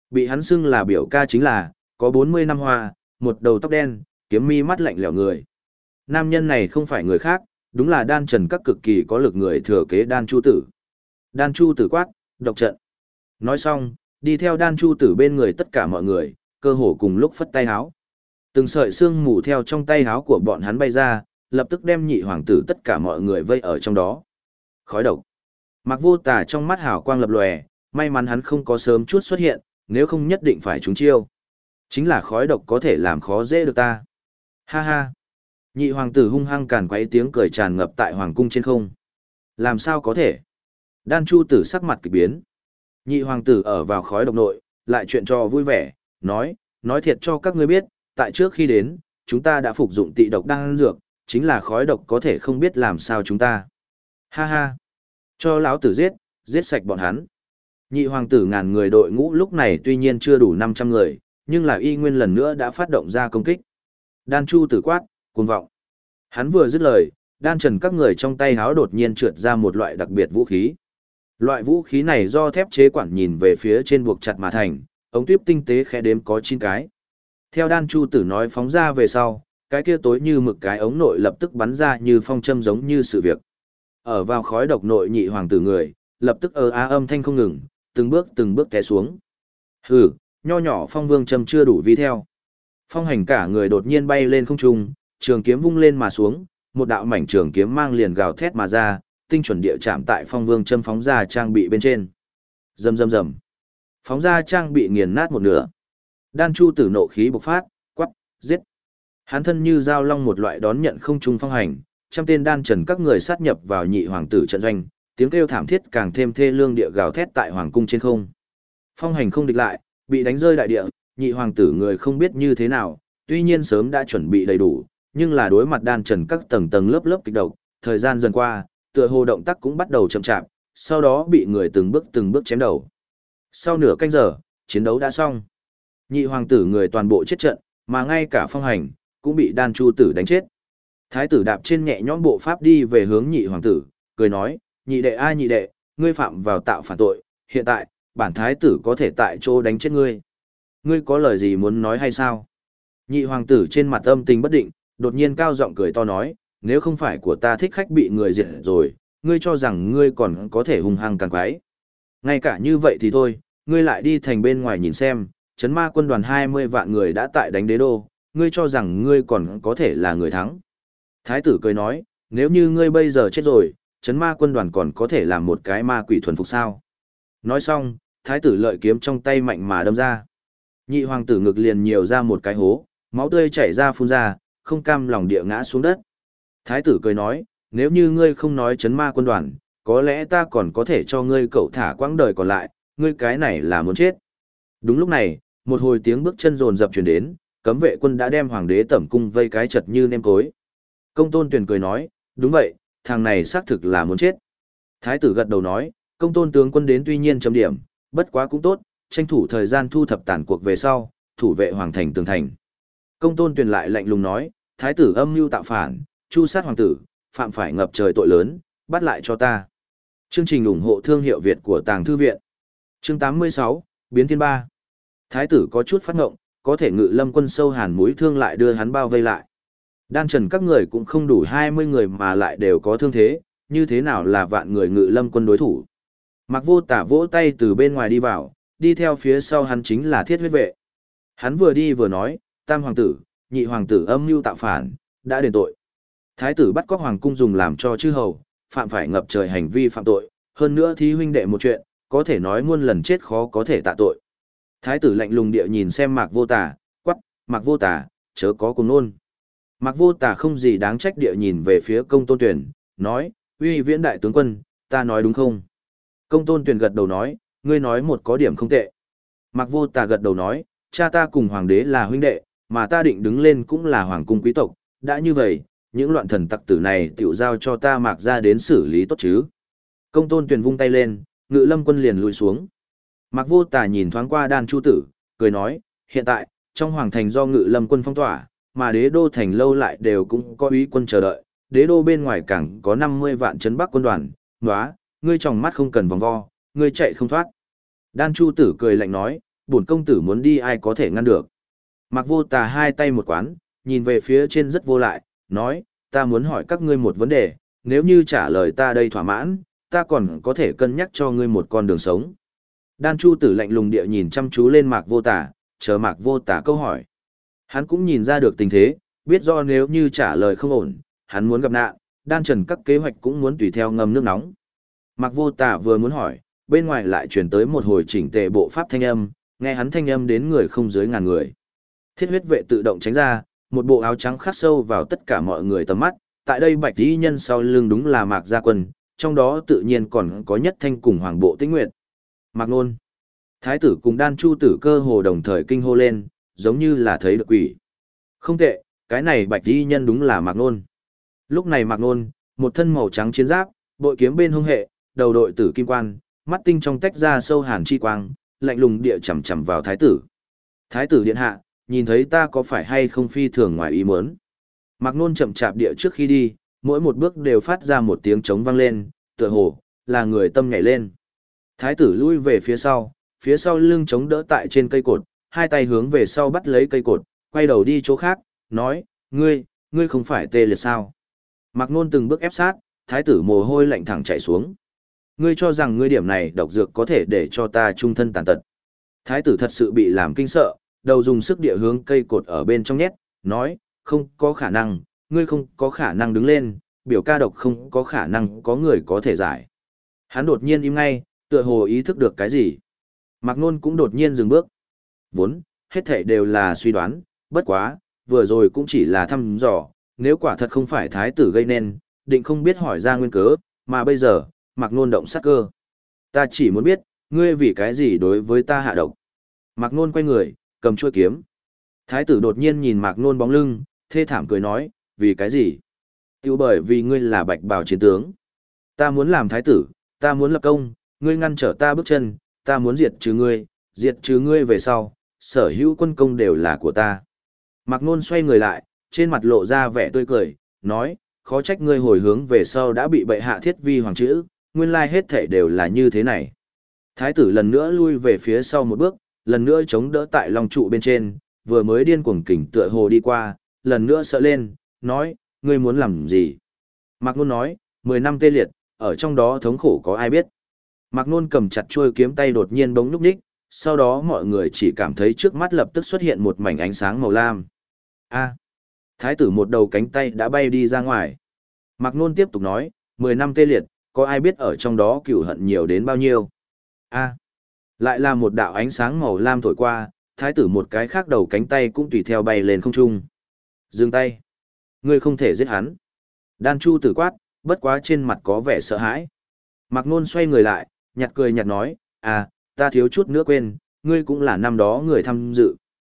Bị hắn xưng là biểu ca chính là, có 40 năm hoa, một đầu tóc đen, kiếm mi mắt lạnh lẽo người. Nam nhân này không phải người khác, đúng là đan trần các cực kỳ có lực người thừa kế đan chu tử. Đan chu tử quát, độc trận. Nói xong, đi theo đan chu tử bên người tất cả mọi người, cơ hồ cùng lúc phất tay háo. Từng sợi xương mù theo trong tay háo của bọn hắn bay ra, lập tức đem nhị hoàng tử tất cả mọi người vây ở trong đó. Khói độc. Mạc Vô Tà trong mắt hào quang lập lòe, may mắn hắn không có sớm chút xuất hiện, nếu không nhất định phải trúng chiêu. Chính là khói độc có thể làm khó dễ được ta. Ha ha. Nhị hoàng tử hung hăng càn quấy tiếng cười tràn ngập tại hoàng cung trên không. Làm sao có thể? Đan Chu tử sắc mặt kỳ biến. Nhị hoàng tử ở vào khói độc nội, lại chuyện cho vui vẻ, nói thiệt cho các ngươi biết, tại trước khi đến, chúng ta đã phục dụng tị độc đan dược, chính là khói độc có thể không biết làm sao chúng ta. Ha ha. Cho lão tử giết sạch bọn hắn. Nhị hoàng tử ngàn người đội ngũ lúc này tuy nhiên chưa đủ 500 người, nhưng là y nguyên lần nữa đã phát động ra công kích. Đan Chu tử quát, cuồng vọng. Hắn vừa dứt lời, đan trần các người trong tay háo đột nhiên trượt ra một loại đặc biệt vũ khí. Loại vũ khí này do thép chế quản nhìn về phía trên buộc chặt mà thành, ống tuyếp tinh tế khẽ đếm có 9 cái. Theo đan chu tử nói phóng ra về sau, cái kia tối như mực cái ống nội lập tức bắn ra như phong châm giống như sự việc. Ở vào khói độc nội nhị hoàng tử người, lập tức âm thanh không ngừng, từng bước té xuống. Hừ, nho nhỏ phong vương châm chưa đủ vi theo. Phong hành cả người đột nhiên bay lên không trung, trường kiếm vung lên mà xuống, một đạo mảnh trường kiếm mang liền gào thét mà ra, tinh chuẩn địa chạm tại phong vương châm phóng ra trang bị bên trên. Rầm rầm rầm. Phóng ra trang bị nghiền nát một nửa. Đan Chu tử nộ khí bộc phát, quắc, giết. Hắn thân như dao long một loại đón nhận không trung phong hành, trăm tên đan trần các người sát nhập vào nhị hoàng tử trận doanh, tiếng kêu thảm thiết càng thêm thê lương địa gào thét tại hoàng cung trên không. Phong hành không địch lại, bị đánh rơi đại địa, nhị hoàng tử người không biết như thế nào, tuy nhiên sớm đã chuẩn bị đầy đủ, nhưng là đối mặt đan trần các tầng tầng lớp lớp kịch độc, thời gian dần qua, tựa hồ động tác cũng bắt đầu chậm chạp, sau đó bị người từng bước chém đầu. Sau nửa canh giờ, chiến đấu đã xong. Nhị hoàng tử người toàn bộ chết trận, mà ngay cả phong hành, cũng bị đan chu tử đánh chết. Thái tử đạp trên nhẹ nhõm bộ pháp đi về hướng nhị hoàng tử, cười nói, nhị đệ ai nhị đệ, ngươi phạm vào tạo phản tội, hiện tại, bản thái tử có thể tại chỗ đánh chết ngươi. Ngươi có lời gì muốn nói hay sao? Nhị hoàng tử trên mặt âm tình bất định, đột nhiên cao giọng cười to nói, nếu không phải của ta thích khách bị người diệt rồi, ngươi cho rằng ngươi còn có thể hung hăng càng quái. Ngay cả như vậy thì thôi, ngươi lại đi thành bên ngoài nhìn xem, chấn ma quân đoàn 20 vạn người đã tại đánh đế đô, ngươi cho rằng ngươi còn có thể là người thắng. Thái tử cười nói, nếu như ngươi bây giờ chết rồi, chấn ma quân đoàn còn có thể làm một cái ma quỷ thuần phục sao. Nói xong, thái tử lợi kiếm trong tay mạnh mà đâm ra. Nhị hoàng tử ngực liền nhiều ra một cái hố, máu tươi chảy ra phun ra, không cam lòng địa ngã xuống đất. Thái tử cười nói, nếu như ngươi không nói chấn ma quân đoàn, có lẽ ta còn có thể cho ngươi cậu thả quãng đời còn lại, ngươi cái này là muốn chết. Đúng lúc này, một hồi tiếng bước chân rồn rập truyền đến, cấm vệ quân đã đem hoàng đế tẩm cung vây cái chật như nêm cối. Công tôn tuyển cười nói, đúng vậy, thằng này xác thực là muốn chết. Thái tử gật đầu nói, công tôn tướng quân đến tuy nhiên chấm điểm, bất quá cũng tốt, tranh thủ thời gian thu thập tàn cuộc về sau, thủ vệ hoàng thành tường thành. Công tôn tuyển lại lạnh lùng nói, thái tử âm mưu tạo phản, chu sát hoàng tử, phạm phải ngập trời tội lớn, bắt lại cho ta. Chương trình ủng hộ thương hiệu Việt của Tàng Thư Viện. Chương 86, Biến Thiên Ba. Thái tử có chút phát ngộng, có thể Ngự Lâm quân sâu hàn mũi thương lại đưa hắn bao vây lại. Đan trần các người cũng không đủ 20 người mà lại đều có thương thế, như thế nào là vạn người Ngự Lâm quân đối thủ. Mạc Vô Tả vỗ tay từ bên ngoài đi vào, đi theo phía sau hắn chính là Thiết Huyết vệ. Hắn vừa đi vừa nói, tam hoàng tử, nhị hoàng tử âm mưu tạo phản, đã đền tội. Thái tử bắt cóc hoàng cung dùng làm cho chư hầu, phạm phải ngập trời hành vi phạm tội, hơn nữa thí huynh đệ một chuyện, có thể nói muôn lần chết khó có thể tạ tội. Thái tử lạnh lùng địa nhìn xem Mạc Vô Tả, quắc, Mạc Vô Tả, chớ có cùng nôn. Mạc Vô Tả không gì đáng trách địa nhìn về phía công tôn tuyển, nói, uy viễn đại tướng quân, ta nói đúng không? Công tôn tuyển gật đầu nói, ngươi nói một có điểm không tệ. Mạc Vô Tả gật đầu nói, cha ta cùng hoàng đế là huynh đệ, mà ta định đứng lên cũng là hoàng cung quý tộc, đã như vậy, những loạn thần tặc tử này tiểu giao cho ta Mạc ra đến xử lý tốt chứ. Công tôn tuyển vung tay lên, Ngự Lâm quân liền lùi xuống. Mạc Vô Tả nhìn thoáng qua Đan Chu tử, cười nói, hiện tại, trong hoàng thành do Ngự Lâm quân phong tỏa, mà đế đô thành lâu lại đều cũng có úy quân chờ đợi, đế đô bên ngoài cảng có 50 vạn trấn bắc quân đoàn, nóa, ngươi tròng mắt không cần vòng vo, ngươi chạy không thoát. Đan Chu tử cười lạnh nói, bổn công tử muốn đi ai có thể ngăn được. Mạc Vô Tà hai tay một quán, nhìn về phía trên rất vô lại, nói, ta muốn hỏi các ngươi một vấn đề, nếu như trả lời ta đây thỏa mãn, ta còn có thể cân nhắc cho ngươi một con đường sống. Đan Chu Tử lạnh lùng địa nhìn chăm chú lên Mạc Vô Tà, chờ Mạc Vô Tà câu hỏi. Hắn cũng nhìn ra được tình thế, biết do nếu như trả lời không ổn, hắn muốn gặp nạn, Đan Trần các kế hoạch cũng muốn tùy theo ngâm nước nóng. Mạc Vô Tà vừa muốn hỏi, bên ngoài lại truyền tới một hồi chỉnh tề bộ pháp thanh âm, nghe hắn thanh âm đến người không dưới ngàn người. Thiết huyết vệ tự động tránh ra, một bộ áo trắng khắc sâu vào tất cả mọi người tầm mắt, tại đây bạch y nhân sau lưng đúng là Mạc Gia Quân, trong đó tự nhiên còn có Nhất Thanh cùng Hoàng Bộ Tĩnh Nguyệt. Mạc Nôn. Thái tử cùng Đan Chu Tử cơ hồ đồng thời kinh hô lên, giống như là thấy được quỷ. Không tệ, cái này bạch y nhân đúng là Mạc Nôn. Lúc này Mạc Nôn, một thân màu trắng chiến giáp, bội kiếm bên hông hệ, đầu đội tử kim quan, mắt tinh trong tách ra sâu hàn chi quang, lạnh lùng địa chằm chằm vào thái tử. Thái tử điện hạ, nhìn thấy ta có phải hay không phi thường ngoài ý muốn. Mạc Nôn chậm chạp địa trước khi đi, mỗi một bước đều phát ra một tiếng trống vang lên, tựa hồ là người tâm nhảy lên. Thái tử lui về phía sau lưng chống đỡ tại trên cây cột, hai tay hướng về sau bắt lấy cây cột, quay đầu đi chỗ khác, nói, ngươi không phải tê liệt sao? Mạc Nôn từng bước ép sát, thái tử mồ hôi lạnh thẳng chảy xuống. Ngươi cho rằng ngươi điểm này độc dược có thể để cho ta trung thân tàn tật. Thái tử thật sự bị làm kinh sợ, đầu dùng sức địa hướng cây cột ở bên trong nhét, nói, không có khả năng, ngươi không có khả năng đứng lên, biểu ca độc không có khả năng có người có thể giải. Hắn đột nhiên im ngay, tựa hồ ý thức được cái gì. Mạc Nôn cũng đột nhiên dừng bước. Vốn, hết thảy đều là suy đoán, bất quá, vừa rồi cũng chỉ là thăm dò, nếu quả thật không phải thái tử gây nên, định không biết hỏi ra nguyên cớ, mà bây giờ, Mạc Nôn động sát cơ. Ta chỉ muốn biết, ngươi vì cái gì đối với ta hạ độc. Mạc Nôn quay người, cầm chuôi kiếm. Thái tử đột nhiên nhìn Mạc Nôn bóng lưng, thê thảm cười nói, vì cái gì? Tiểu bởi vì ngươi là bạch bào chiến tướng. Ta muốn làm thái tử, ta muốn lập công, ngươi ngăn trở ta bước chân, ta muốn diệt trừ ngươi về sau, sở hữu quân công đều là của ta. Mạc Nôn xoay người lại, trên mặt lộ ra vẻ tươi cười, nói, khó trách ngươi hồi hướng về sau đã bị bệ hạ thiết vi hoàng chữ, nguyên lai hết thảy đều là như thế này. Thái tử lần nữa lui về phía sau một bước, lần nữa chống đỡ tại long trụ bên trên, vừa mới điên cuồng kình tựa hồ đi qua, lần nữa sợ lên, nói, ngươi muốn làm gì? Mạc Nôn nói, 10 năm tê liệt, ở trong đó thống khổ có ai biết? Mạc Nôn cầm chặt chuôi kiếm tay đột nhiên bỗng nhúc nhích, sau đó mọi người chỉ cảm thấy trước mắt lập tức xuất hiện một mảnh ánh sáng màu lam. A! Thái tử một đầu cánh tay đã bay đi ra ngoài. Mạc Nôn tiếp tục nói, 10 năm tê liệt, có ai biết ở trong đó cừu hận nhiều đến bao nhiêu? A! Lại là một đạo ánh sáng màu lam thổi qua, thái tử một cái khác đầu cánh tay cũng tùy theo bay lên không trung. Dừng tay! Ngươi không thể giết hắn. Đan Chu Tử quát, bất quá trên mặt có vẻ sợ hãi. Mạc Nôn xoay người lại, nhạt cười nhạt nói, ta thiếu chút nữa quên, ngươi cũng là năm đó người tham dự.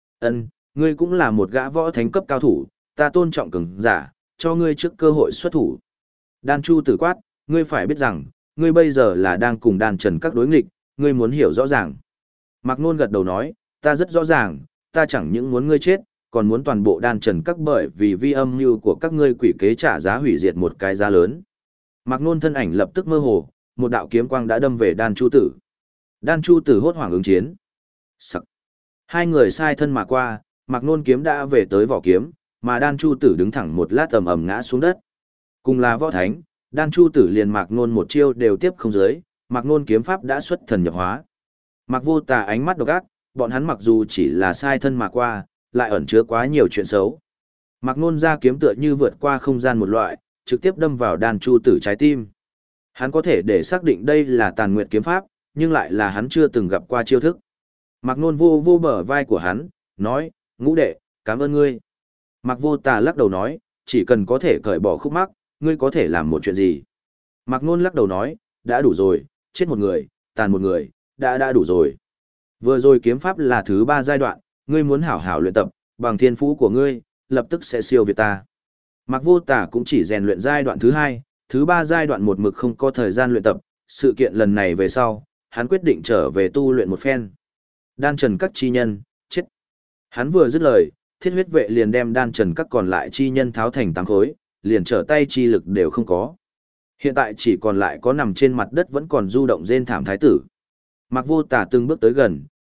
Ngươi cũng là một gã võ thánh cấp cao thủ, ta tôn trọng cường giả, cho ngươi trước cơ hội xuất thủ. Đan Chu Tử quát, ngươi phải biết rằng, ngươi bây giờ là đang cùng Đan Trần các đối nghịch, ngươi muốn hiểu rõ ràng. Mạc Nôn gật đầu nói, ta rất rõ ràng, ta chẳng những muốn ngươi chết, còn muốn toàn bộ Đan Trần các bởi vì vi âm mưu của các ngươi quỷ kế trả giá hủy diệt một cái giá lớn. Mạc Nôn thân ảnh lập tức mơ hồ, một đạo kiếm quang đã đâm về Đan Chu Tử. Đan Chu Tử hốt hoảng ứng chiến. Sắc. Hai người sai thân mà qua, Mạc Nôn kiếm đã về tới vỏ kiếm, mà Đan Chu Tử đứng thẳng một lát ầm ầm ngã xuống đất. Cùng là võ thánh, Đan Chu Tử liền Mạc Nôn một chiêu đều tiếp không dưới, Mạc Nôn kiếm pháp đã xuất thần nhập hóa. Mạc Vô Tà ánh mắt độc ác, bọn hắn mặc dù chỉ là sai thân mà qua, lại ẩn chứa quá nhiều chuyện xấu. Mạc Nôn ra kiếm tựa như vượt qua không gian một loại, trực tiếp đâm vào Đan Chu Tử trái tim. Hắn có thể để xác định đây là Tàn Nguyệt kiếm pháp, nhưng lại là hắn chưa từng gặp qua chiêu thức. Mạc Nôn vô vô bờ vai của hắn, nói, ngũ đệ, cảm ơn ngươi. Mạc Vô Tà lắc đầu nói, chỉ cần có thể cởi bỏ khúc mắc, ngươi có thể làm một chuyện gì. Mạc Nôn lắc đầu nói, đã đủ rồi, chết một người, tàn một người, đã đủ rồi. Vừa rồi kiếm pháp là thứ 3 giai đoạn, ngươi muốn hảo hảo luyện tập, bằng thiên phú của ngươi, lập tức sẽ siêu việt ta. Mạc Vô Tà cũng chỉ rèn luyện giai đoạn thứ 2, thứ 3 giai đoạn một mực không có thời gian luyện tập, sự kiện lần này về sau, hắn quyết định trở về tu luyện một phen. Đan Trần các chi nhân, chết. Hắn vừa dứt lời, Thiết huyết vệ liền đem Đan Trần các còn lại chi nhân tháo thành 8 khối, liền trở tay chi lực đều không có. Hiện tại chỉ còn lại có nằm trên mặt đất vẫn còn du động rên thảm thái tử. Mạc Vô Tà từng bước tới gần,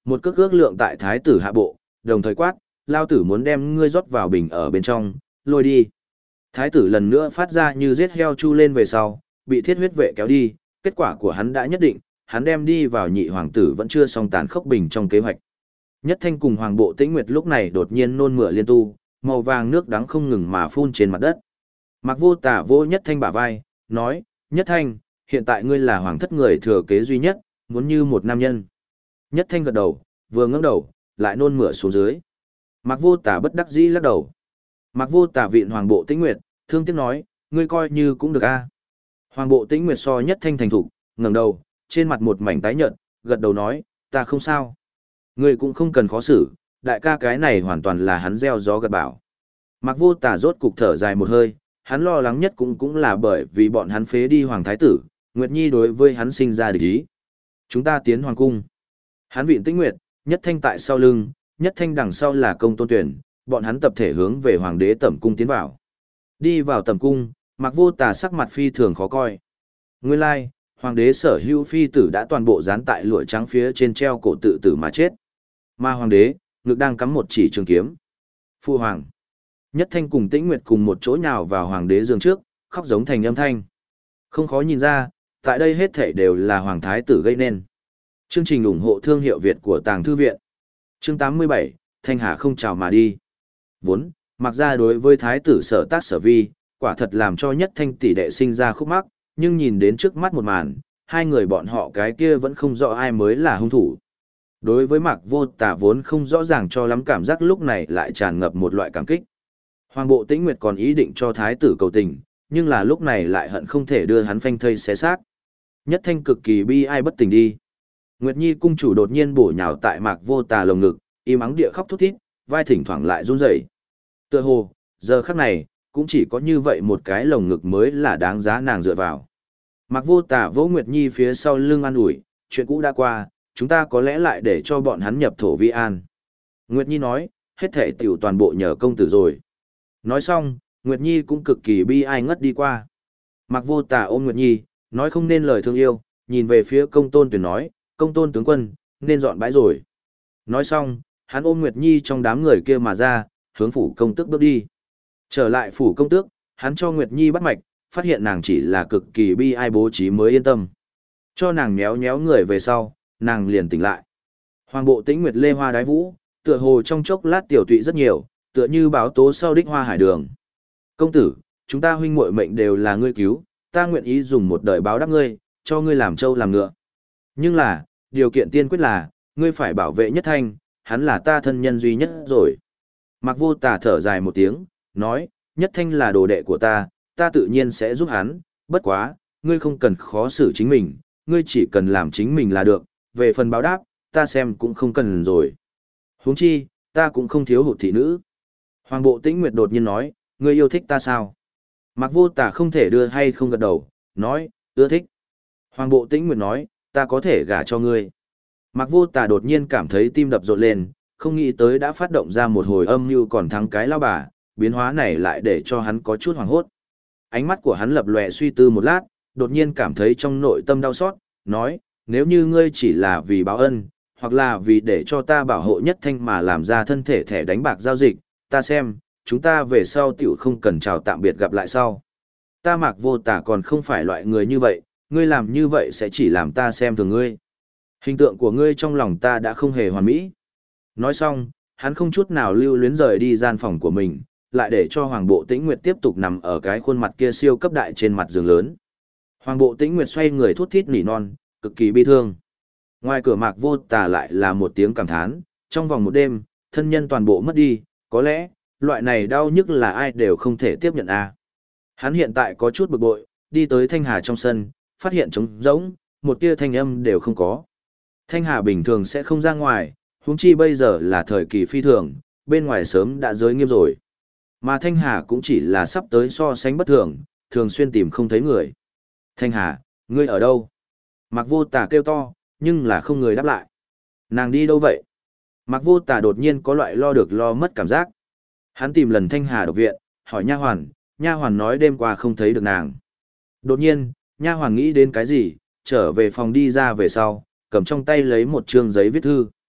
một cước ước lượng tại thái tử hạ bộ, đồng thời quát, lao tử muốn đem ngươi rót vào bình ở bên trong, lôi đi. Thái tử lần nữa phát ra như giết heo chu lên về sau, bị thiết huyết vệ kéo đi, kết quả của hắn đã nhất định, hắn đem đi vào nhị hoàng tử vẫn chưa xong tàn khốc bình trong kế hoạch. Nhất Thanh cùng Hoàng Bộ Tĩnh Nguyệt lúc này đột nhiên nôn mửa liên tu, màu vàng nước đắng không ngừng mà phun trên mặt đất. Mạc Vô Tả vô Nhất Thanh bả vai, nói, Nhất Thanh, hiện tại ngươi là hoàng thất người thừa kế duy nhất, muốn như một nam nhân. Nhất Thanh gật đầu, vừa ngẩng đầu, lại nôn mửa xuống dưới. Mạc Vô Tả bất đắc dĩ lắc đầu. Mạc Vô Tả vịn Hoàng Bộ Tĩnh Nguyệt, thương tiếc nói, ngươi coi như cũng được a. Hoàng Bộ Tĩnh Nguyệt so Nhất Thanh thành thục, ngẩng đầu, trên mặt một mảnh tái nhợt, gật đầu nói, ta không sao. Ngươi cũng không cần khó xử, đại ca cái này hoàn toàn là hắn gieo gió gặt bão. Mạc Vô Tả rốt cục thở dài một hơi, hắn lo lắng nhất cũng là bởi vì bọn hắn phế đi hoàng thái tử, Nguyệt Nhi đối với hắn sinh ra địch ý. Chúng ta tiến hoàng cung. Hắn vịn Tĩnh Nguyệt, Nhất Thanh tại sau lưng, Nhất Thanh đằng sau là Công Tôn Tuyển, bọn hắn tập thể hướng về hoàng đế tẩm cung tiến vào. Đi vào tẩm cung, Mạc Vô Tả sắc mặt phi thường khó coi. Nguyên lai, hoàng đế sở hữu phi tử đã toàn bộ dán tại lụa trắng phía trên treo cổ tự tử mà chết. Mà hoàng đế, ngực đang cắm một chỉ trường kiếm. Phu hoàng. Nhất Thanh cùng Tĩnh Nguyệt cùng một chỗ nhào vào hoàng đế giường trước, khóc giống thành âm thanh. Không khó nhìn ra, tại đây hết thảy đều là hoàng thái tử gây nên. Chương trình ủng hộ thương hiệu Việt của Tàng Thư Viện. Chương 87, Thanh Hà không chào mà đi. Vốn, mặc ra đối với thái tử sở tác sở vi, quả thật làm cho Nhất Thanh tỷ đệ sinh ra khúc mắc, nhưng nhìn đến trước mắt một màn, hai người bọn họ cái kia vẫn không rõ ai mới là hung thủ. Đối với Mạc Vô Tả vốn không rõ ràng cho lắm, cảm giác lúc này lại tràn ngập một loại cảm kích. Hoàng Bộ Tĩnh Nguyệt còn ý định cho thái tử cầu tình, nhưng là lúc này lại hận không thể đưa hắn phanh thây xé xác. Nhất Thanh cực kỳ bi ai bất tỉnh đi. Nguyệt Nhi cung chủ đột nhiên bổ nhào tại Mạc Vô Tả lồng ngực, im ắng địa khóc thút thít, vai thỉnh thoảng lại run rẩy. Tựa hồ, giờ khắc này, cũng chỉ có như vậy một cái lồng ngực mới là đáng giá nàng dựa vào. Mạc Vô Tả vỗ Nguyệt Nhi phía sau lưng an ủi, chuyện cũ đã qua, chúng ta có lẽ lại để cho bọn hắn nhập thổ vi an. Nguyệt Nhi nói, hết thể tiểu toàn bộ nhờ công tử rồi. Nói xong, Nguyệt Nhi cũng cực kỳ bi ai ngất đi qua. Mạc Vô Tả ôm Nguyệt Nhi, nói không nên lời thương yêu, nhìn về phía Công Tôn Tuyển nói, Công Tôn tướng quân, nên dọn bãi rồi. Nói xong, hắn ôm Nguyệt Nhi trong đám người kia mà ra, hướng phủ công tước bước đi. Trở lại phủ công tước, hắn cho Nguyệt Nhi bắt mạch, phát hiện nàng chỉ là cực kỳ bi ai bố trí mới yên tâm. Cho nàng nhéo nhéo người về sau, nàng liền tỉnh lại. Hoàng Bộ Tĩnh Nguyệt lê hoa đái vũ, tựa hồ trong chốc lát tiểu tụy rất nhiều, tựa như báo tố sau đích hoa hải đường. Công tử, chúng ta huynh muội mệnh đều là ngươi cứu, ta nguyện ý dùng một đời báo đáp ngươi, cho ngươi làm trâu làm ngựa. Nhưng là, điều kiện tiên quyết là, ngươi phải bảo vệ Nhất Thanh, hắn là ta thân nhân duy nhất rồi. Mạc Vô Tả thở dài một tiếng, nói, Nhất Thanh là đồ đệ của ta tự nhiên sẽ giúp hắn, bất quá, ngươi không cần khó xử chính mình, ngươi chỉ cần làm chính mình là được, về phần báo đáp, ta xem cũng không cần rồi. Huống chi, ta cũng không thiếu hụt thị nữ. Hoàng Bộ Tĩnh Nguyệt đột nhiên nói, ngươi yêu thích ta sao? Mạc Vô Tả không thể đưa hay không gật đầu, nói, ưa thích. Hoàng Bộ Tĩnh Nguyệt nói, ta có thể gả cho ngươi. Mạc Vô Tả đột nhiên cảm thấy tim đập rộn lên, không nghĩ tới đã phát động ra một hồi âm mưu còn thắng cái lao bà, biến hóa này lại để cho hắn có chút hoảng hốt. Ánh mắt của hắn lập lòe suy tư một lát, đột nhiên cảm thấy trong nội tâm đau xót, nói, nếu như ngươi chỉ là vì báo ân, hoặc là vì để cho ta bảo hộ Nhất Thanh mà làm ra thân thể thẻ đánh bạc giao dịch, ta xem, chúng ta về sau tiểu không cần chào tạm biệt gặp lại sau. Ta Mạc Vô Tả còn không phải loại người như vậy, ngươi làm như vậy sẽ chỉ làm ta xem thường ngươi. Hình tượng của ngươi trong lòng ta đã không hề hoàn mỹ. Nói xong, hắn không chút nào lưu luyến rời đi gian phòng của mình, lại để cho Hoàng Bộ Tĩnh Nguyệt tiếp tục nằm ở cái khuôn mặt kia siêu cấp đại trên mặt giường lớn. Hoàng Bộ Tĩnh Nguyệt xoay người thút thít nỉ non, cực kỳ bi thương. Ngoài cửa Mạc Vô Tả lại là một tiếng cảm thán, trong vòng một đêm, thân nhân toàn bộ mất đi, có lẽ, loại này đau nhức là ai đều không thể tiếp nhận à. Hắn hiện tại có chút bực bội, đi tới Thanh Hà trong sân, phát hiện trống rỗng, một tia thanh âm đều không có. Thanh Hà bình thường sẽ không ra ngoài, huống chi bây giờ là thời kỳ phi thường, bên ngoài sớm đã giới nghiêm rồi. Mà Thanh Hà cũng chỉ là sắp tới so sánh bất thường, thường xuyên tìm không thấy người. Thanh Hà, ngươi ở đâu? Mạc Vô Tả kêu to, nhưng là không người đáp lại. Nàng đi đâu vậy? Mạc Vô Tả đột nhiên có loại lo được lo mất cảm giác. Hắn tìm lần Thanh Hà độc viện, hỏi nha hoàn nói đêm qua không thấy được nàng. Đột nhiên, nha hoàn nghĩ đến cái gì, trở về phòng đi ra về sau, cầm trong tay lấy một trương giấy viết thư.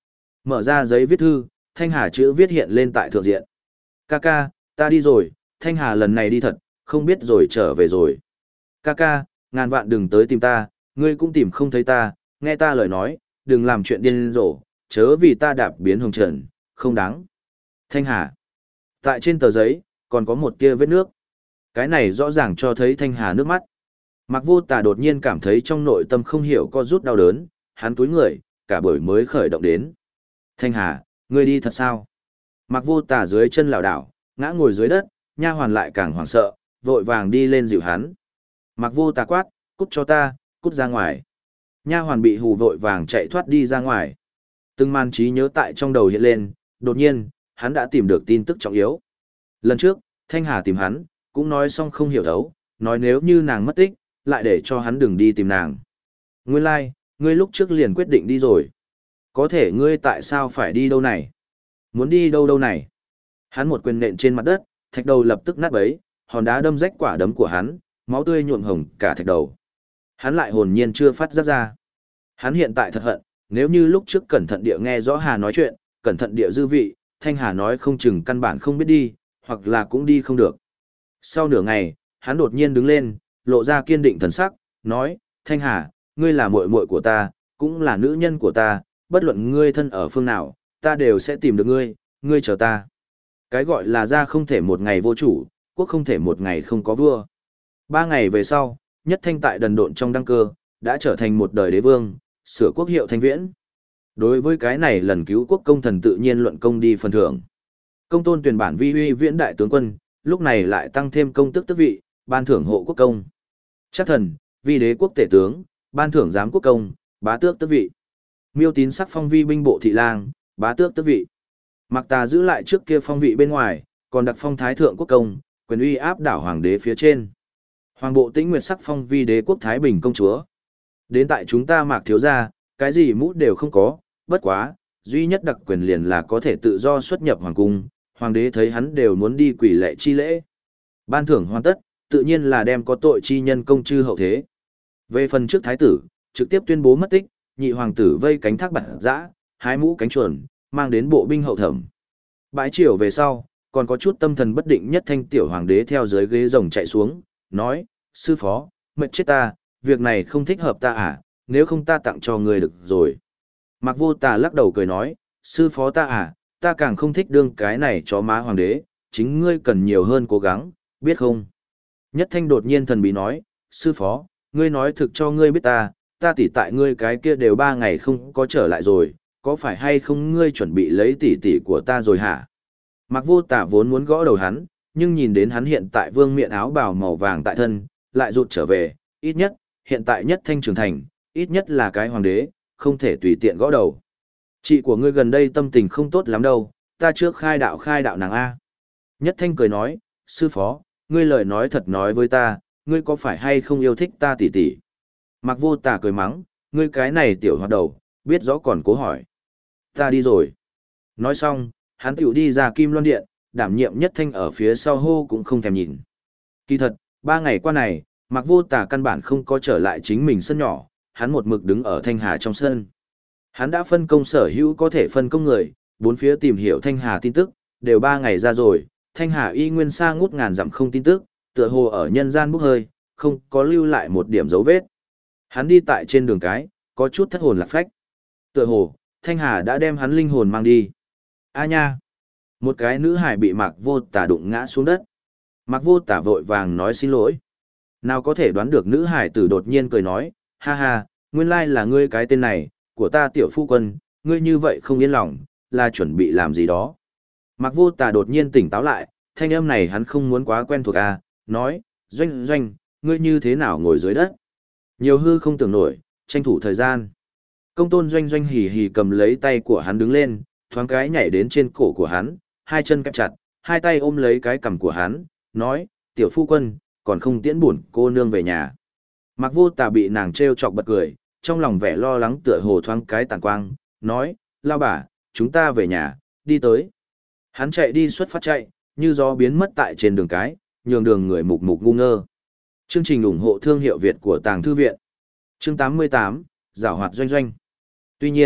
Mở ra giấy viết thư, Thanh Hà chữ viết hiện lên tại thượng diện. Ca ca, ta đi rồi, Thanh Hà lần này đi thật, không biết rồi trở về rồi. Ca ca, ngàn vạn đừng tới tìm ta, ngươi cũng tìm không thấy ta, nghe ta lời nói, đừng làm chuyện điên rồ, chớ vì ta đạp biến hồng trần, không đáng. Thanh Hà. Tại trên tờ giấy, còn có một tia vết nước. Cái này rõ ràng cho thấy Thanh Hà nước mắt. Mạc Vô Tà đột nhiên cảm thấy trong nội tâm không hiểu co rút đau đớn, hắn túi người, cả buổi mới khởi động đến. Thanh Hà, ngươi đi thật sao? Mạc Vô Tà dưới chân lảo đảo, ngã ngồi dưới đất, nha hoàn lại càng hoảng sợ, vội vàng đi lên dịu hắn. Mạc Vô Tà quát, cút cho ta, cút ra ngoài. Nha hoàn bị hù vội vàng chạy thoát đi ra ngoài. Từng màn trí nhớ tại trong đầu hiện lên, đột nhiên, hắn đã tìm được tin tức trọng yếu. Lần trước, Thanh Hà tìm hắn, cũng nói xong không hiểu thấu, nói nếu như nàng mất tích, lại để cho hắn đừng đi tìm nàng. Nguyên lai, like, ngươi lúc trước liền quyết định đi rồi. Có thể ngươi tại sao phải đi đâu này? Muốn đi đâu đâu này? Hắn một quyền nện trên mặt đất, thạch đầu lập tức nát bấy, hòn đá đâm rách quả đấm của hắn, máu tươi nhuộm hồng cả thạch đầu. Hắn lại hồn nhiên chưa phát giác ra. Hắn hiện tại thật hận, nếu như lúc trước cẩn thận địa nghe rõ Hà nói chuyện, cẩn thận địa dư vị, Thanh Hà nói không chừng căn bản không biết đi, hoặc là cũng đi không được. Sau nửa ngày, hắn đột nhiên đứng lên, lộ ra kiên định thần sắc, nói, Thanh Hà, ngươi là muội muội của ta, cũng là nữ nhân của ta, bất luận ngươi thân ở phương nào, ta đều sẽ tìm được ngươi, ngươi chờ ta. Cái gọi là gia không thể một ngày vô chủ, quốc không thể một ngày không có vua. 3 ngày về sau, Nhất Thanh tại đần độn trong đăng cơ, đã trở thành một đời đế vương, sửa quốc hiệu Thanh Viễn. Đối với cái này lần cứu quốc công thần tự nhiên luận công đi phần thưởng. Công tôn tuyển bản vi uy viễn đại tướng quân, lúc này lại tăng thêm công tước tước vị, ban thưởng hộ quốc công. Chắc thần, vi đế quốc tể tướng, ban thưởng giám quốc công, bá tước tước vị. Miêu Tín sắc phong vi binh bộ thị lang, bá tước tước vị. Mạc Tà giữ lại trước kia phong vị bên ngoài, còn đặc phong thái thượng quốc công, quyền uy áp đảo hoàng đế phía trên. Hoàng bộ Tĩnh Nguyệt sắc phong vi đế quốc Thái Bình công chúa. Đến tại chúng ta Mạc thiếu gia, cái gì mũ đều không có, bất quá, duy nhất đặc quyền liền là có thể tự do xuất nhập hoàng cung, hoàng đế thấy hắn đều muốn đi quỷ lệ chi lễ. Ban thưởng hoàn tất, tự nhiên là đem có tội chi nhân công chư hậu thế. Về phần trước thái tử, trực tiếp tuyên bố mất tích, nhị hoàng tử vây cánh thác bản dã, hái mũ cánh chuồn, mang đến bộ binh hậu thẩm. Bãi triều về sau, còn có chút tâm thần bất định Nhất Thanh tiểu hoàng đế theo dưới ghế rồng chạy xuống, nói, sư phó, mệt chết ta, việc này không thích hợp ta à, nếu không ta tặng cho ngươi được rồi. Mạc Vô Tà lắc đầu cười nói, sư phó ta à, ta càng không thích đương cái này cho má hoàng đế, chính ngươi cần nhiều hơn cố gắng, biết không? Nhất Thanh đột nhiên thần bí nói, sư phó, ngươi nói thực cho ngươi biết ta tỷ tại ngươi cái kia đều 3 ngày không có trở lại rồi, có phải hay không ngươi chuẩn bị lấy tỷ của ta rồi hả? Mạc Vô Tà vốn muốn gõ đầu hắn, nhưng nhìn đến hắn hiện tại vương miện áo bào màu vàng tại thân, lại rụt trở về, ít nhất, hiện tại Nhất Thanh trưởng thành, ít nhất là cái hoàng đế, không thể tùy tiện gõ đầu. Chị của ngươi gần đây tâm tình không tốt lắm đâu, ta trước khai đạo nàng A. Nhất Thanh cười nói, sư phó, ngươi lời nói thật nói với ta, ngươi có phải hay không yêu thích ta tỷ tỷ? Mạc Vô Tà cười mắng, ngươi cái này tiểu hoạt đầu, biết rõ còn cố hỏi. Ta đi rồi. Nói xong, hắn tiểu đi ra Kim Loan Điện, đảm nhiệm Nhất Thanh ở phía sau hô cũng không thèm nhìn. Kỳ thật, 3 ngày qua này, Mạc Vô Tà căn bản không có trở lại chính mình sân nhỏ, hắn một mực đứng ở Thanh Hà trong sân. Hắn đã phân công sở hữu có thể phân công người, bốn phía tìm hiểu Thanh Hà tin tức, đều 3 ngày ra rồi, Thanh Hà y nguyên xa ngút ngàn dặm không tin tức, tựa hồ ở nhân gian bốc hơi, không có lưu lại một điểm dấu vết. Hắn đi tại trên đường cái, có chút thất hồn lạc phách. Tựa hồ, Thanh Hà đã đem hắn linh hồn mang đi. A nha! Một cái nữ hải bị Mạc Vô Tà đụng ngã xuống đất. Mạc Vô Tà vội vàng nói xin lỗi. Nào có thể đoán được nữ hải tử đột nhiên cười nói, ha ha, nguyên lai là ngươi cái tên này, của ta tiểu phu quân, ngươi như vậy không yên lòng, là chuẩn bị làm gì đó. Mạc Vô Tà đột nhiên tỉnh táo lại, thanh âm này hắn không muốn quá quen thuộc nói, Doanh Doanh, ngươi như thế nào ngồi dưới đất? Nhiều hư không tưởng nổi, tranh thủ thời gian. Công tôn Doanh Doanh hì hì cầm lấy tay của hắn đứng lên, thoáng cái nhảy đến trên cổ của hắn, hai chân kẹp chặt, hai tay ôm lấy cái cằm của hắn, nói, tiểu phu quân, còn không tiễn buồn cô nương về nhà. Mạc Vô Tà bị nàng trêu chọc bật cười, trong lòng vẻ lo lắng tựa hồ thoáng cái tàn quang, nói, lao bà, chúng ta về nhà, đi tới. Hắn chạy đi xuất phát chạy, như gió biến mất tại trên đường cái, nhường đường người mục mục ngu ngơ. Chương trình ủng hộ thương hiệu Việt của Tàng Thư Viện. Chương 88, Giảo hoạt Doanh Doanh. Tuy nhiên,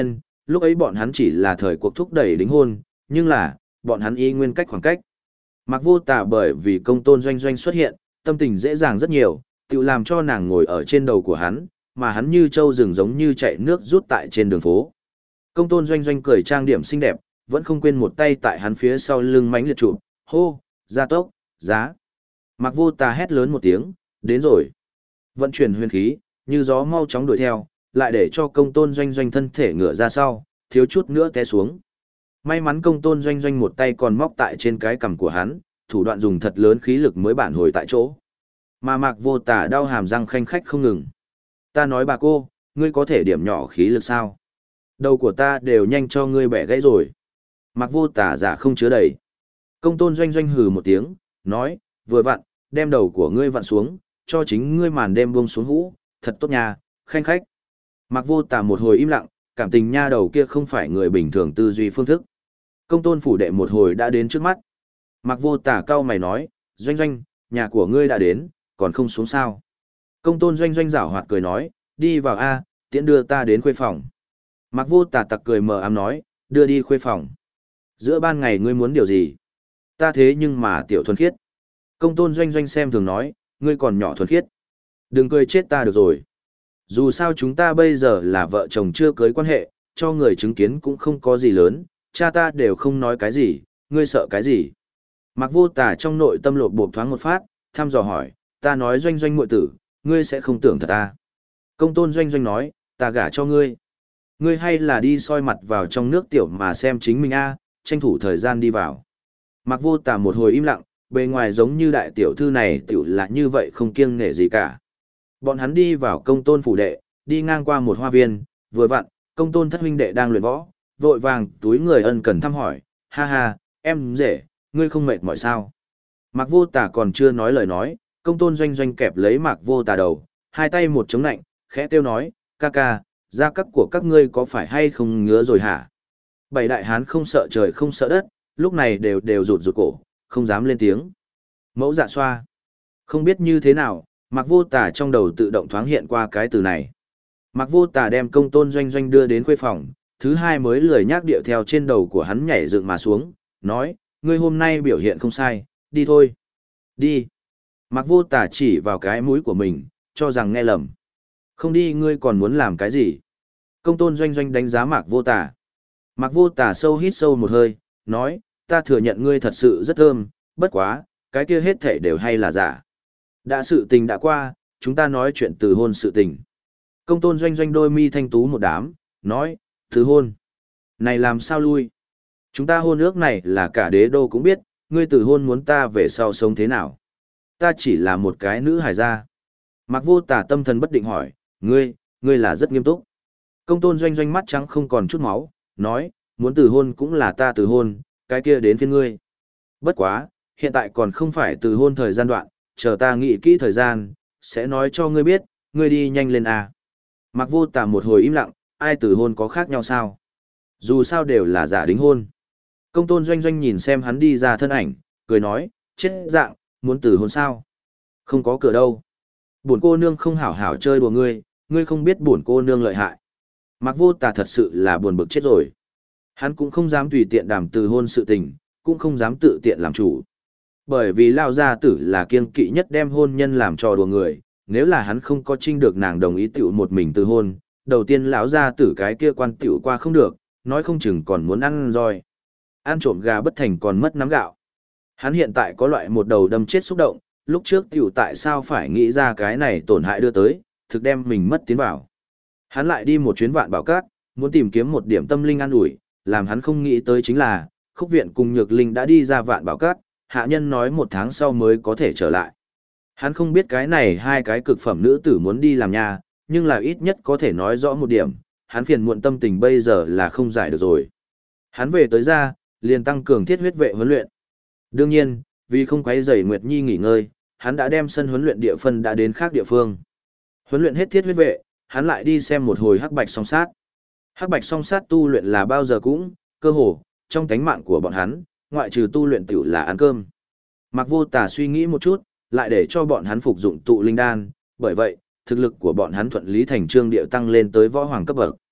lúc ấy bọn hắn chỉ là thời cuộc thúc đẩy đính hôn, nhưng là, bọn hắn y nguyên cách khoảng cách. Mạc Vô Tà bởi vì công tôn doanh doanh xuất hiện, tâm tình dễ dàng rất nhiều, tự làm cho nàng ngồi ở trên đầu của hắn, mà hắn như trâu rừng giống như chạy nước rút tại trên đường phố. Công tôn doanh doanh cười trang điểm xinh đẹp, vẫn không quên một tay tại hắn phía sau lưng mánh liệt chụp, hô, gia tốc, giá. Mạc Vô Tà hét lớn một tiếng, đến rồi. Vận chuyển huyền khí, như gió mau chóng đuổi theo, lại để cho công tôn doanh doanh thân thể ngửa ra sau, thiếu chút nữa té xuống. May mắn công tôn doanh doanh một tay còn móc tại trên cái cằm của hắn, thủ đoạn dùng thật lớn khí lực mới bản hồi tại chỗ. Mà Mạc Vô Tà đau hàm răng khanh khách không ngừng. Ta nói bà cô, ngươi có thể điểm nhỏ khí lực sao? Đầu của ta đều nhanh cho ngươi bẻ gãy rồi. Mạc Vô Tà giả không chứa đầy. Công tôn doanh doanh hừ một tiếng, nói, vừa vặn, đem đầu của ngươi vặn xuống, cho chính ngươi màn đêm buông xuống hũ, thật tốt nha, khanh khách. Mạc Vô Tà một hồi im lặng, cảm tình nha đầu kia không phải người bình thường tư duy phương thức. Công tôn phủ đệ một hồi đã đến trước mắt. Mạc Vô Tà cau mày nói, doanh doanh, nhà của ngươi đã đến, còn không xuống sao. Công tôn doanh doanh giảo hoạt cười nói, đi vào A, tiễn đưa ta đến khuê phòng. Mạc Vô Tà tặc cười mờ ám nói, đưa đi khuê phòng. Giữa ban ngày ngươi muốn điều gì? Ta thế nhưng mà tiểu thuần khiết. Công tôn doanh doanh xem thường nói, ngươi còn nhỏ thuần khiết. Đừng cười chết ta được rồi. Dù sao chúng ta bây giờ là vợ chồng chưa cưới quan hệ, cho người chứng kiến cũng không có gì lớn, cha ta đều không nói cái gì, ngươi sợ cái gì. Mạc Vô Tà trong nội tâm lột bộp thoáng một phát, thăm dò hỏi, ta nói doanh doanh muội tử, ngươi sẽ không tưởng thật ta. Công tôn doanh doanh nói, ta gả cho ngươi. Ngươi hay là đi soi mặt vào trong nước tiểu mà xem chính mình a, tranh thủ thời gian đi vào. Mạc Vô Tà một hồi im lặng, bề ngoài giống như đại tiểu thư này tiểu là như vậy không kiêng nể gì cả. Bọn hắn đi vào công tôn phủ đệ, đi ngang qua một hoa viên, vừa vặn, công tôn thất huynh đệ đang luyện võ, vội vàng túi người ân cần thăm hỏi, ha ha, em rể, ngươi không mệt mỏi sao. Mạc Vô Tà còn chưa nói lời nói, công tôn doanh doanh kẹp lấy Mạc Vô Tà đầu, hai tay một chống nạnh, khẽ kêu nói, ca ca, gia cấp của các ngươi có phải hay không ngứa rồi hả? Bảy đại hán không sợ trời không sợ đất, lúc này đều rụt rụt cổ, không dám lên tiếng. Mẫu dạ xoa. Không biết như thế nào, Mạc Vô Tà trong đầu tự động thoáng hiện qua cái từ này. Mạc Vô Tà đem công tôn doanh doanh đưa đến khuê phòng, thứ hai mới lười nhác điệu theo trên đầu của hắn nhảy dựng mà xuống, nói, ngươi hôm nay biểu hiện không sai, đi thôi. Đi. Mạc Vô Tà chỉ vào cái mũi của mình, cho rằng nghe lầm. Không đi ngươi còn muốn làm cái gì? Công tôn doanh doanh đánh giá Mạc Vô Tà. Mạc Vô Tà sâu hít sâu một hơi, nói, ta thừa nhận ngươi thật sự rất thơm, bất quá, cái kia hết thể đều hay là giả. Đã sự tình đã qua, chúng ta nói chuyện từ hôn sự tình. Công tôn doanh doanh đôi mi thanh tú một đám, nói, từ hôn. Này làm sao lui? Chúng ta hôn ước này là cả đế đô cũng biết, ngươi từ hôn muốn ta về sau sống thế nào? Ta chỉ là một cái nữ hài gia. Mạc Vô Tà tâm thần bất định hỏi, ngươi là rất nghiêm túc. Công tôn doanh doanh mắt trắng không còn chút máu, nói, muốn từ hôn cũng là ta từ hôn, cái kia đến phiên ngươi. Bất quá, hiện tại còn không phải từ hôn thời gian đoạn, chờ ta nghĩ kỹ thời gian, sẽ nói cho ngươi biết, ngươi đi nhanh lên à. Mạc Vô Tà một hồi im lặng, ai từ hôn có khác nhau sao? Dù sao đều là giả đính hôn. Công tôn doanh doanh nhìn xem hắn đi ra thân ảnh, cười nói, chết dạng, muốn từ hôn sao? Không có cửa đâu. Bổn cô nương không hảo hảo chơi đùa ngươi, ngươi không biết bổn cô nương lợi hại. Mạc Vô Tà thật sự là buồn bực chết rồi. Hắn cũng không dám tùy tiện đàm từ hôn sự tình, cũng không dám tự tiện làm chủ. Bởi vì Lao Gia Tử là kiêng kỵ nhất đem hôn nhân làm trò đùa người, nếu là hắn không có trinh được nàng đồng ý tiểu một mình từ hôn, đầu tiên lão Gia Tử cái kia quan tiểu qua không được, nói không chừng còn muốn ăn roi. Ăn trộm gà bất thành còn mất nắm gạo. Hắn hiện tại có loại một đầu đâm chết xúc động, lúc trước tiểu tại sao phải nghĩ ra cái này tổn hại đưa tới, thực đem mình mất tiến vào. Hắn lại đi một chuyến Vạn Bảo Các, muốn tìm kiếm một điểm tâm linh an ủi, làm hắn không nghĩ tới chính là, Khúc Viện cùng Nhược Linh đã đi ra Vạn Bảo Các, hạ nhân nói 1 tháng sau mới có thể trở lại. Hắn không biết cái này hai cái cực phẩm nữ tử muốn đi làm nhà, nhưng là ít nhất có thể nói rõ một điểm, hắn phiền muộn tâm tình bây giờ là không giải được rồi. Hắn về tới ra, liền tăng cường thiết huyết vệ huấn luyện. Đương nhiên, vì không quấy rầy Nguyệt Nhi nghỉ ngơi, hắn đã đem sân huấn luyện địa phân đã đến khác địa phương. Huấn luyện hết thiết huyết vệ, hắn lại đi xem một hồi hắc bạch song sát. Hắc bạch song sát tu luyện là bao giờ cũng, cơ hồ, trong tánh mạng của bọn hắn, ngoại trừ tu luyện tiểu là ăn cơm. Mạc Vô Tà suy nghĩ một chút, lại để cho bọn hắn phục dụng tụ linh đan, bởi vậy, thực lực của bọn hắn thuận lý thành trương điệu tăng lên tới võ hoàng cấp bậc.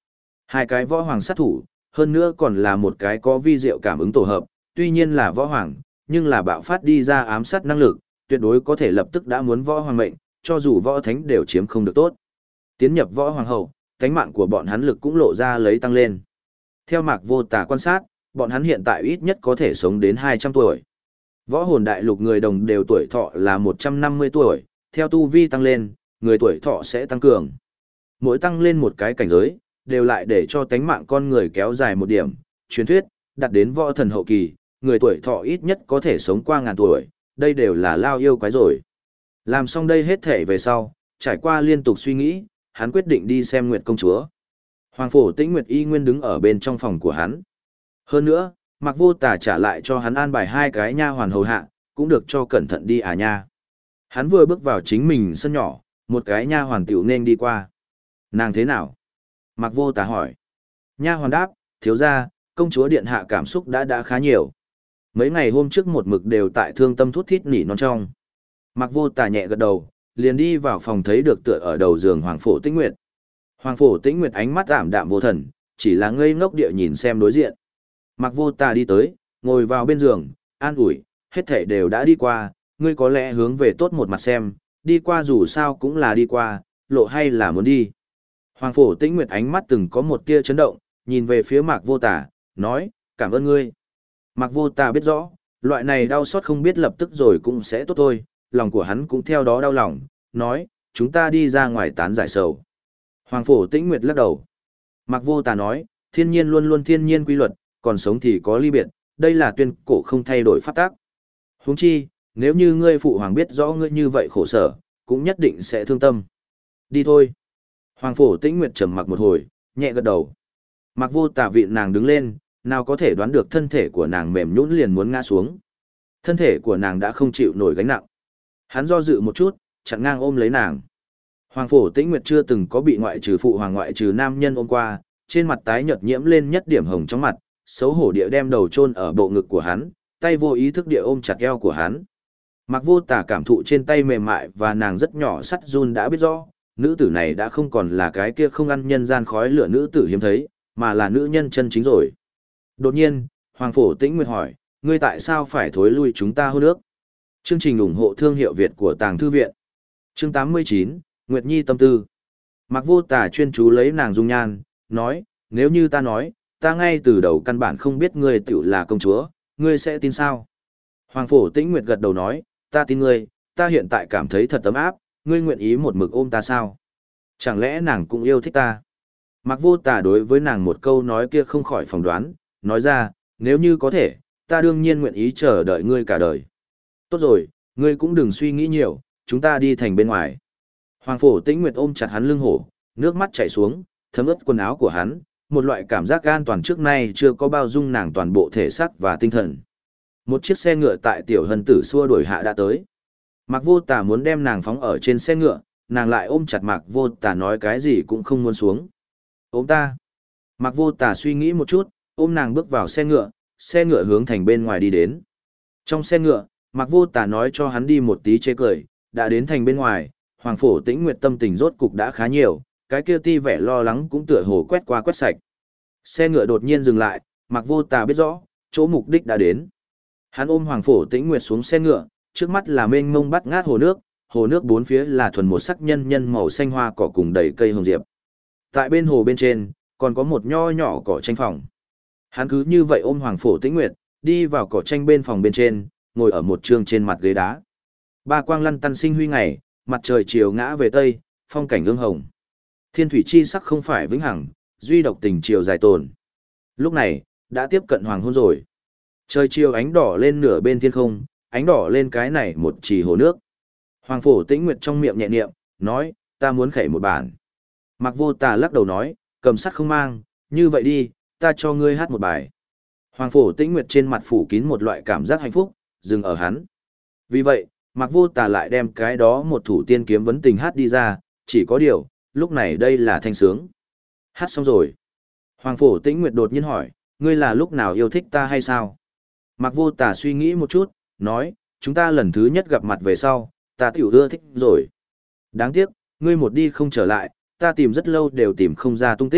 Hai cái võ hoàng sát thủ, hơn nữa còn là một cái có vi diệu cảm ứng tổ hợp, tuy nhiên là võ hoàng, nhưng là bạo phát đi ra ám sát năng lực, tuyệt đối có thể lập tức đã muốn võ hoàng mệnh, cho dù võ thánh đều chiếm không được tốt. Tiến nhập võ hoàng hậu, cánh mạng của bọn hắn lực cũng lộ ra lấy tăng lên. Theo Mạc Vô Tà quan sát, bọn hắn hiện tại ít nhất có thể sống đến 200 tuổi. Võ hồn đại lục người đồng đều tuổi thọ là 150 tuổi, theo tu vi tăng lên, người tuổi thọ sẽ tăng cường. Mỗi tăng lên một cái cảnh giới, đều lại để cho tánh mạng con người kéo dài một điểm. Truyền thuyết, đạt đến võ thần hậu kỳ, người tuổi thọ ít nhất có thể sống qua 1000 tuổi, đây đều là lao yêu quái rồi. Làm xong đây hết thể về sau, trải qua liên tục suy nghĩ, hắn quyết định đi xem Nguyệt công chúa. Hoàng Phổ Tĩnh Nguyệt y nguyên đứng ở bên trong phòng của hắn. Hơn nữa, Mạc Vô Tà trả lại cho hắn an bài 2 cái nha hoàn hầu hạ, cũng được cho cẩn thận đi à nha. Hắn vừa bước vào chính mình sân nhỏ, một cái nha hoàn tiểu nên đi qua. Nàng thế nào? Mạc Vô Tà hỏi. Nha hoàn đáp, thiếu gia, công chúa điện hạ cảm xúc đã khá nhiều. Mấy ngày hôm trước một mực đều tại thương tâm thút thít nỉ non trong. Mạc Vô Tà nhẹ gật đầu, liền đi vào phòng thấy được tựa ở đầu giường Hoàng Phổ Tĩnh Nguyệt. Hoàng Phổ Tĩnh Nguyệt ánh mắt ảm đạm vô thần, chỉ là ngây ngốc địa nhìn xem đối diện. Mạc Vô Tà đi tới, ngồi vào bên giường, an ủi, hết thảy đều đã đi qua, ngươi có lẽ hướng về tốt một mặt xem, đi qua dù sao cũng là đi qua, lộ hay là muốn đi. Hoàng Phổ Tĩnh Nguyệt ánh mắt từng có một tia chấn động, nhìn về phía Mạc Vô Tà, nói, cảm ơn ngươi. Mạc Vô Tà biết rõ, loại này đau xót không biết lập tức rồi cũng sẽ tốt thôi, lòng của hắn cũng theo đó đau lòng, nói, chúng ta đi ra ngoài tán giải sầu. Hoàng Phổ Tĩnh Nguyệt lắc đầu. Mạc Vô Tà nói, thiên nhiên luôn luôn thiên nhiên quy luật, còn sống thì có ly biệt, đây là tuyên cổ không thay đổi pháp tắc. Huống chi, nếu như ngươi phụ hoàng biết rõ ngươi như vậy khổ sở, cũng nhất định sẽ thương tâm. Đi thôi. Hoàng Phổ Tĩnh Nguyệt trầm mặc một hồi, nhẹ gật đầu. Mạc Vô Tà vịn nàng đứng lên, nào có thể đoán được thân thể của nàng mềm nhũn liền muốn ngã xuống. Thân thể của nàng đã không chịu nổi gánh nặng. Hắn do dự một chút, chặn ngang ôm lấy nàng. Hoàng Phổ Tĩnh Nguyệt chưa từng có bị ngoại trừ phụ hoàng ngoại trừ nam nhân ôm qua, trên mặt tái nhợt nhiễm lên nhất điểm hồng trong mặt, xấu hổ địa đem đầu chôn ở bộ ngực của hắn, tay vô ý thức địa ôm chặt eo của hắn. Mạc Vô Tà cảm thụ trên tay mềm mại và nàng rất nhỏ sắt run đã biết rõ, nữ tử này đã không còn là cái kia không ăn nhân gian khói lửa nữ tử hiếm thấy, mà là nữ nhân chân chính rồi. Đột nhiên, Hoàng Phổ Tĩnh Nguyệt hỏi, ngươi tại sao phải thối lui chúng ta hôn ước? Chương trình ủng hộ thương hiệu Việt của Tàng Thư Viện. Chương 89, Nguyệt Nhi tâm tư. Mạc Vô Tà chuyên chú lấy nàng dung nhan, nói, nếu như ta nói, ta ngay từ đầu căn bản không biết ngươi tiểu là công chúa, ngươi sẽ tin sao? Hoàng Phổ Tĩnh Nguyệt gật đầu nói, ta tin ngươi, ta hiện tại cảm thấy thật ấm áp, ngươi nguyện ý một mực ôm ta sao? Chẳng lẽ nàng cũng yêu thích ta? Mạc Vô Tà đối với nàng một câu nói kia không khỏi phỏng đoán, nói ra, nếu như có thể, ta đương nhiên nguyện ý chờ đợi ngươi cả đời. Tốt rồi, ngươi cũng đừng suy nghĩ nhiều, chúng ta đi thành bên ngoài. Hoàng Phổ Tĩnh Nguyệt ôm chặt hắn lưng hổ, nước mắt chảy xuống, thấm ướt quần áo của hắn, một loại cảm giác an toàn trước nay chưa có bao dung nàng toàn bộ thể xác và tinh thần. Một chiếc xe ngựa tại Tiểu Hân Tử xua đuổi hạ đã tới. Mạc Vô Tà muốn đem nàng phóng ở trên xe ngựa, nàng lại ôm chặt Mạc Vô Tà nói cái gì cũng không muốn xuống. Ôm ta. Mạc Vô Tà suy nghĩ một chút, ôm nàng bước vào xe ngựa hướng thành bên ngoài đi đến. Trong xe ngựa, Mạc Vô Tà nói cho hắn đi một tí chế cười, đã đến thành bên ngoài, Hoàng Phổ Tĩnh Nguyệt tâm tình rốt cục đã khá nhiều, cái kia ti vẻ lo lắng cũng tựa hồ quét qua quét sạch. Xe ngựa đột nhiên dừng lại, Mạc Vô Tà biết rõ, chỗ mục đích đã đến. Hắn ôm Hoàng Phổ Tĩnh Nguyệt xuống xe ngựa, trước mắt là mênh mông bát ngát hồ nước bốn phía là thuần một sắc nhân màu xanh hoa cỏ cùng đầy cây hồng diệp. Tại bên hồ bên trên, còn có một nho nhỏ cỏ tranh phòng. Hắn cứ như vậy ôm Hoàng Phổ Tĩnh Nguyệt, đi vào cỏ tranh bên phòng bên trên, ngồi ở một trường trên mặt ghế đá. Ba quang lăn tăn sinh huy ngày, mặt trời chiều ngã về tây, phong cảnh ương hồng. Thiên thủy chi sắc không phải vĩnh hằng, duy độc tình chiều dài tồn. Lúc này, đã tiếp cận hoàng hôn rồi. Trời chiều ánh đỏ lên nửa bên thiên không, ánh đỏ lên cái này một chỉ hồ nước. Hoàng Phổ Tĩnh Nguyệt trong miệng nhẹ niệm, nói, ta muốn khẩy một bản. Mạc Vô Tà lắc đầu nói, cầm sắt không mang, như vậy đi, ta cho ngươi hát một bài. Hoàng Phổ Tĩnh Nguyệt trên mặt phủ kín một loại cảm giác hạnh phúc, dừng ở hắn. Vì vậy, Mạc Vô Tà lại đem cái đó một thủ tiên kiếm vấn tình hát đi ra, chỉ có điều, lúc này đây là thanh sướng. Hát xong rồi. Hoàng Phổ Tĩnh Nguyệt đột nhiên hỏi, ngươi là lúc nào yêu thích ta hay sao? Mạc Vô Tà suy nghĩ một chút, nói, chúng ta lần thứ nhất gặp mặt về sau, ta tiểu ưa thích rồi. Đáng tiếc, ngươi một đi không trở lại, ta tìm rất lâu đều tìm không ra tung tích,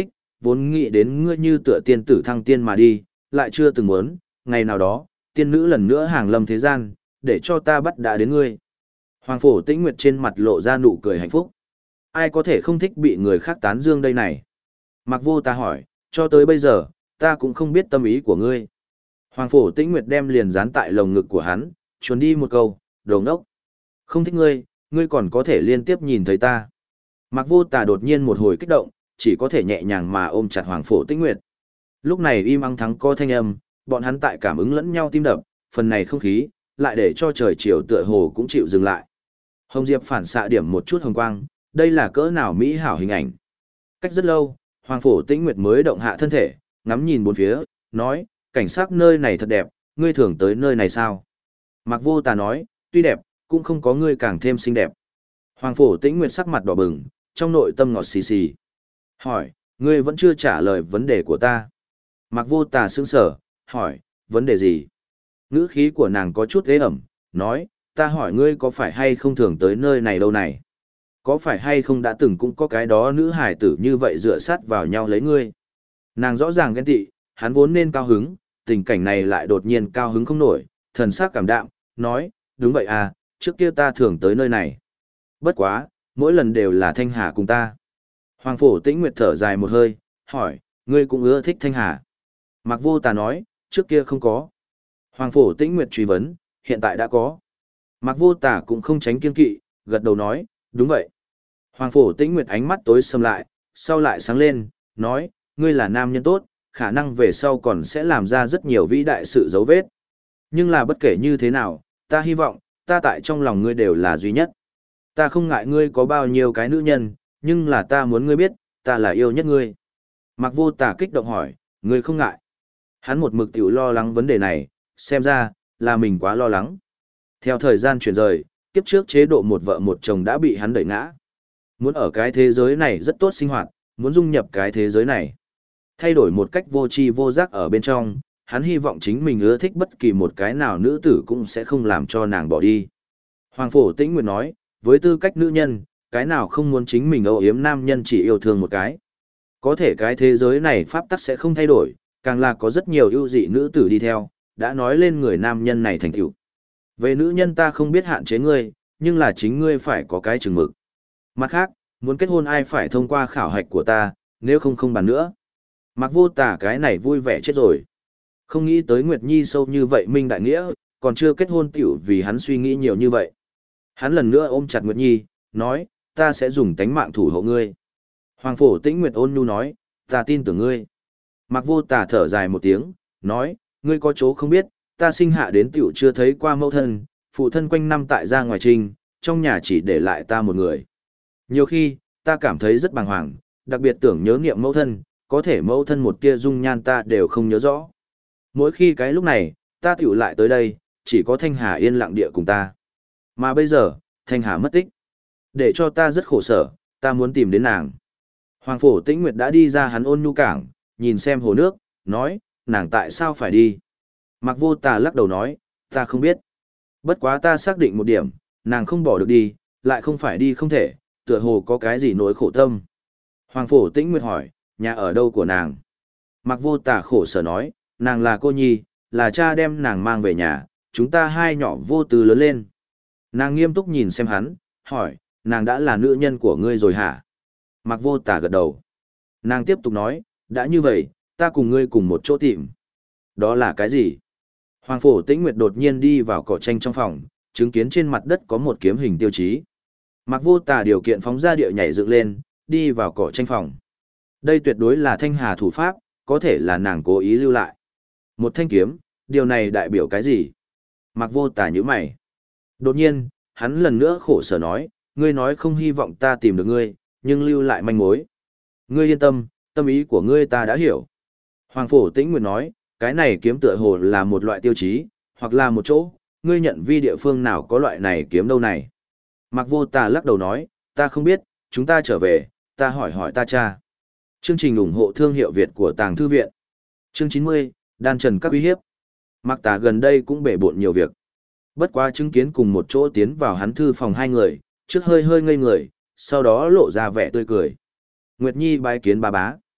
vốn nghĩ đến ngươi như tựa tiên tử thăng tiên mà đi, lại chưa từng muốn, ngày nào đó, tiên nữ lần nữa hàng lâm thế gian, để cho ta bắt đã đến ngươi. Hoàng Phổ Tĩnh Nguyệt trên mặt lộ ra nụ cười hạnh phúc. Ai có thể không thích bị người khác tán dương đây này? Mạc Vô Tà hỏi, cho tới bây giờ, ta cũng không biết tâm ý của ngươi. Hoàng Phổ Tĩnh Nguyệt đem liền dán tại lồng ngực của hắn, chuồn đi một câu, đồ ngốc. Không thích ngươi, ngươi còn có thể liên tiếp nhìn thấy ta. Mạc Vô Tà đột nhiên một hồi kích động, chỉ có thể nhẹ nhàng mà ôm chặt Hoàng Phổ Tĩnh Nguyệt. Lúc này im ắng thắng có thanh âm, bọn hắn tại cảm ứng lẫn nhau tim đập, phần này không khí, lại để cho trời chiều tựa hồ cũng chịu dừng lại. Hồng Diệp phản xạ điểm một chút hồng quang, đây là cỡ nào mỹ hảo hình ảnh. Cách rất lâu, Hoàng Phổ Tĩnh Nguyệt mới động hạ thân thể, ngắm nhìn bốn phía, nói, cảnh sắc nơi này thật đẹp, ngươi thường tới nơi này sao? Mạc Vô Tà nói, tuy đẹp, cũng không có ngươi càng thêm xinh đẹp. Hoàng Phổ Tĩnh Nguyệt sắc mặt đỏ bừng, trong nội tâm ngọt xì xì. Hỏi, ngươi vẫn chưa trả lời vấn đề của ta. Mạc Vô Tà sững sờ, hỏi, vấn đề gì? Ngữ khí của nàng có chút ế ẩm, nói, ta hỏi ngươi có phải hay không thường tới nơi này đâu này? Có phải hay không đã từng cũng có cái đó nữ hải tử như vậy dựa sát vào nhau lấy ngươi? Nàng rõ ràng ghen tị, hắn vốn nên cao hứng, tình cảnh này lại đột nhiên cao hứng không nổi, thần sắc cảm đạm, nói, đúng vậy à, trước kia ta thường tới nơi này. Bất quá, mỗi lần đều là Thanh Hà cùng ta. Hoàng Phổ Tĩnh Nguyệt thở dài một hơi, hỏi, ngươi cũng ưa thích Thanh Hà? Mạc Vô Tà nói, trước kia không có. Hoàng Phổ Tĩnh Nguyệt truy vấn, hiện tại đã có. Mạc Vô Tà cũng không tránh kiêng kỵ, gật đầu nói, đúng vậy. Hoàng Phổ Tĩnh Nguyệt ánh mắt tối sầm lại, sau lại sáng lên, nói, ngươi là nam nhân tốt, khả năng về sau còn sẽ làm ra rất nhiều vĩ đại sự dấu vết. Nhưng là bất kể như thế nào, ta hy vọng, ta tại trong lòng ngươi đều là duy nhất. Ta không ngại ngươi có bao nhiêu cái nữ nhân, nhưng là ta muốn ngươi biết, ta là yêu nhất ngươi. Mạc Vô Tà kích động hỏi, ngươi không ngại. Hắn một mực tiểu lo lắng vấn đề này, xem ra, là mình quá lo lắng. Theo thời gian chuyển rời, kiếp trước chế độ một vợ một chồng đã bị hắn đẩy ngã. Muốn ở cái thế giới này rất tốt sinh hoạt, muốn dung nhập cái thế giới này. Thay đổi một cách vô tri vô giác ở bên trong, hắn hy vọng chính mình ưa thích bất kỳ một cái nào nữ tử cũng sẽ không làm cho nàng bỏ đi. Hoàng Phổ Tĩnh Nguyệt nói, với tư cách nữ nhân, cái nào không muốn chính mình âu yếm nam nhân chỉ yêu thương một cái. Có thể cái thế giới này pháp tắc sẽ không thay đổi, càng là có rất nhiều ưu dị nữ tử đi theo, đã nói lên người nam nhân này thành tựu. Về nữ nhân ta không biết hạn chế ngươi, nhưng là chính ngươi phải có cái chừng mực. Mặt khác, muốn kết hôn ai phải thông qua khảo hạch của ta, nếu không không bàn nữa. Mạc Vô Tà cái này vui vẻ chết rồi. Không nghĩ tới Nguyệt Nhi sâu như vậy minh đại nghĩa, còn chưa kết hôn tiểu vì hắn suy nghĩ nhiều như vậy. Hắn lần nữa ôm chặt Nguyệt Nhi, nói, ta sẽ dùng tánh mạng thủ hộ ngươi. Hoàng Phổ Tĩnh Nguyệt ôn nhu nói, ta tin tưởng ngươi. Mạc Vô Tà thở dài một tiếng, nói, ngươi có chỗ không biết, ta sinh hạ đến tiểu chưa thấy qua mẫu thân, phụ thân quanh năm tại ra ngoài trình, trong nhà chỉ để lại ta một người. Nhiều khi, ta cảm thấy rất bàng hoàng, đặc biệt tưởng nhớ nghiệm mẫu thân, có thể mẫu thân một tia dung nhan ta đều không nhớ rõ. Mỗi khi cái lúc này, ta tiểu lại tới đây, chỉ có Thanh Hà yên lặng địa cùng ta. Mà bây giờ, Thanh Hà mất tích. Để cho ta rất khổ sở, ta muốn tìm đến nàng. Hoàng Phổ Tĩnh Nguyệt đã đi ra hắn ôn nhu cảng, nhìn xem hồ nước, nói, nàng tại sao phải đi. Mạc Vô Tà lắc đầu nói, ta không biết. Bất quá ta xác định một điểm, nàng không bỏ được đi, lại không phải đi không thể, tựa hồ có cái gì nỗi khổ tâm. Hoàng Phổ Tĩnh Nguyệt hỏi, nhà ở đâu của nàng? Mạc Vô Tà khổ sở nói, nàng là cô nhi, là cha đem nàng mang về nhà, chúng ta hai nhỏ vô tư lớn lên. Nàng nghiêm túc nhìn xem hắn, hỏi, nàng đã là nữ nhân của ngươi rồi hả? Mạc Vô Tà gật đầu. Nàng tiếp tục nói, đã như vậy, ta cùng ngươi cùng một chỗ tìm. Đó là cái gì? Hoàng Phổ Tĩnh Nguyệt đột nhiên đi vào cỏ tranh trong phòng, chứng kiến trên mặt đất có một kiếm hình tiêu chí. Mạc Vô Tà điều kiện phóng ra địa nhảy dựng lên, đi vào cỏ tranh phòng. Đây tuyệt đối là Thanh Hà thủ pháp, có thể là nàng cố ý lưu lại. Một thanh kiếm, điều này đại biểu cái gì? Mạc Vô Tà nhíu mày. Đột nhiên, hắn lần nữa khổ sở nói, ngươi nói không hy vọng ta tìm được ngươi, nhưng lưu lại manh mối. Ngươi yên tâm, tâm ý của ngươi ta đã hiểu. Hoàng Phổ Tĩnh Nguyệt nói, cái này kiếm tựa hồ là một loại tiêu chí, hoặc là một chỗ, ngươi nhận vi địa phương nào có loại này kiếm đâu này. Mạc Vô Tà lắc đầu nói, ta không biết, chúng ta trở về, ta hỏi hỏi ta cha. Chương trình ủng hộ thương hiệu Việt của Tàng Thư Viện. Chương 90, đan trần các uy hiếp. Mạc Tà gần đây cũng bể bộn nhiều việc. Bất quá chứng kiến cùng một chỗ tiến vào hắn thư phòng hai người, trước hơi hơi ngây người, sau đó lộ ra vẻ tươi cười. Nguyệt Nhi bái kiến ba bá.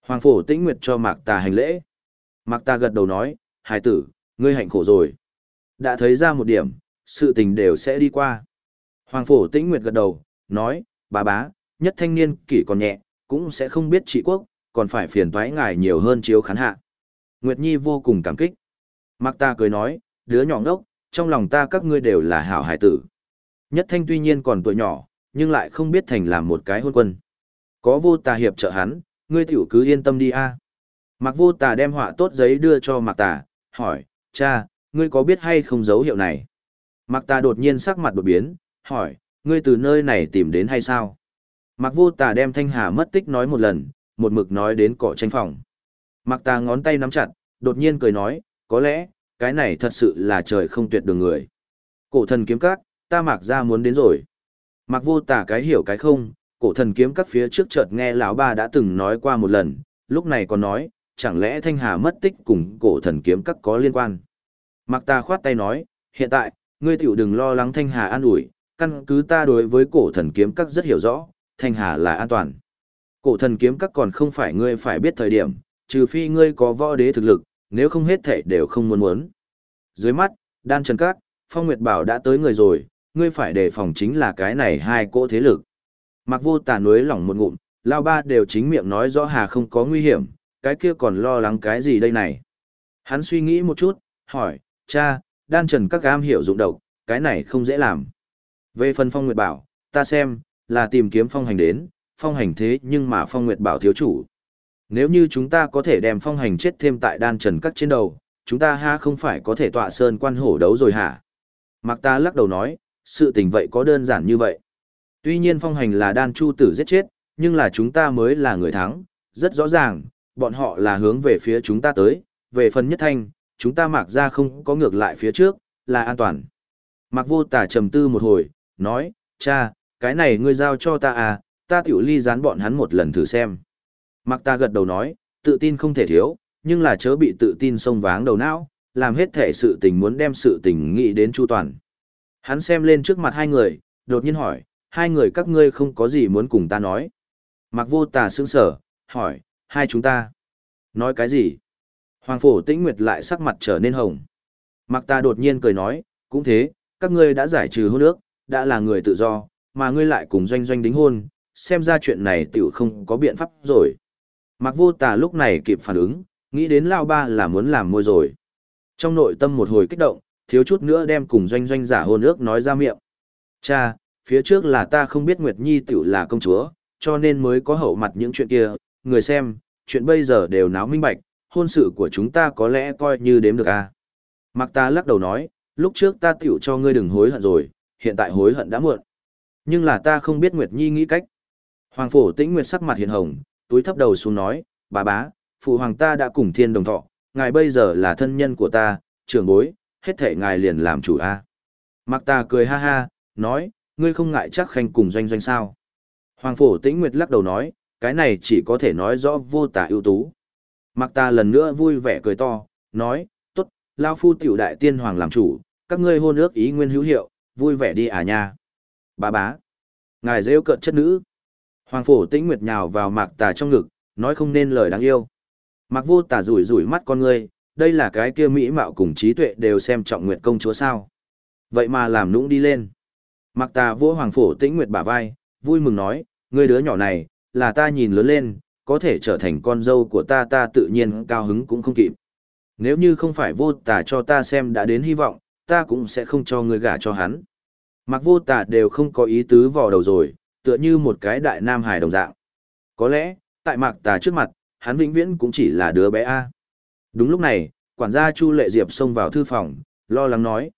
Hoàng Phổ Tĩnh Nguyệt cho Mạc Tà hành lễ. Mạc Tà gật đầu nói, hài tử, ngươi hạnh khổ rồi. Đã thấy ra một điểm, sự tình đều sẽ đi qua. Hoàng Phổ Tĩnh Nguyệt gật đầu, nói, bà bá, nhất thanh niên kỷ còn nhẹ, cũng sẽ không biết trị quốc, còn phải phiền toái ngài nhiều hơn chiếu khán hạ. Nguyệt Nhi vô cùng cảm kích. Mạc Tà cười nói, đứa nhỏ ngốc, trong lòng ta các ngươi đều là hảo hải tử. Nhất thanh tuy nhiên còn tuổi nhỏ, nhưng lại không biết thành làm một cái hôn quân. Có Vô Tà hiệp trợ hắn, ngươi tiểu cứ yên tâm đi a. Mạc Vô Tà đem họa tốt giấy đưa cho Mạc Tà, hỏi, cha, ngươi có biết hay không dấu hiệu này? Mạc Tà đột nhiên sắc mặt đột biến, hỏi, ngươi từ nơi này tìm đến hay sao? Mạc Vô Tà đem Thanh Hà mất tích nói một lần, một mực nói đến cỏ tranh phòng. Mạc Tà ngón tay nắm chặt, đột nhiên cười nói, có lẽ, cái này thật sự là trời không tuyệt đường người. Cổ thần kiếm các, ta Mạc gia muốn đến rồi. Mạc Vô Tà cái hiểu cái không, cổ thần kiếm các phía trước chợt nghe lão ba đã từng nói qua một lần, lúc này còn nói, chẳng lẽ Thanh Hà mất tích cùng cổ thần kiếm các có liên quan. Mạc Tà khoát tay nói, hiện tại, ngươi tiểu đừng lo lắng Thanh Hà an ủi, căn cứ ta đối với cổ thần kiếm các rất hiểu rõ, Thanh Hà là an toàn. Cổ thần kiếm các còn không phải ngươi phải biết thời điểm, trừ phi ngươi có võ đế thực lực, nếu không hết thảy đều không muốn. Dưới mắt, Đan Trần Các, Phong Nguyệt Bảo đã tới người rồi, ngươi phải đề phòng chính là cái này hai cỗ thế lực. Mạc Vô Tà nuối lỏng một ngụm, lao ba đều chính miệng nói rõ Hà không có nguy hiểm, cái kia còn lo lắng cái gì đây này. Hắn suy nghĩ một chút, hỏi, cha, Đan Trần Các am hiểu dụng độc, cái này không dễ làm. Về phần Phong Nguyệt Bảo, ta xem, là tìm kiếm Phong Hành đến, Phong Hành thế nhưng mà Phong Nguyệt Bảo thiếu chủ. Nếu như chúng ta có thể đem Phong Hành chết thêm tại Đan Trần Các trên đầu, chúng ta ha không phải có thể tọa sơn quan hổ đấu rồi hả? Mạc Ta lắc đầu nói, sự tình vậy có đơn giản như vậy. Tuy nhiên Phong Hành là Đan Chu Tử giết chết, nhưng là chúng ta mới là người thắng, rất rõ ràng, bọn họ là hướng về phía chúng ta tới, về phần Nhất Thanh, chúng ta Mạc ra không có ngược lại phía trước, là an toàn. Mạc Vô Tà trầm tư một hồi, nói, cha, cái này ngươi giao cho ta à, ta tiểu ly gián bọn hắn một lần thử xem. Mạc Ta gật đầu nói, tự tin không thể thiếu, nhưng là chớ bị tự tin xông váng đầu não, làm hết thể sự tình muốn đem sự tình nghĩ đến chu toàn. Hắn xem lên trước mặt hai người, đột nhiên hỏi, hai người các ngươi không có gì muốn cùng ta nói. Mạc Vô Tà sững sờ, hỏi, hai chúng ta. Nói cái gì? Hoàng Phổ Tĩnh Nguyệt lại sắc mặt trở nên hồng. Mạc Ta đột nhiên cười nói, cũng thế, các ngươi đã giải trừ hôn ước, đã là người tự do, mà ngươi lại cùng Doanh Doanh đính hôn, xem ra chuyện này tiểu không có biện pháp rồi. Mạc Vô Tà lúc này kịp phản ứng, nghĩ đến Lao Ba là muốn làm môi rồi. Trong nội tâm một hồi kích động, thiếu chút nữa đem cùng Doanh Doanh giả hôn ước nói ra miệng. Cha, phía trước là ta không biết Nguyệt Nhi tiểu là công chúa, cho nên mới có hậu mặt những chuyện kia, người xem, chuyện bây giờ đều náo minh bạch, hôn sự của chúng ta có lẽ coi như đếm được à. Mạc Ta lắc đầu nói, lúc trước ta tiểu cho ngươi đừng hối hận rồi, hiện tại hối hận đã muộn. Nhưng là ta không biết Nguyệt Nhi nghĩ cách. Hoàng Phổ Tĩnh Nguyệt sắc mặt hiện hồng, túi thấp đầu xuống nói, bà bá, phụ hoàng ta đã cùng thiên đồng thọ, ngài bây giờ là thân nhân của ta, trưởng bối, hết thể ngài liền làm chủ a. Mạc Ta cười ha ha, nói, ngươi không ngại chắc Khanh cùng Doanh Doanh sao. Hoàng Phổ Tĩnh Nguyệt lắc đầu nói, cái này chỉ có thể nói rõ Vô Tà ưu tú. Mạc Ta lần nữa vui vẻ cười to, nói, tốt, lao phu tiểu đại tiên hoàng làm chủ, các ngươi hôn ước ý nguyên hữu hiệu, vui vẻ đi à nha. Bà bá, ngài rêu cợt chất nữ. Hoàng Phổ Tĩnh Nguyệt nhào vào Mạc Tà trong ngực, nói không nên lời đáng yêu. Mạc Vô Tà rủi rủi mắt con ngươi, đây là cái kia mỹ mạo cùng trí tuệ đều xem trọng Nguyệt công chúa sao. Vậy mà làm nũng đi lên. Mạc Tà vỗ Hoàng Phổ Tĩnh Nguyệt bả vai, vui mừng nói, ngươi đứa nhỏ này, là ta nhìn lớn lên, có thể trở thành con dâu của ta, ta tự nhiên cao hứng cũng không kịp. Nếu như không phải Vô Tà cho ta xem đã đến hy vọng, ta cũng sẽ không cho ngươi gả cho hắn. Mạc Vô Tà đều không có ý tứ vò đầu rồi, tựa như một cái đại nam hài đồng dạng. Có lẽ, tại Mạc Tà trước mặt, hắn vĩnh viễn cũng chỉ là đứa bé A. Đúng lúc này, quản gia Chu Lệ Diệp xông vào thư phòng, lo lắng nói,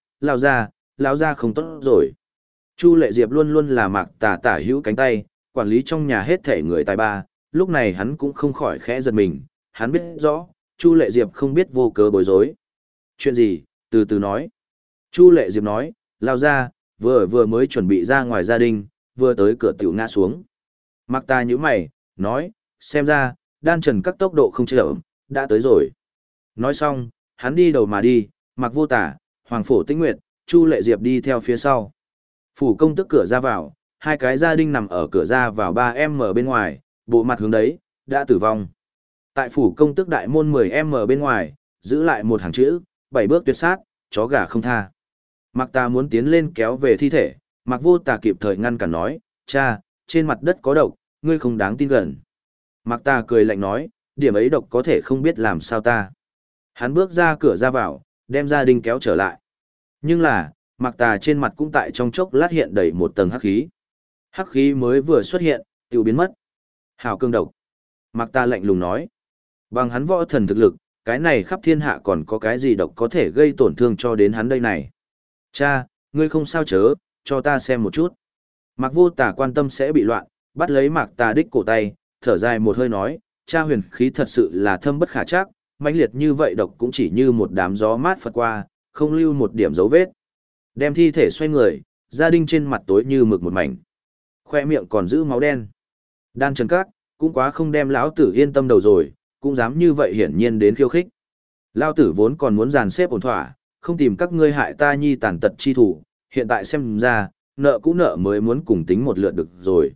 lão gia không tốt rồi. Chu Lệ Diệp luôn luôn là Mạc Tà tả hữu cánh tay, quản lý trong nhà hết thể người tài ba, lúc này hắn cũng không khỏi khẽ giật mình, hắn biết rõ, Chu Lệ Diệp không biết vô cớ bối rối. Chuyện gì, từ từ nói. Chu Lệ Diệp nói, lao ra, vừa mới chuẩn bị ra ngoài gia đình, vừa tới cửa tiểu ngã xuống. Mạc Tà nhíu mày, nói, xem ra, Đan Trần Các tốc độ không chậm, đã tới rồi. Nói xong, hắn đi đầu mà đi, Mạc Vô Tà, Hoàng Phổ Tĩnh Nguyệt, Chu Lệ Diệp đi theo phía sau. Phủ công tức cửa ra vào, hai cái gia đình nằm ở cửa ra vào 3M bên ngoài, bộ mặt hướng đấy, đã tử vong. Tại phủ công tước đại môn 10m bên ngoài, giữ lại một hàng chữ, 7 bước tuyệt sát, chó gà không tha. Mạc Tà muốn tiến lên kéo về thi thể, Mạc Vô Tà kịp thời ngăn cản nói, cha, trên mặt đất có độc, ngươi không đáng tin gần. Mạc Tà cười lạnh nói, điểm ấy độc có thể không biết làm sao ta. Hắn bước ra cửa ra vào, đem gia đình kéo trở lại. Nhưng là, Mạc Tà trên mặt cũng tại trong chốc lát hiện đầy một tầng hắc khí. Hắc khí mới vừa xuất hiện, tiêu biến mất. Hào cương độc. Mạc Tà lạnh lùng nói. Bằng hắn võ thần thực lực, cái này khắp thiên hạ còn có cái gì độc có thể gây tổn thương cho đến hắn đây này. Cha, ngươi không sao chớ, cho ta xem một chút. Mạc Vô Tà quan tâm sẽ bị loạn, bắt lấy Mạc Tà đích cổ tay, thở dài một hơi nói, cha huyền khí thật sự là thâm bất khả trắc, mãnh liệt như vậy độc cũng chỉ như một đám gió mát phật qua, không lưu một điểm dấu vết. Đem thi thể xoay người, gia đình trên mặt tối như mực một mảnh. Khoe miệng còn giữ máu đen. Đan Trần Các, cũng quá không đem lão tử yên tâm đầu rồi, cũng dám như vậy hiển nhiên đến khiêu khích. Lão tử vốn còn muốn dàn xếp ổn thỏa, không tìm các ngươi hại ta nhi tàn tật chi thủ, hiện tại xem ra, nợ cũ nợ mới muốn cùng tính một lượt được rồi.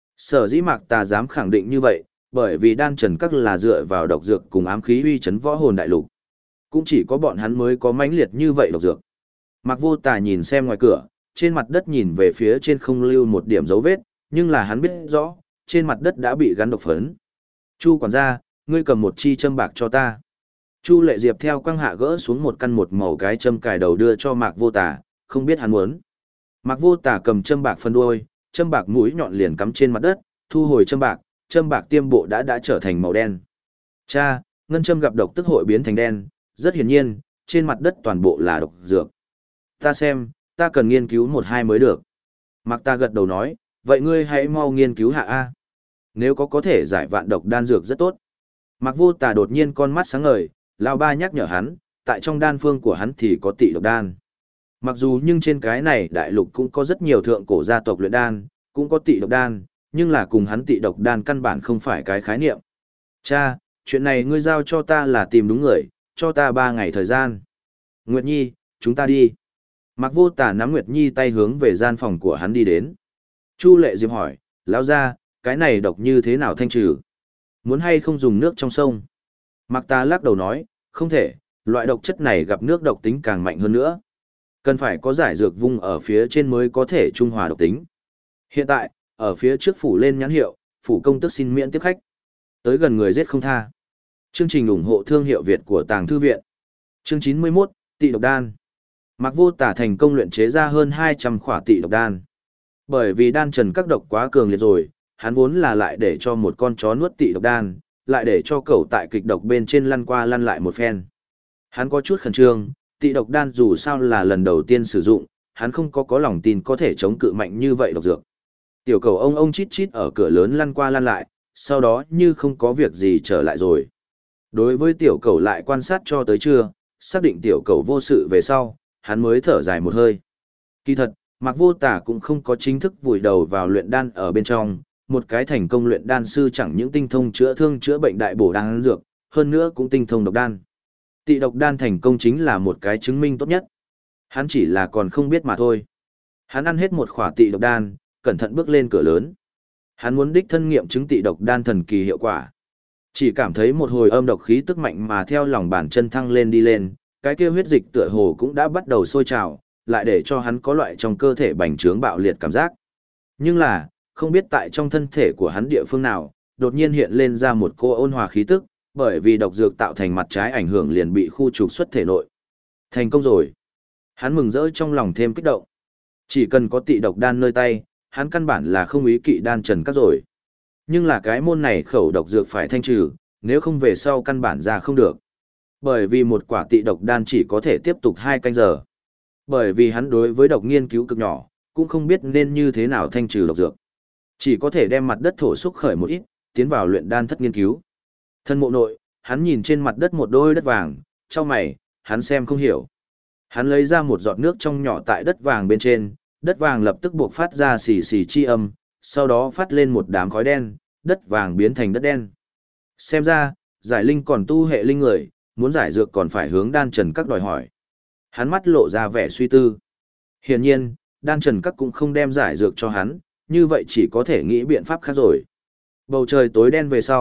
Sở dĩ Mạc Tà dám khẳng định như vậy, bởi vì Đan Trần Các là dựa vào độc dược cùng ám khí uy chấn võ hồn đại lục. Cũng chỉ có bọn hắn mới có mãnh liệt như vậy độc dược. Mạc Vô Tà nhìn xem ngoài cửa, trên mặt đất nhìn về phía trên không lưu một điểm dấu vết, nhưng là hắn biết rõ, trên mặt đất đã bị gắn độc phấn. Chu quản gia, ngươi cầm một chi châm bạc cho ta. Chu Lệ Diệp theo quang hạ gỡ xuống một căn một màu cái châm cài đầu đưa cho Mạc Vô Tà, không biết hắn muốn. Mạc Vô Tà cầm châm bạc phân đuôi, châm bạc mũi nhọn liền cắm trên mặt đất, thu hồi châm bạc tiêm bộ đã trở thành màu đen. Cha, ngân châm gặp độc tức hội biến thành đen, rất hiển nhiên, trên mặt đất toàn bộ là độc dược. Ta xem, ta cần nghiên cứu một hai mới được. Mạc Ta gật đầu nói, vậy ngươi hãy mau nghiên cứu hạ A. Nếu có thể giải vạn độc đan dược rất tốt. Mạc Vô Tà đột nhiên con mắt sáng ngời, Lão Ba nhắc nhở hắn, tại trong đan phương của hắn thì có tị độc đan. Mặc dù nhưng trên cái này đại lục cũng có rất nhiều thượng cổ gia tộc luyện đan, cũng có tị độc đan, nhưng là cùng hắn tị độc đan căn bản không phải cái khái niệm. Cha, chuyện này ngươi giao cho ta là tìm đúng người, cho ta 3 ngày thời gian. Nguyệt Nhi, chúng ta đi. Mạc Vô Tà nắm Nguyệt Nhi tay hướng về gian phòng của hắn đi đến. Chu Lệ Diệp hỏi, lão gia, cái này độc như thế nào thanh trừ? Muốn hay không dùng nước trong sông? Mạc Ta lắc đầu nói, không thể, loại độc chất này gặp nước độc tính càng mạnh hơn nữa. Cần phải có giải dược vung ở phía trên mới có thể trung hòa độc tính. Hiện tại, ở phía trước phủ lên nhãn hiệu, phủ công tức xin miễn tiếp khách. Tới gần người giết không tha. Chương trình ủng hộ thương hiệu Việt của Tàng Thư Viện. Chương 91, Tị độc đan. Mạc Vô Tà thành công luyện chế ra hơn 200 khỏa tị độc đan. Bởi vì đan trần các độc quá cường liệt rồi, hắn vốn là lại để cho một con chó nuốt tị độc đan, lại để cho cẩu tại kịch độc bên trên lăn qua lăn lại một phen. Hắn có chút khẩn trương, tị độc đan dù sao là lần đầu tiên sử dụng, hắn không có lòng tin có thể chống cự mạnh như vậy độc dược. Tiểu cẩu ông chít chít ở cửa lớn lăn qua lăn lại, sau đó như không có việc gì trở lại rồi. Đối với tiểu cẩu lại quan sát cho tới trưa, xác định tiểu cẩu vô sự về sau, hắn mới thở dài một hơi. Kỳ thật, Mạc Vô Tà cũng không có chính thức vùi đầu vào luyện đan ở bên trong, một cái thành công luyện đan sư chẳng những tinh thông chữa thương chữa bệnh đại bổ đan dược, hơn nữa cũng tinh thông độc đan. Tị độc đan thành công chính là một cái chứng minh tốt nhất. Hắn chỉ là còn không biết mà thôi. Hắn ăn hết một khỏa tị độc đan, cẩn thận bước lên cửa lớn. Hắn muốn đích thân nghiệm chứng tị độc đan thần kỳ hiệu quả. Chỉ cảm thấy một hồi âm độc khí tức mạnh mà theo lòng bàn chân thăng lên đi lên, cái kia huyết dịch tựa hồ cũng đã bắt đầu sôi trào, lại để cho hắn có loại trong cơ thể bành trướng bạo liệt cảm giác. Nhưng là, không biết tại trong thân thể của hắn địa phương nào, đột nhiên hiện lên ra một cô ôn hòa khí tức, bởi vì độc dược tạo thành mặt trái ảnh hưởng liền bị khu trục xuất thể nội. Thành công rồi. Hắn mừng rỡ trong lòng thêm kích động. Chỉ cần có tị độc đan nơi tay, hắn căn bản là không ý kỵ đan trần các rồi. Nhưng là cái môn này khẩu độc dược phải thanh trừ, nếu không về sau căn bản ra không được. Bởi vì một quả tị độc đan chỉ có thể tiếp tục 2 canh giờ. Bởi vì hắn đối với độc nghiên cứu cực nhỏ, cũng không biết nên như thế nào thanh trừ độc dược. Chỉ có thể đem mặt đất thổ xúc khởi một ít, tiến vào luyện đan thất nghiên cứu. Thân mộ nội, hắn nhìn trên mặt đất một đôi đất vàng, chau mày, hắn xem không hiểu. Hắn lấy ra một giọt nước trong nhỏ tại đất vàng bên trên, đất vàng lập tức buộc phát ra xì xì chi âm, sau đó phát lên một đám khói đen, đất vàng biến thành đất đen. Xem ra, giải linh còn tu hệ linh người, muốn giải dược còn phải hướng đan trần các đòi hỏi. Hắn mắt lộ ra vẻ suy tư. Hiển nhiên, đan trần các cũng không đem giải dược cho hắn, như vậy chỉ có thể nghĩ biện pháp khác rồi. Bầu trời tối đen về sau,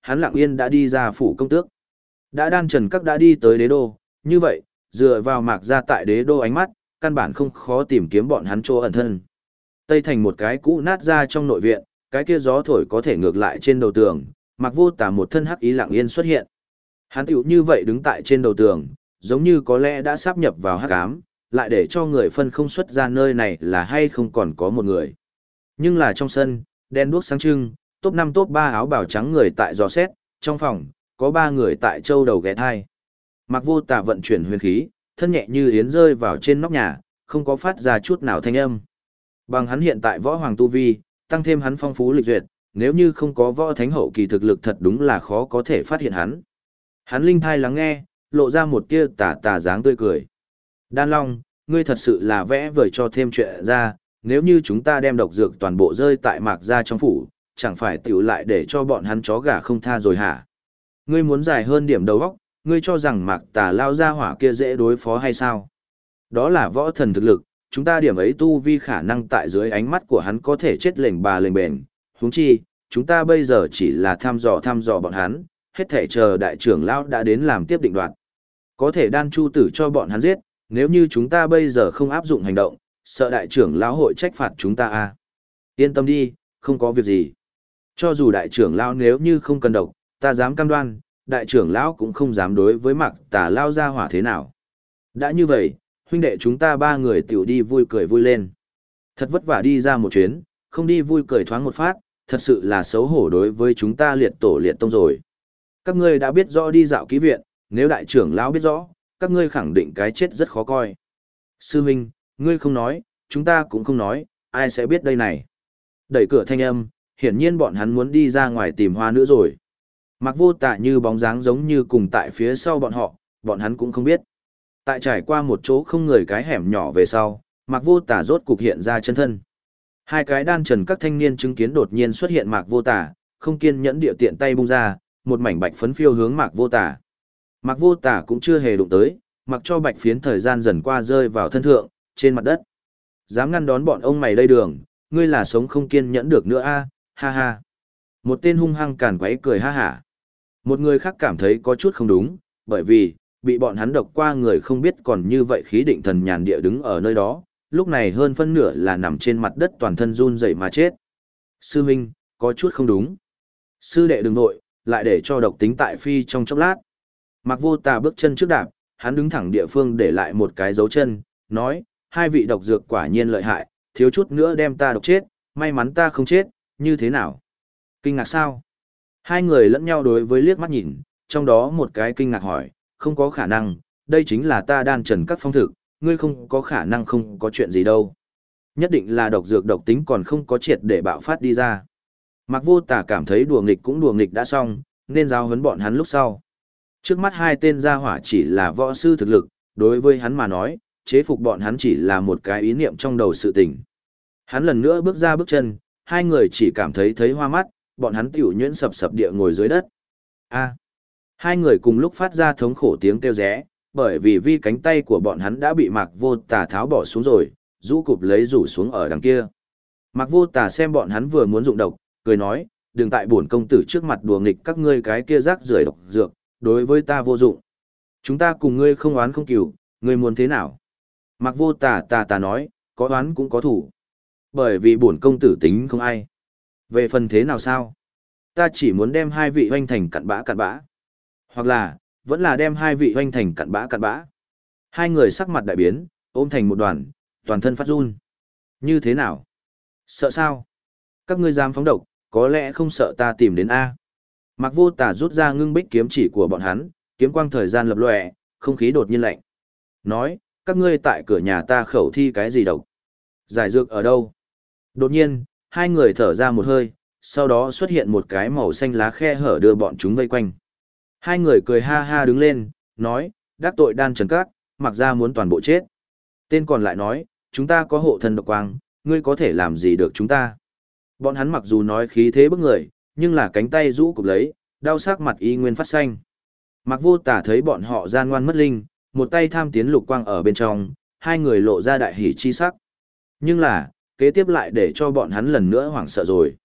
hắn lặng yên đã đi ra phủ công tước. Đã đan trần các đã đi tới đế đô, như vậy, dựa vào Mạc Gia tại đế đô ánh mắt, căn bản không khó tìm kiếm bọn hắn chỗ ẩn thân. Tây thành một cái cũ nát ra trong nội viện, cái kia gió thổi có thể ngược lại trên đầu tường, Mạc Vô Tà một thân hắc ý lặng yên xuất hiện. Hắn tiểu như vậy đứng tại trên đầu tường, giống như có lẽ đã sáp nhập vào hắc ám, lại để cho người phân không xuất ra nơi này là hay không còn có một người. Nhưng là trong sân, đen đuốc sáng trưng, top 5 top 3 áo bào trắng người tại dò xét, trong phòng, có 3 người tại châu đầu ghé thai. Mạc Vô Tà vận chuyển huyền khí, thân nhẹ như yến rơi vào trên nóc nhà, không có phát ra chút nào thanh âm. Bằng hắn hiện tại võ hoàng tu vi, tăng thêm hắn phong phú lịch duyệt, nếu như không có võ thánh hậu kỳ thực lực thật đúng là khó có thể phát hiện hắn. Hắn linh thai lắng nghe, lộ ra một tia tà dáng tươi cười. Đan Long, ngươi thật sự là vẽ vời cho thêm chuyện ra, nếu như chúng ta đem độc dược toàn bộ rơi tại Mạc Gia trong phủ, chẳng phải tiểu lại để cho bọn hắn chó gà không tha rồi hả? Ngươi muốn dài hơn điểm đầu óc, ngươi cho rằng Mạc Tà lao ra hỏa kia dễ đối phó hay sao? Đó là võ thần thực lực, chúng ta điểm ấy tu vi khả năng tại dưới ánh mắt của hắn có thể chết lềnh bà lềnh bền. Huống chi, chúng ta bây giờ chỉ là thăm dò bọn hắn, hết thể chờ đại trưởng lão đã đến làm tiếp định đoạt. Có thể đan chu tử cho bọn hắn giết, nếu như chúng ta bây giờ không áp dụng hành động, sợ đại trưởng lão hội trách phạt chúng ta à. Yên tâm đi, không có việc gì. Cho dù đại trưởng lão nếu như không cần độc, ta dám cam đoan, đại trưởng lão cũng không dám đối với Mạc Tà lao ra hỏa thế nào. Đã như vậy, huynh đệ chúng ta 3 người tiểu đi vui cười vui lên. Thật vất vả đi ra một chuyến, không đi vui cười thoáng một phát, thật sự là xấu hổ đối với chúng ta liệt tổ liệt tông rồi. Các ngươi đã biết rõ đi dạo ký viện, nếu đại trưởng lão biết rõ, các ngươi khẳng định cái chết rất khó coi. Sư huynh, ngươi không nói, chúng ta cũng không nói, ai sẽ biết đây này. Đẩy cửa thanh âm, hiển nhiên bọn hắn muốn đi ra ngoài tìm hoa nữa rồi. Mạc Vô Tà như bóng dáng giống như cùng tại phía sau bọn hắn cũng không biết. Tại trải qua một chỗ không người cái hẻm nhỏ về sau, Mạc Vô Tà rốt cục hiện ra chân thân. 2 cái đan trần các thanh niên chứng kiến đột nhiên xuất hiện Mạc Vô Tà, không kiên nhẫn địa tiện tay bung ra, một mảnh bạch phấn phiêu hướng Mạc Vô Tà. Mạc Vô Tà cũng chưa hề đụng tới, mặc cho bạch phiến thời gian dần qua rơi vào thân thượng, trên mặt đất. Dám ngăn đón bọn ông mày đây đường, ngươi là sống không kiên nhẫn được nữa a, ha ha. Một tên hung hăng càn quấy cười ha hả. Một người khác cảm thấy có chút không đúng, bởi vì, bị bọn hắn độc qua người không biết còn như vậy khí định thần nhàn địa đứng ở nơi đó, lúc này hơn phân nửa là nằm trên mặt đất toàn thân run rẩy mà chết. Sư huynh, có chút không đúng. Sư đệ đừng nội, lại để cho độc tính tại phi trong chốc lát. Mạc Vô Tà bước chân trước đạp, hắn đứng thẳng địa phương để lại một cái dấu chân, nói, 2 vị độc dược quả nhiên lợi hại, thiếu chút nữa đem ta độc chết, may mắn ta không chết, như thế nào? Kinh ngạc sao? 2 người lẫn nhau đối với liếc mắt nhìn, trong đó một cái kinh ngạc hỏi, không có khả năng, đây chính là ta đan trần các phong thực, ngươi không có khả năng không có chuyện gì đâu. Nhất định là độc dược độc tính còn không có triệt để bạo phát đi ra. Mạc Vô Tà cảm thấy đùa nghịch đã xong, nên giáo huấn bọn hắn lúc sau. Trước mắt 2 tên gia hỏa chỉ là võ sư thực lực, đối với hắn mà nói, chế phục bọn hắn chỉ là một cái ý niệm trong đầu sự tình. Hắn lần nữa bước ra bước chân, 2 người chỉ cảm thấy hoa mắt, bọn hắn tiểu nhuyễn sập sập địa ngồi dưới đất. A. 2 người cùng lúc phát ra thống khổ tiếng kêu rẽ, bởi vì cánh tay của bọn hắn đã bị Mạc Vô Tà tháo bỏ xuống rồi, rũ cụp lấy rủ xuống ở đằng kia. Mạc Vô Tà xem bọn hắn vừa muốn dụng độc, cười nói, đừng tại bổn công tử trước mặt đùa nghịch các ngươi cái kia rác rưởi độc dược, đối với ta vô dụng. Chúng ta cùng ngươi không oán không cừu, ngươi muốn thế nào? Mạc Vô Tà nói, có oán cũng có thủ. Bởi vì bổn công tử tính không ai. Về phần thế nào sao? Ta chỉ muốn đem 2 vị hoanh thành cặn bã. Hoặc là, vẫn là đem 2 vị hoanh thành cặn bã. 2 người sắc mặt đại biến, ôm thành một đoàn, toàn thân phát run. Như thế nào? Sợ sao? Các ngươi dám phóng độc, có lẽ không sợ ta tìm đến A. Mạc Vô Tà rút ra ngưng bích kiếm chỉ của bọn hắn, kiếm quang thời gian lập lòe, không khí đột nhiên lạnh. Nói, các ngươi tại cửa nhà ta khẩu thi cái gì độc? Giải dược ở đâu? Đột nhiên, 2 người thở ra một hơi, sau đó xuất hiện một cái màu xanh lá khe hở đưa bọn chúng vây quanh. 2 người cười ha ha đứng lên, nói, đắc tội đan trần các, Mạc Gia muốn toàn bộ chết. Tên còn lại nói, chúng ta có hộ thân độc quang, ngươi có thể làm gì được chúng ta? Bọn hắn mặc dù nói khí thế bức người, nhưng là cánh tay rũ cụp lấy, đau sắc mặt y nguyên phát xanh. Mạc Vô Tà thấy bọn họ gian ngoan mất linh, một tay tham tiến lục quang ở bên trong, 2 người lộ ra đại hỉ chi sắc. Nhưng là, kế tiếp lại để cho bọn hắn lần nữa hoảng sợ rồi.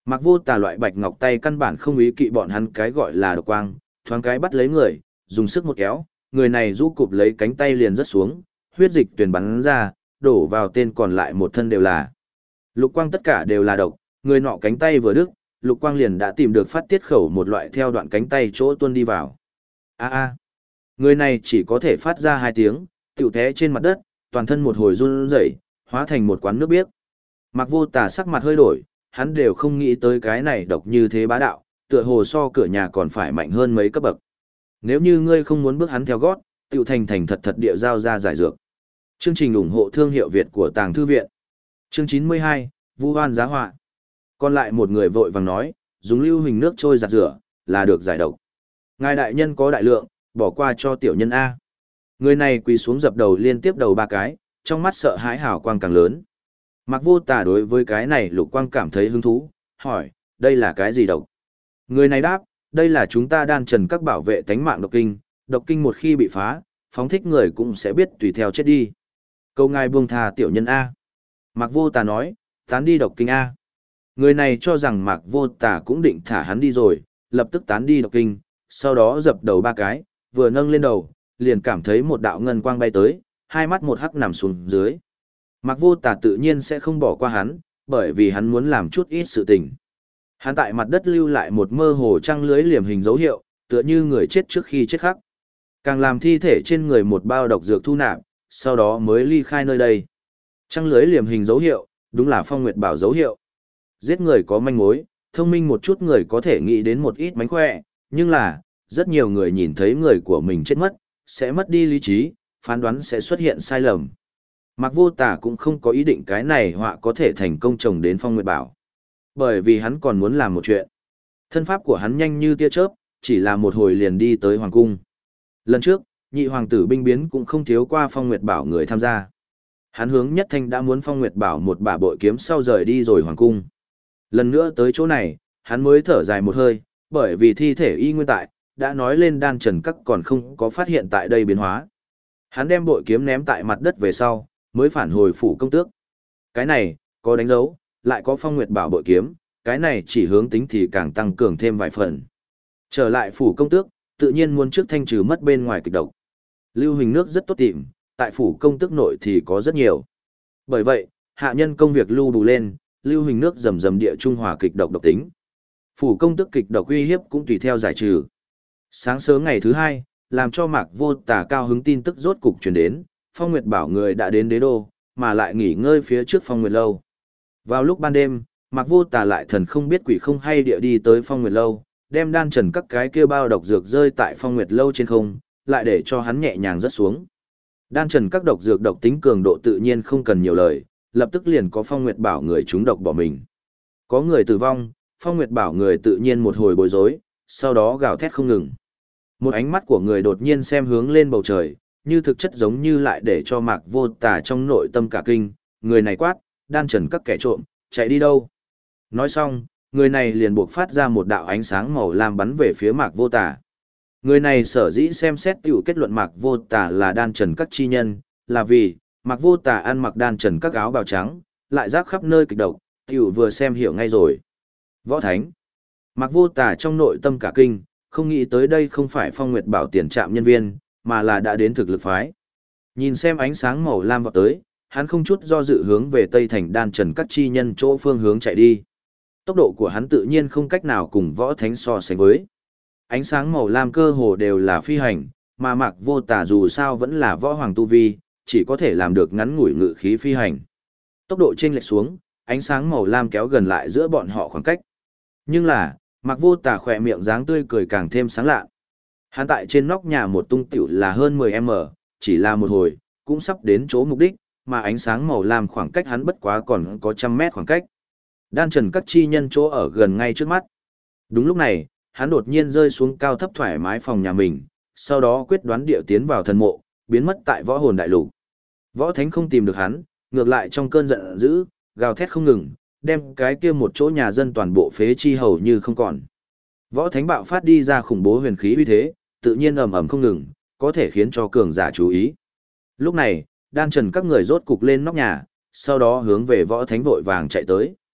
Mặc Vô Tà loại bạch ngọc tay căn bản không ý kỵ bọn hắn cái gọi là độc quang, thoáng cái bắt lấy người, dùng sức một kéo, người này rũ cụp lấy cánh tay liền rớt xuống, huyết dịch tuyền bắn ra, đổ vào tên còn lại một thân đều là. Lục quang tất cả đều là độc, người nọ cánh tay vừa đứt, lục quang liền đã tìm được phát tiết khẩu một loại theo đoạn cánh tay chỗ tuôn đi vào. A a. Người này chỉ có thể phát ra 2 tiếng, tiểu té trên mặt đất, toàn thân một hồi run rẩy, hóa thành một quán nước biếc. Mặc Vô Tà sắc mặt hơi đổi, hắn đều không nghĩ tới cái này độc như thế bá đạo, tựa hồ so cửa nhà còn phải mạnh hơn mấy cấp bậc. Nếu như ngươi không muốn bước hắn theo gót, tiểu thành thành thật thật địa giao ra giải dược. Chương trình ủng hộ thương hiệu Việt của Tàng Thư Viện. Chương 92, Vu Hoan Giá Họa. Còn lại một người vội vàng nói, dùng lưu huỳnh nước trôi giặt rửa, là được giải độc. Ngài đại nhân có đại lượng, bỏ qua cho tiểu nhân A. Người này quỳ xuống dập đầu liên tiếp đầu 3 cái, trong mắt sợ hãi hào quang càng lớn. Mặc Vô Tà đối với cái này lục quang cảm thấy hứng thú, hỏi, đây là cái gì độc? Người này đáp, đây là chúng ta đan trần các bảo vệ tánh mạng độc kinh một khi bị phá, phóng thích người cũng sẽ biết tùy theo chết đi. Câu ngài buông tha tiểu nhân A. Mặc Vô Tà nói, tán đi độc kinh A. Người này cho rằng Mạc Vô Tà cũng định thả hắn đi rồi, lập tức tán đi độc kinh, sau đó dập đầu 3 cái, vừa nâng lên đầu, liền cảm thấy một đạo ngân quang bay tới, hai mắt một hắc nằm xuống dưới. Mạc Vô Tà tự nhiên sẽ không bỏ qua hắn, bởi vì hắn muốn làm chút ít sự tình. Hắn tại mặt đất lưu lại một mơ hồ trăng lưới liềm hình dấu hiệu, tựa như người chết trước khi chết khắc. Càng làm thi thể trên người một bao độc dược thu nạp, sau đó mới ly khai nơi đây. Trăng lưới liềm hình dấu hiệu, đúng là Phong Nguyệt Bảo dấu hiệu. Giết người có manh mối, thông minh một chút người có thể nghĩ đến một ít mánh khỏe, nhưng là, rất nhiều người nhìn thấy người của mình chết mất, sẽ mất đi lý trí, phán đoán sẽ xuất hiện sai lầm. Mạc Vô Tà cũng không có ý định cái này họa có thể thành công trồng đến Phong Nguyệt Bảo. Bởi vì hắn còn muốn làm một chuyện. Thân pháp của hắn nhanh như tia chớp, chỉ là một hồi liền đi tới Hoàng Cung. Lần trước, nhị hoàng tử binh biến cũng không thiếu qua Phong Nguyệt Bảo người tham gia. Hắn hướng Nhất Thanh đã muốn Phong Nguyệt Bảo một bả bội kiếm sau rời đi rồi Hoàng Cung. Lần nữa tới chỗ này, hắn mới thở dài một hơi, bởi vì thi thể y nguyên tại, đã nói lên đan trần các còn không có phát hiện tại đây biến hóa. Hắn đem bội kiếm ném tại mặt đất về sau, mới phản hồi phủ công tước. Cái này, có đánh dấu, lại có Phong Nguyệt Bảo bội kiếm, cái này chỉ hướng tính thì càng tăng cường thêm vài phần. Trở lại phủ công tước, tự nhiên muốn trước thanh trừ mất bên ngoài kịch độc. Lưu huỳnh nước rất tốt tìm, tại phủ công tước nội thì có rất nhiều. Bởi vậy, hạ nhân công việc lưu đủ lên, lưu huỳnh nước rầm rầm địa trung hòa kịch độc tính. Phủ công tước kịch độc uy hiếp cũng tùy theo giải trừ. Sáng sớm ngày thứ 2, làm cho Mạc Vô Tà cao hứng tin tức rốt cục truyền đến, Phong Nguyệt Bảo người đã đến đế đô, mà lại nghỉ ngơi phía trước Phong Nguyệt Lâu. Vào lúc ban đêm, Mạc Vô Tà lại thần không biết quỷ không hay địa đi tới Phong Nguyệt Lâu, đem đan trần các cái kia bao độc dược rơi tại Phong Nguyệt Lâu trên không, lại để cho hắn nhẹ nhàng rớt xuống. Đan trần các độc dược độc tính cường độ tự nhiên không cần nhiều lời, lập tức liền có Phong Nguyệt Bảo người trúng độc bỏ mình. Có người tử vong, Phong Nguyệt Bảo người tự nhiên một hồi bối rối, sau đó gào thét không ngừng. Một ánh mắt của người đột nhiên xem hướng lên bầu trời, như thực chất giống như lại để cho Mạc Vô Tà trong nội tâm cả kinh, người này quát, đan trần các kẻ trộm, chạy đi đâu? Nói xong, người này liền buộc phát ra một đạo ánh sáng màu lam bắn về phía Mạc Vô Tà. Người này sở dĩ xem xét tiểu kết luận Mạc Vô Tà là đan trần các chi nhân, là vì Mạc Vô Tà ăn mặc đan trần các áo bào trắng, lại rác khắp nơi kịch độc, tiểu vừa xem hiểu ngay rồi. Võ Thánh. Mạc Vô Tà trong nội tâm cả kinh, không nghĩ tới đây không phải Phong Nguyệt Bảo tiền trạm nhân viên, mà là đã đến thực lực phái. Nhìn xem ánh sáng màu lam vọt tới, hắn không chút do dự hướng về Tây Thành đan trần các chi nhân chỗ phương hướng chạy đi. Tốc độ của hắn tự nhiên không cách nào cùng Võ Thánh so sánh với. Ánh sáng màu lam cơ hồ đều là phi hành, mà Mạc Vô Tà dù sao vẫn là võ hoàng tu vi, chỉ có thể làm được ngắn ngủi ngự khí phi hành. Tốc độ chênh lệch xuống, ánh sáng màu lam kéo gần lại giữa bọn họ khoảng cách. Nhưng là, Mạc Vô Tà khỏe miệng dáng tươi cười càng thêm sáng lạ. Hắn tại trên nóc nhà một tung tiểu là hơn 10m, chỉ là một hồi, cũng sắp đến chỗ mục đích, mà ánh sáng màu lam khoảng cách hắn bất quá còn có 100m khoảng cách. Đan trần các chi nhân chỗ ở gần ngay trước mắt. Đúng lúc này, hắn đột nhiên rơi xuống cao thấp thoải mái phòng nhà mình, sau đó quyết đoán địa tiến vào thần mộ, biến mất tại võ hồn đại lục. Võ Thánh không tìm được hắn, ngược lại trong cơn giận dữ, gào thét không ngừng, đem cái kia một chỗ nhà dân toàn bộ phế chi hầu như không còn. Võ Thánh bạo phát đi ra khủng bố huyền khí uy thế, tự nhiên ầm ầm không ngừng, có thể khiến cho cường giả chú ý. Lúc này, đan trần các người rốt cục lên nóc nhà, sau đó hướng về Võ Thánh vội vàng chạy tới.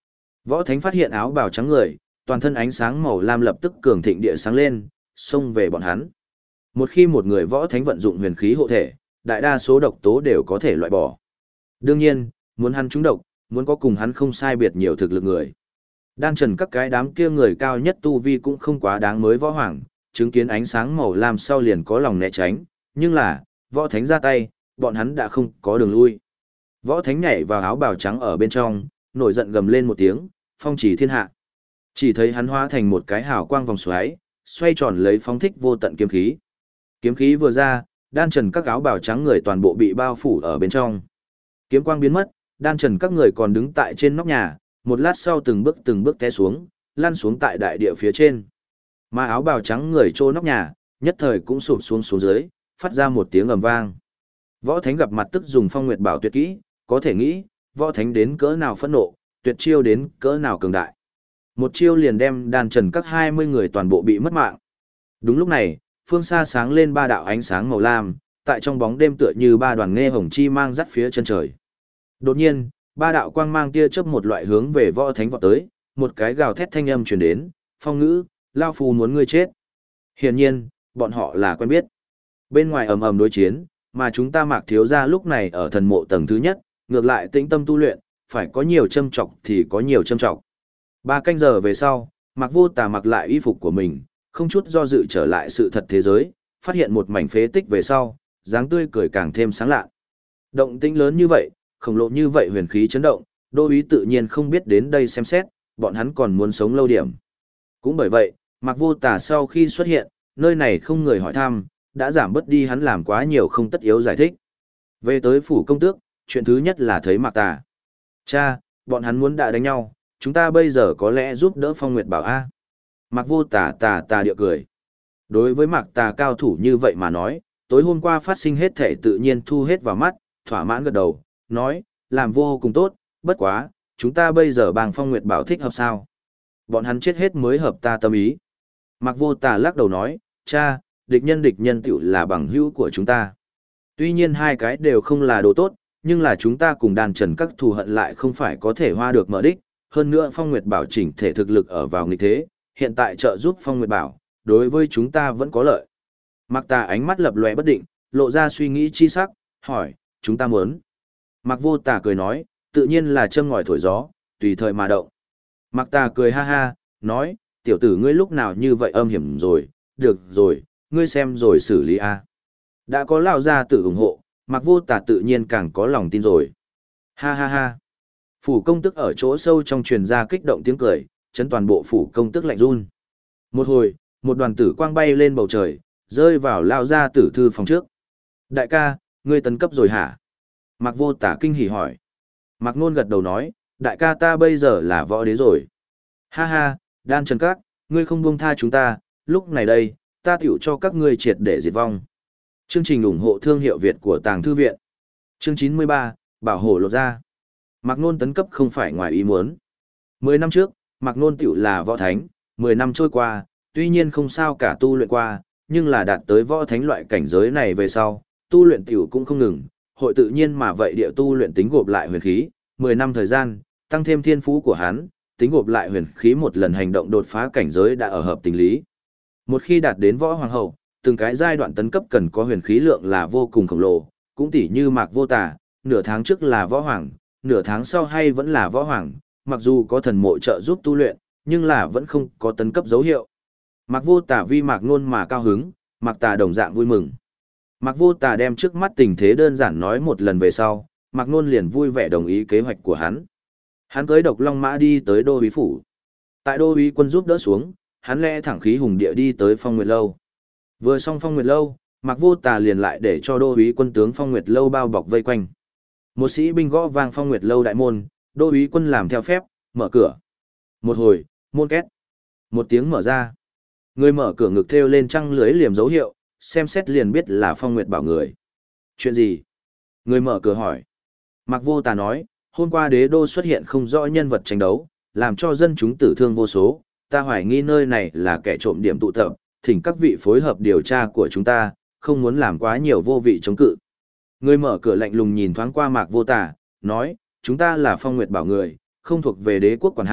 Võ Thánh phát hiện áo bào trắng người, toàn thân ánh sáng màu lam lập tức cường thịnh địa sáng lên, xông về bọn hắn. Một khi một người Võ Thánh vận dụng huyền khí hộ thể, đại đa số độc tố đều có thể loại bỏ. Đương nhiên, muốn hắn trúng độc, muốn có cùng hắn không sai biệt nhiều thực lực người. Đan trần các cái đám kia người cao nhất tu vi cũng không quá đáng mới võ hoàng, chứng kiến ánh sáng màu lam sau liền có lòng né tránh, nhưng là, Võ Thánh ra tay, bọn hắn đã không có đường lui. Võ Thánh nhảy vào áo bào trắng ở bên trong, nổi giận gầm lên một tiếng, phong chỉ thiên hạ. Chỉ thấy hắn hóa thành một cái hào quang vòng xoáy, xoay tròn lấy phóng thích vô tận kiếm khí. Kiếm khí vừa ra, đan trần các áo bào trắng người toàn bộ bị bao phủ ở bên trong. Kiếm quang biến mất, đan trần các người còn đứng tại trên nóc nhà, một lát sau từng bước té xuống, lăn xuống tại đại địa phía trên. Mà áo bào trắng người trô nóc nhà, nhất thời cũng sụp xuống xuống dưới, phát ra một tiếng ầm vang. Võ Thánh gặp mặt tức dùng Phong Nguyệt Bảo tuyệt kỹ, có thể nghĩ, Võ Thánh đến cỡ nào phẫn nộ, tuyệt chiêu đến cỡ nào cường đại. Một chiêu liền đem đan trần các 20 người toàn bộ bị mất mạng. Đúng lúc này, phương xa sáng lên ba đạo ánh sáng màu lam, tại trong bóng đêm tựa như ba đoàn nghe hồng chi mang dắt phía chân trời. Đột nhiên, ba đạo quang mang tia chớp một loại hướng về Võ Thánh vọt tới, một cái gào thét thanh âm truyền đến, "Phong Ngữ, lao phu muốn ngươi chết." Hiển nhiên, bọn họ là quen biết. Bên ngoài ầm ầm đối chiến, mà chúng ta Mạc thiếu gia lúc này ở thần mộ tầng thứ nhất, ngược lại tĩnh tâm tu luyện, phải có nhiều châm chọc thì có nhiều châm chọc. 3 canh giờ về sau, Mạc Vô Tà mặc lại y phục của mình, không chút do dự trở lại sự thật thế giới, phát hiện một mảnh phế tích về sau, dáng tươi cười càng thêm sáng lạ. Động tĩnh lớn như vậy, khổng lồ như vậy huyền khí chấn động, đô úy tự nhiên không biết đến đây xem xét, bọn hắn còn muốn sống lâu điểm. Cũng bởi vậy, Mạc Vô Tà sau khi xuất hiện, nơi này không người hỏi thăm, đã giảm bớt đi hắn làm quá nhiều không tất yếu giải thích. Về tới phủ công tước, chuyện thứ nhất là thấy Mạc Tà. Cha, bọn hắn muốn đã đánh nhau, chúng ta bây giờ có lẽ giúp đỡ Phong Nguyệt Bảo A. Mạc Vô Tà tà địa cười. Đối với Mạc Tà cao thủ như vậy mà nói, tối hôm qua phát sinh hết thể tự nhiên thu hết vào mắt, thỏa mãn gật đầu, nói, làm vô cùng tốt, bất quá, chúng ta bây giờ bằng Phong Nguyệt Bảo thích hợp sao? Bọn hắn chết hết mới hợp ta tâm ý. Mạc Vô Tà lắc đầu nói, cha, địch nhân tiểu là bằng hữu của chúng ta. Tuy nhiên hai cái đều không là đồ tốt, nhưng là chúng ta cùng đàn trần các thù hận lại không phải có thể hoa được mở đích. Hơn nữa Phong Nguyệt Bảo chỉnh thể thực lực ở vào nghịch thế, hiện tại trợ giúp Phong Nguyệt Bảo, đối với chúng ta vẫn có lợi. Mạc Tà ánh mắt lập lòe bất định, lộ ra suy nghĩ chi sắc, hỏi, chúng ta muốn. Mạc Vô Tà cười nói, tự nhiên là châm ngòi thổi gió, tùy thời mà động. Mạc Tà cười ha ha, nói, tiểu tử ngươi lúc nào như vậy âm hiểm rồi, được rồi, ngươi xem rồi xử lý a. Đã có lão gia tử ủng hộ, Mạc Vô Tà tự nhiên càng có lòng tin rồi. Ha ha ha. Phủ công tức ở chỗ sâu trong truyền ra kích động tiếng cười, chấn toàn bộ phủ công tức lạnh run. Một hồi, một đoàn tử quang bay lên bầu trời, rơi vào lão gia tử thư phòng trước. Đại ca, ngươi tấn cấp rồi hả? Mạc Vô Tà kinh hỉ hỏi. Mạc Nôn gật đầu nói, đại ca ta bây giờ là võ đế rồi. Ha ha, đan trần các, ngươi không buông tha chúng ta, lúc này đây, ta tiểu cho các ngươi triệt để diệt vong. Chương trình ủng hộ thương hiệu Việt của Tàng Thư Viện. Chương 93, Bảo hộ lột ra. Mạc Nôn tấn cấp không phải ngoài ý muốn. 10 năm trước, Mạc Nôn tiểu là võ thánh, 10 năm trôi qua, tuy nhiên không sao cả tu luyện qua, nhưng là đạt tới võ thánh loại cảnh giới này về sau, tu luyện tiểu cũng không ngừng, hội tự nhiên mà vậy địa tu luyện tính gộp lại huyền khí, 10 năm thời gian, tăng thêm thiên phú của hắn, tính gộp lại huyền khí một lần hành động đột phá cảnh giới đã ở hợp tình lý. Một khi đạt đến võ hoàng hậu, từng cái giai đoạn tấn cấp cần có huyền khí lượng là vô cùng khổng lồ, cũng tỉ như Mạc Vô Tà, nửa tháng trước là võ hoàng, nửa tháng sau hay vẫn là võ hoàng, mặc dù có thần mộ trợ giúp tu luyện, nhưng là vẫn không có tấn cấp dấu hiệu. Mạc Vô Tà vì Mạc Nôn mà cao hứng, Mạc Tà đồng dạng vui mừng. Mạc Vô Tà đem trước mắt tình thế đơn giản nói một lần về sau, Mạc Nôn liền vui vẻ đồng ý kế hoạch của hắn. Hắn cưới độc long mã đi tới đô úy phủ. Tại đô úy quân giúp đỡ xuống, hắn lẽ thẳng khí hùng địa đi tới Phong Nguyệt lâu. Vừa xong Phong Nguyệt lâu, Mạc Vô Tà liền lại để cho đô úy quân tướng Phong Nguyệt lâu bao bọc vây quanh. Một sĩ binh gõ vang Phong Nguyệt lâu đại môn, đô úy quân làm theo phép, mở cửa. Một hồi, môn két. Một tiếng mở ra. Người mở cửa ngực thêu lên trăng lưới liềm dấu hiệu, xem xét liền biết là Phong Nguyệt Bảo người. Chuyện gì? Người mở cửa hỏi. Mạc Vô Tà nói, hôm qua đế đô xuất hiện không rõ nhân vật tranh đấu, làm cho dân chúng tử thương vô số, ta hoài nghi nơi này là kẻ trộm điểm tụ tập, thỉnh các vị phối hợp điều tra của chúng ta, không muốn làm quá nhiều vô vị chống cự. Người mở cửa lạnh lùng nhìn thoáng qua Mạc Vô Tà, nói, chúng ta là Phong Nguyệt Bảo người, không thuộc về đế quốc quản hạt,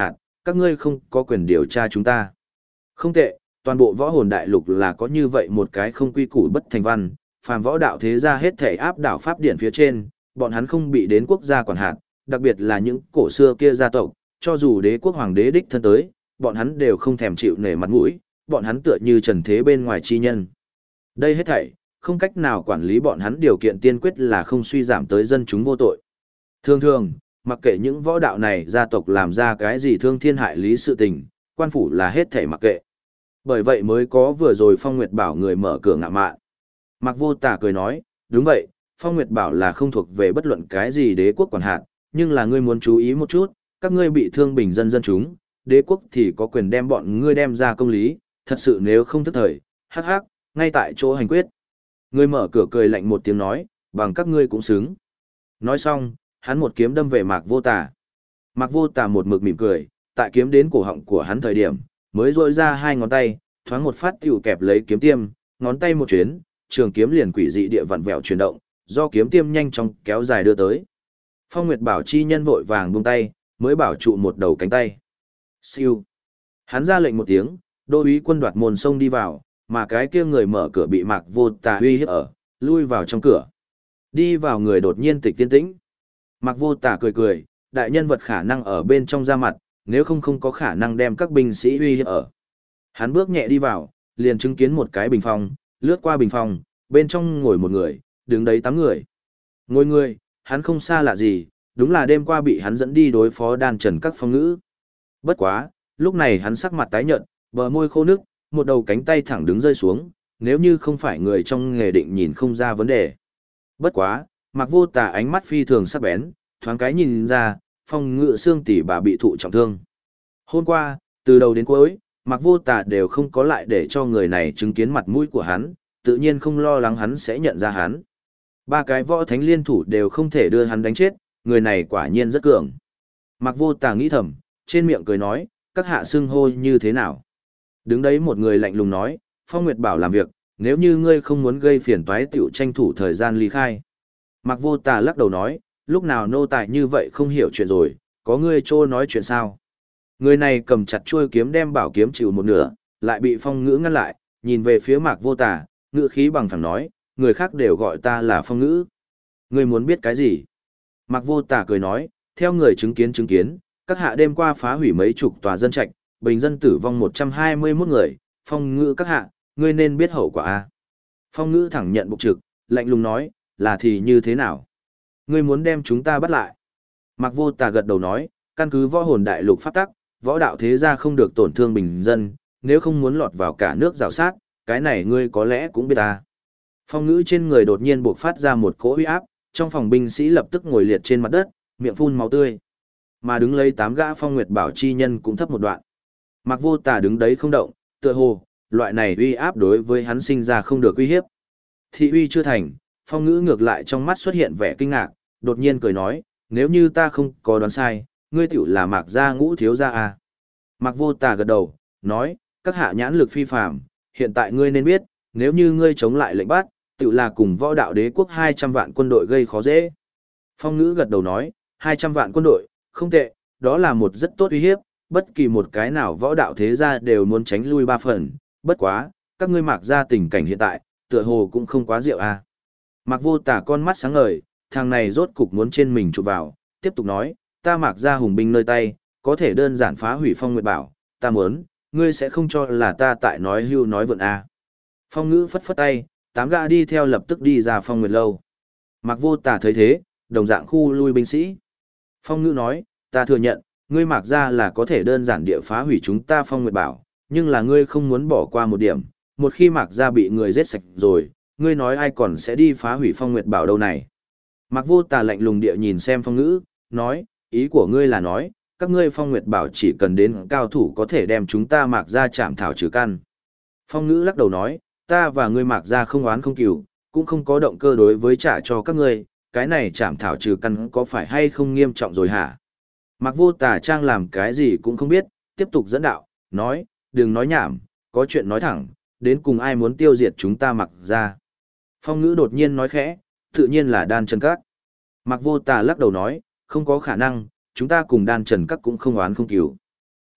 các ngươi không có quyền điều tra chúng ta. Không tệ, toàn bộ võ hồn đại lục là có như vậy một cái không quy củ bất thành văn, phàm võ đạo thế gia hết thể áp đảo pháp điển phía trên, bọn hắn không bị đến quốc gia quản hạt, đặc biệt là những cổ xưa kia gia tộc, cho dù đế quốc hoàng đế đích thân tới, bọn hắn đều không thèm chịu nể mặt mũi, bọn hắn tựa như trần thế bên ngoài chi nhân. Đây hết thảy, không cách nào quản lý bọn hắn, điều kiện tiên quyết là không suy giảm tới dân chúng vô tội. Thường thường, mặc kệ những võ đạo này gia tộc làm ra cái gì thương thiên hại lý sự tình, quan phủ là hết thảy mặc kệ. Bởi vậy mới có vừa rồi Phong Nguyệt Bảo người mở cửa ngạ mạn. Mạc Vô Tà cười nói, đúng vậy, Phong Nguyệt Bảo là không thuộc về bất luận cái gì đế quốc quản hạt, nhưng là ngươi muốn chú ý một chút, các ngươi bị thương bình dân dân chúng, đế quốc thì có quyền đem bọn ngươi đem ra công lý, thật sự nếu không thức thời, hắc hắc, ngay tại chỗ hành quyết. Ngươi mở cửa cười lạnh một tiếng nói, bằng các ngươi cũng xứng. Nói xong, hắn một kiếm đâm về Mạc Vô Tà. Mạc Vô Tà một mực mỉm cười, tại kiếm đến cổ họng của hắn thời điểm, mới rỗi ra hai ngón tay, thoáng một phát tiểu kẹp lấy kiếm tiêm, ngón tay một chuyến, trường kiếm liền quỷ dị địa vặn vẹo chuyển động, do kiếm tiêm nhanh chóng kéo dài đưa tới. Phong Nguyệt Bảo chi nhân vội vàng buông tay, mới bảo trụ một đầu cánh tay. Siêu. Hắn ra lệnh một tiếng, đô úy quân đoạt môn sông đi vào, mà cái kia người mở cửa bị Mạc Vô Tà uy hiếp ở, lui vào trong cửa. Đi vào người đột nhiên tịch tiên tĩnh. Mạc Vô Tà cười cười, đại nhân vật khả năng ở bên trong ra mặt, nếu không có khả năng đem các binh sĩ uy hiếp ở. Hắn bước nhẹ đi vào, liền chứng kiến một cái bình phong, lướt qua bình phong, bên trong ngồi một người, đứng đấy 8 người. Ngồi người, hắn không xa lạ gì, đúng là đêm qua bị hắn dẫn đi đối phó đan trần các phong ngữ. Bất quá, lúc này hắn sắc mặt tái nhợt, bờ môi khô nước, một đầu cánh tay thẳng đứng rơi xuống, nếu như không phải người trong nghề định nhìn không ra vấn đề. Bất quá, Mạc Vô Tà ánh mắt phi thường sắc bén, thoáng cái nhìn ra, phong ngự xương tỷ bà bị thụ trọng thương. Hôm qua, từ đầu đến cuối, Mạc Vô Tà đều không có lại để cho người này chứng kiến mặt mũi của hắn, tự nhiên không lo lắng hắn sẽ nhận ra hắn. 3 cái võ thánh liên thủ đều không thể đưa hắn đánh chết, người này quả nhiên rất cường. Mạc Vô Tà nghĩ thầm, trên miệng cười nói, các hạ xưng hô như thế nào? Đứng đấy một người lạnh lùng nói, Phong Nguyệt Bảo làm việc, nếu như ngươi không muốn gây phiền toái tiểu tranh thủ thời gian ly khai. Mạc Vô Tà lắc đầu nói, lúc nào nô tài như vậy không hiểu chuyện rồi, có ngươi trô nói chuyện sao? Người này cầm chặt chuôi kiếm đem bảo kiếm chịu một nửa, lại bị Phong Ngữ ngăn lại, nhìn về phía Mạc Vô Tà, ngữ khí bằng phẳng nói, người khác đều gọi ta là Phong Ngữ. Ngươi muốn biết cái gì? Mạc Vô Tà cười nói, theo người chứng kiến, các hạ đêm qua phá hủy mấy chục tòa dân trạch, bình dân tử vong 121 người, Phong Ngữ các hạ, ngươi nên biết hậu quả a. Phong Ngữ thẳng nhận bục trực, lạnh lùng nói, là thì như thế nào? Ngươi muốn đem chúng ta bắt lại. Mạc Vô Tà gật đầu nói, căn cứ võ hồn đại lục pháp tắc, võ đạo thế gia không được tổn thương bình dân, nếu không muốn lọt vào cả nước rào sát, cái này ngươi có lẽ cũng biết ta. Phong Ngữ trên người đột nhiên bộc phát ra một cỗ uy áp, trong phòng binh sĩ lập tức ngồi liệt trên mặt đất, miệng phun máu tươi. Mà đứng lấy 8 gã Phong Nguyệt Bảo chi nhân cũng thấp một đoạn. Mạc Vô Tà đứng đấy không động, tựa hồ, loại này uy áp đối với hắn sinh ra không được uy hiếp. Thị uy chưa thành, Phong Ngữ ngược lại trong mắt xuất hiện vẻ kinh ngạc, đột nhiên cười nói, nếu như ta không có đoán sai, ngươi tiểu là Mạc gia Ngũ thiếu gia à. Mạc Vô Tà gật đầu, nói, các hạ nhãn lực phi phàm, hiện tại ngươi nên biết, nếu như ngươi chống lại lệnh bắt, tiểu là cùng võ đạo đế quốc 200 vạn quân đội gây khó dễ. Phong Ngữ gật đầu nói, 200 vạn quân đội, không tệ, đó là một rất tốt uy hiếp, bất kỳ một cái nào võ đạo thế gia đều muốn tránh lui 3 phần, bất quá, các ngươi Mạc gia tình cảnh hiện tại, tựa hồ cũng không quá rượu à. Mạc Vô Tà con mắt sáng ngời, thằng này rốt cục muốn trên mình chụp vào, tiếp tục nói, ta Mạc gia hùng binh nơi tay, có thể đơn giản phá hủy Phong Nguyệt Bảo, ta muốn, ngươi sẽ không cho là ta tại nói hưu nói vượn à. Phong Ngữ phất phất tay, 8 gã đi theo lập tức đi ra Phong Nguyệt lâu. Mạc Vô Tà thấy thế, đồng dạng khu lui binh sĩ. Phong Ngữ nói, ta thừa nhận, ngươi Mạc gia là có thể đơn giản địa phá hủy chúng ta Phong Nguyệt Bảo, nhưng là ngươi không muốn bỏ qua một điểm, một khi Mạc gia bị người giết sạch rồi, ngươi nói ai còn sẽ đi phá hủy Phong Nguyệt Bảo đâu này. Mạc Vô Tà lạnh lùng địa nhìn xem Phong Ngữ, nói, ý của ngươi là nói, các ngươi Phong Nguyệt Bảo chỉ cần đến cao thủ có thể đem chúng ta Mạc gia chạm thảo trừ căn. Phong Ngữ lắc đầu nói, ta và ngươi Mạc gia không oán không cừu, cũng không có động cơ đối với trả cho các ngươi, cái này chạm thảo trừ căn có phải hay không nghiêm trọng rồi hả? Mạc Vô Tà trang làm cái gì cũng không biết, tiếp tục dẫn đạo, nói, đừng nói nhảm, có chuyện nói thẳng, đến cùng ai muốn tiêu diệt chúng ta Mạc gia. Phong Ngữ đột nhiên nói khẽ, tự nhiên là Đan Trần Các. Mạc Vô Tà lắc đầu nói, không có khả năng, chúng ta cùng Đan Trần Các cũng không oán không cừu.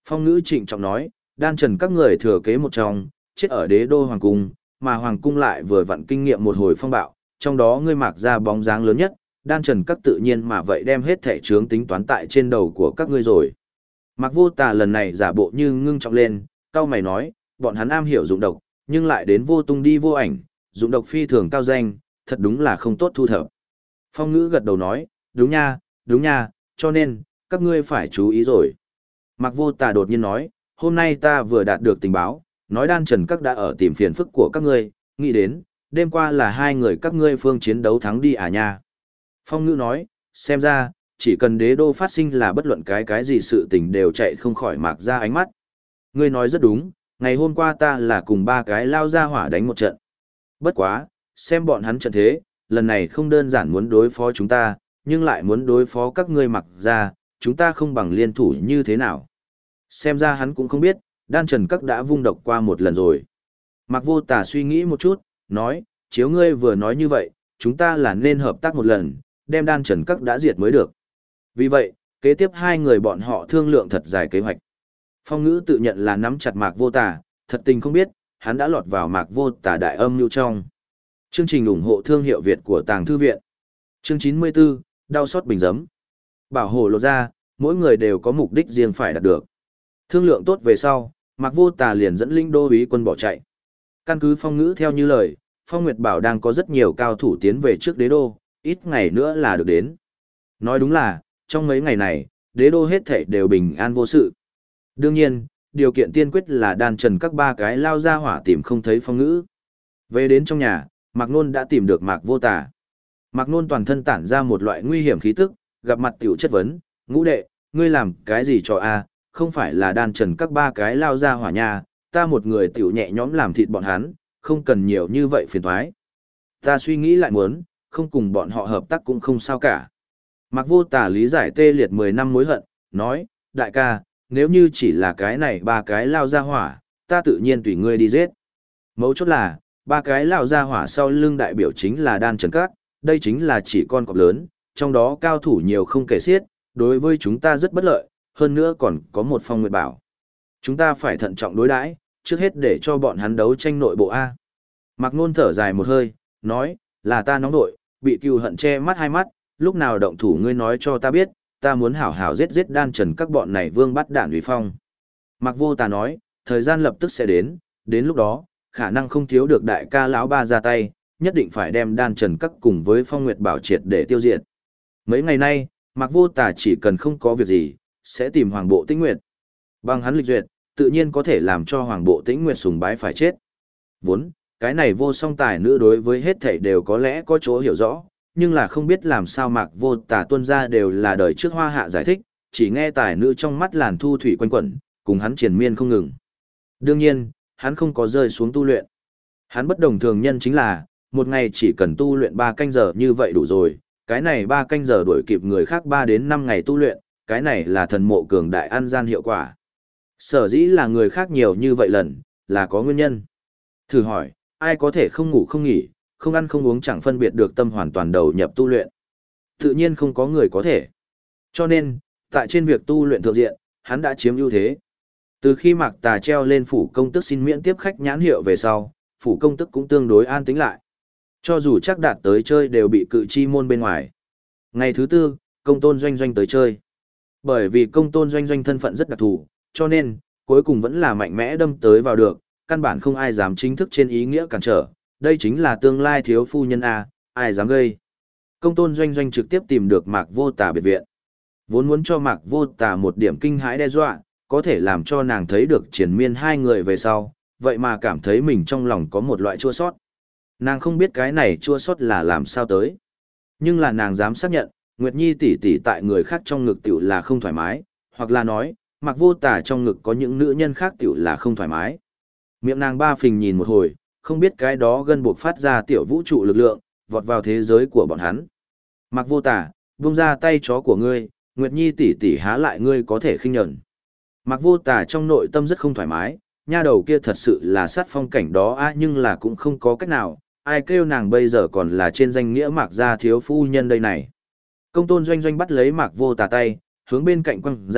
Phong Ngữ trịnh trọng nói, đan trần các người thừa kế một trong, chết ở đế đô hoàng cung, mà hoàng cung lại vừa vặn kinh nghiệm một hồi phong bạo, trong đó ngươi Mạc ra bóng dáng lớn nhất, đan trần các tự nhiên mà vậy đem hết thẻ chướng tính toán tại trên đầu của các ngươi rồi. Mạc Vô Tà lần này giả bộ như ngưng trọng lên, cao mày nói, bọn hắn am hiểu dụng độc, nhưng lại đến vô tung đi vô ảnh, dụng độc phi thường cao danh, thật đúng là không tốt thu thập. Phong Ngữ gật đầu nói, đúng nha, cho nên, các ngươi phải chú ý rồi. Mạc Vô Tà đột nhiên nói, hôm nay ta vừa đạt được tình báo, nói đan trần các đã ở tìm phiền phức của các ngươi, nghĩ đến, đêm qua là hai người các ngươi phương chiến đấu thắng đi à nha. Phong Ngữ nói, xem ra, chỉ cần đế đô phát sinh là bất luận cái gì sự tình đều chạy không khỏi Mạc ra ánh mắt. Ngươi nói rất đúng, ngày hôm qua ta là cùng ba cái lao ra hỏa đánh một trận. Bất quá, xem bọn hắn trận thế, lần này không đơn giản muốn đối phó chúng ta, nhưng lại muốn đối phó các ngươi Mạc ra, chúng ta không bằng liên thủ như thế nào. Xem ra hắn cũng không biết, đan trần các đã vung độc qua một lần rồi. Mạc Vô Tà suy nghĩ một chút, nói, chiếu ngươi vừa nói như vậy, chúng ta là nên hợp tác một lần, đem đan trần các đã diệt mới được. Vì vậy, kế tiếp hai người bọn họ thương lượng thật dài kế hoạch. Phong Ngữ tự nhận là nắm chặt Mạc Vô Tà, thật tình không biết, hắn đã lọt vào Mạc Vô Tà đại âm mưu trong. Chương trình ủng hộ thương hiệu Việt của Tàng Thư Viện. Chương 94, đau xót bình giấm. Bảo hộ lột ra, mỗi người đều có mục đích riêng phải đạt được. Thương lượng tốt về sau, Mạc Vô Tà liền dẫn linh đô úy quân bỏ chạy. Căn cứ Phong Ngữ theo như lời, Phong Nguyệt Bảo đang có rất nhiều cao thủ tiến về trước đế đô, ít ngày nữa là được đến. Nói đúng là, trong mấy ngày này, đế đô hết thảy đều bình an vô sự. Đương nhiên, điều kiện tiên quyết là đan trần các ba cái lao ra hỏa tìm không thấy Phong Ngữ. Về đến trong nhà, Mạc Nôn đã tìm được Mạc Vô Tà. Mạc Nôn toàn thân tản ra một loại nguy hiểm khí tức, gặp mặt tiểu chất vấn, ngũ đệ, ngươi làm cái gì cho a? Không phải là đan trần các ba cái lao ra hỏa nhà, ta một người tiểu nhẹ nhõm làm thịt bọn hắn, không cần nhiều như vậy phiền toái. Ta suy nghĩ lại muốn, không cùng bọn họ hợp tác cũng không sao cả. Mạc Vô Tà lý giải tê liệt 10 năm mối hận, nói, đại ca, nếu như chỉ là cái này ba cái lao ra hỏa, ta tự nhiên tùy ngươi đi giết. Mấu chốt là, ba cái lao ra hỏa sau lưng đại biểu chính là đan trần các, đây chính là chỉ con cọp lớn, trong đó cao thủ nhiều không kể xiết, đối với chúng ta rất bất lợi, hơn nữa còn có một Phong Nguyệt Bảo. Chúng ta phải thận trọng đối đãi, trước hết để cho bọn hắn đấu tranh nội bộ A. Mạc Nôn thở dài một hơi, nói, là ta nóng nội, bị cừu hận che mắt hai mắt, lúc nào động thủ ngươi nói cho ta biết, ta muốn hảo hảo giết đan trần các bọn này vương bắt đản uy phong. Mạc Vô Tà nói, thời gian lập tức sẽ đến lúc đó, khả năng không thiếu được đại ca lão ba ra tay, nhất định phải đem đan trần các cùng với Phong Nguyệt Bảo triệt để tiêu diệt. Mấy ngày nay, Mạc Vô Tà chỉ cần không có việc gì, sẽ tìm Hoàng Bộ Tĩnh Nguyệt. Bằng hắn lịch duyệt, tự nhiên có thể làm cho Hoàng Bộ Tĩnh Nguyệt sùng bái phải chết. Vốn, cái này vô song tài nữ đối với hết thảy đều có lẽ có chỗ hiểu rõ, nhưng là không biết làm sao Mạc Vô Tà tuân ra đều là đời trước hoa hạ giải thích, chỉ nghe tài nữ trong mắt làn thu thủy quanh quẩn, cùng hắn triền miên không ngừng. Đương nhiên, hắn không có rơi xuống tu luyện. Hắn bất đồng thường nhân chính là, một ngày chỉ cần tu luyện 3 canh giờ như vậy đủ rồi, cái này 3 canh giờ đuổi kịp người khác 3 đến 5 ngày tu luyện, cái này là thần mộ cường đại ăn gian hiệu quả. Sở dĩ là người khác nhiều như vậy lần, là có nguyên nhân. Thử hỏi, ai có thể không ngủ không nghỉ, không ăn không uống chẳng phân biệt được tâm hoàn toàn đầu nhập tu luyện? Tự nhiên không có người có thể. Cho nên, tại trên việc tu luyện thượng diện, hắn đã chiếm ưu thế. Từ khi Mạc Tà treo lên phủ công tức xin miễn tiếp khách nhãn hiệu về sau, phủ công tức cũng tương đối an tĩnh lại. Cho dù chắc đạt tới chơi đều bị cự chi môn bên ngoài. Ngày thứ tư, công tôn doanh doanh tới chơi. Bởi vì công tôn doanh doanh thân phận rất đặc thù, cho nên, cuối cùng vẫn là mạnh mẽ đâm tới vào được, căn bản không ai dám chính thức trên ý nghĩa cản trở. Đây chính là tương lai thiếu phu nhân A, ai dám gây. Công tôn doanh doanh trực tiếp tìm được Mạc Vô Tà biệt viện. Vốn muốn cho Mạc Vô Tà một điểm kinh hãi đe dọa, có thể làm cho nàng thấy được triền miên hai người về sau, vậy mà cảm thấy mình trong lòng có một loại chua sót. Nàng không biết cái này chua sót là làm sao tới. Nhưng là nàng dám xác nhận, Nguyệt Nhi tỷ tỷ tại người khác trong ngực tiểu là không thoải mái, hoặc là nói, Mạc Vô Tà trong ngực có những nữ nhân khác tiểu là không thoải mái. Miệng nàng ba phình nhìn một hồi, không biết cái đó gân buộc phát ra tiểu vũ trụ lực lượng, vọt vào thế giới của bọn hắn. Mạc Vô Tà, buông ra tay chó của ngươi, Nguyệt Nhi tỷ tỷ há lại ngươi có thể khinh nhẫn. Mạc Vô Tà trong nội tâm rất không thoải mái, nha đầu kia thật sự là sát phong cảnh đó nhưng là cũng không có cách nào, ai kêu nàng bây giờ còn là trên danh nghĩa Mạc gia thiếu phu nhân đây này. Công tôn doanh doanh bắt lấy Mạc Vô Tà tay, hướng bên cạnh quăng ra,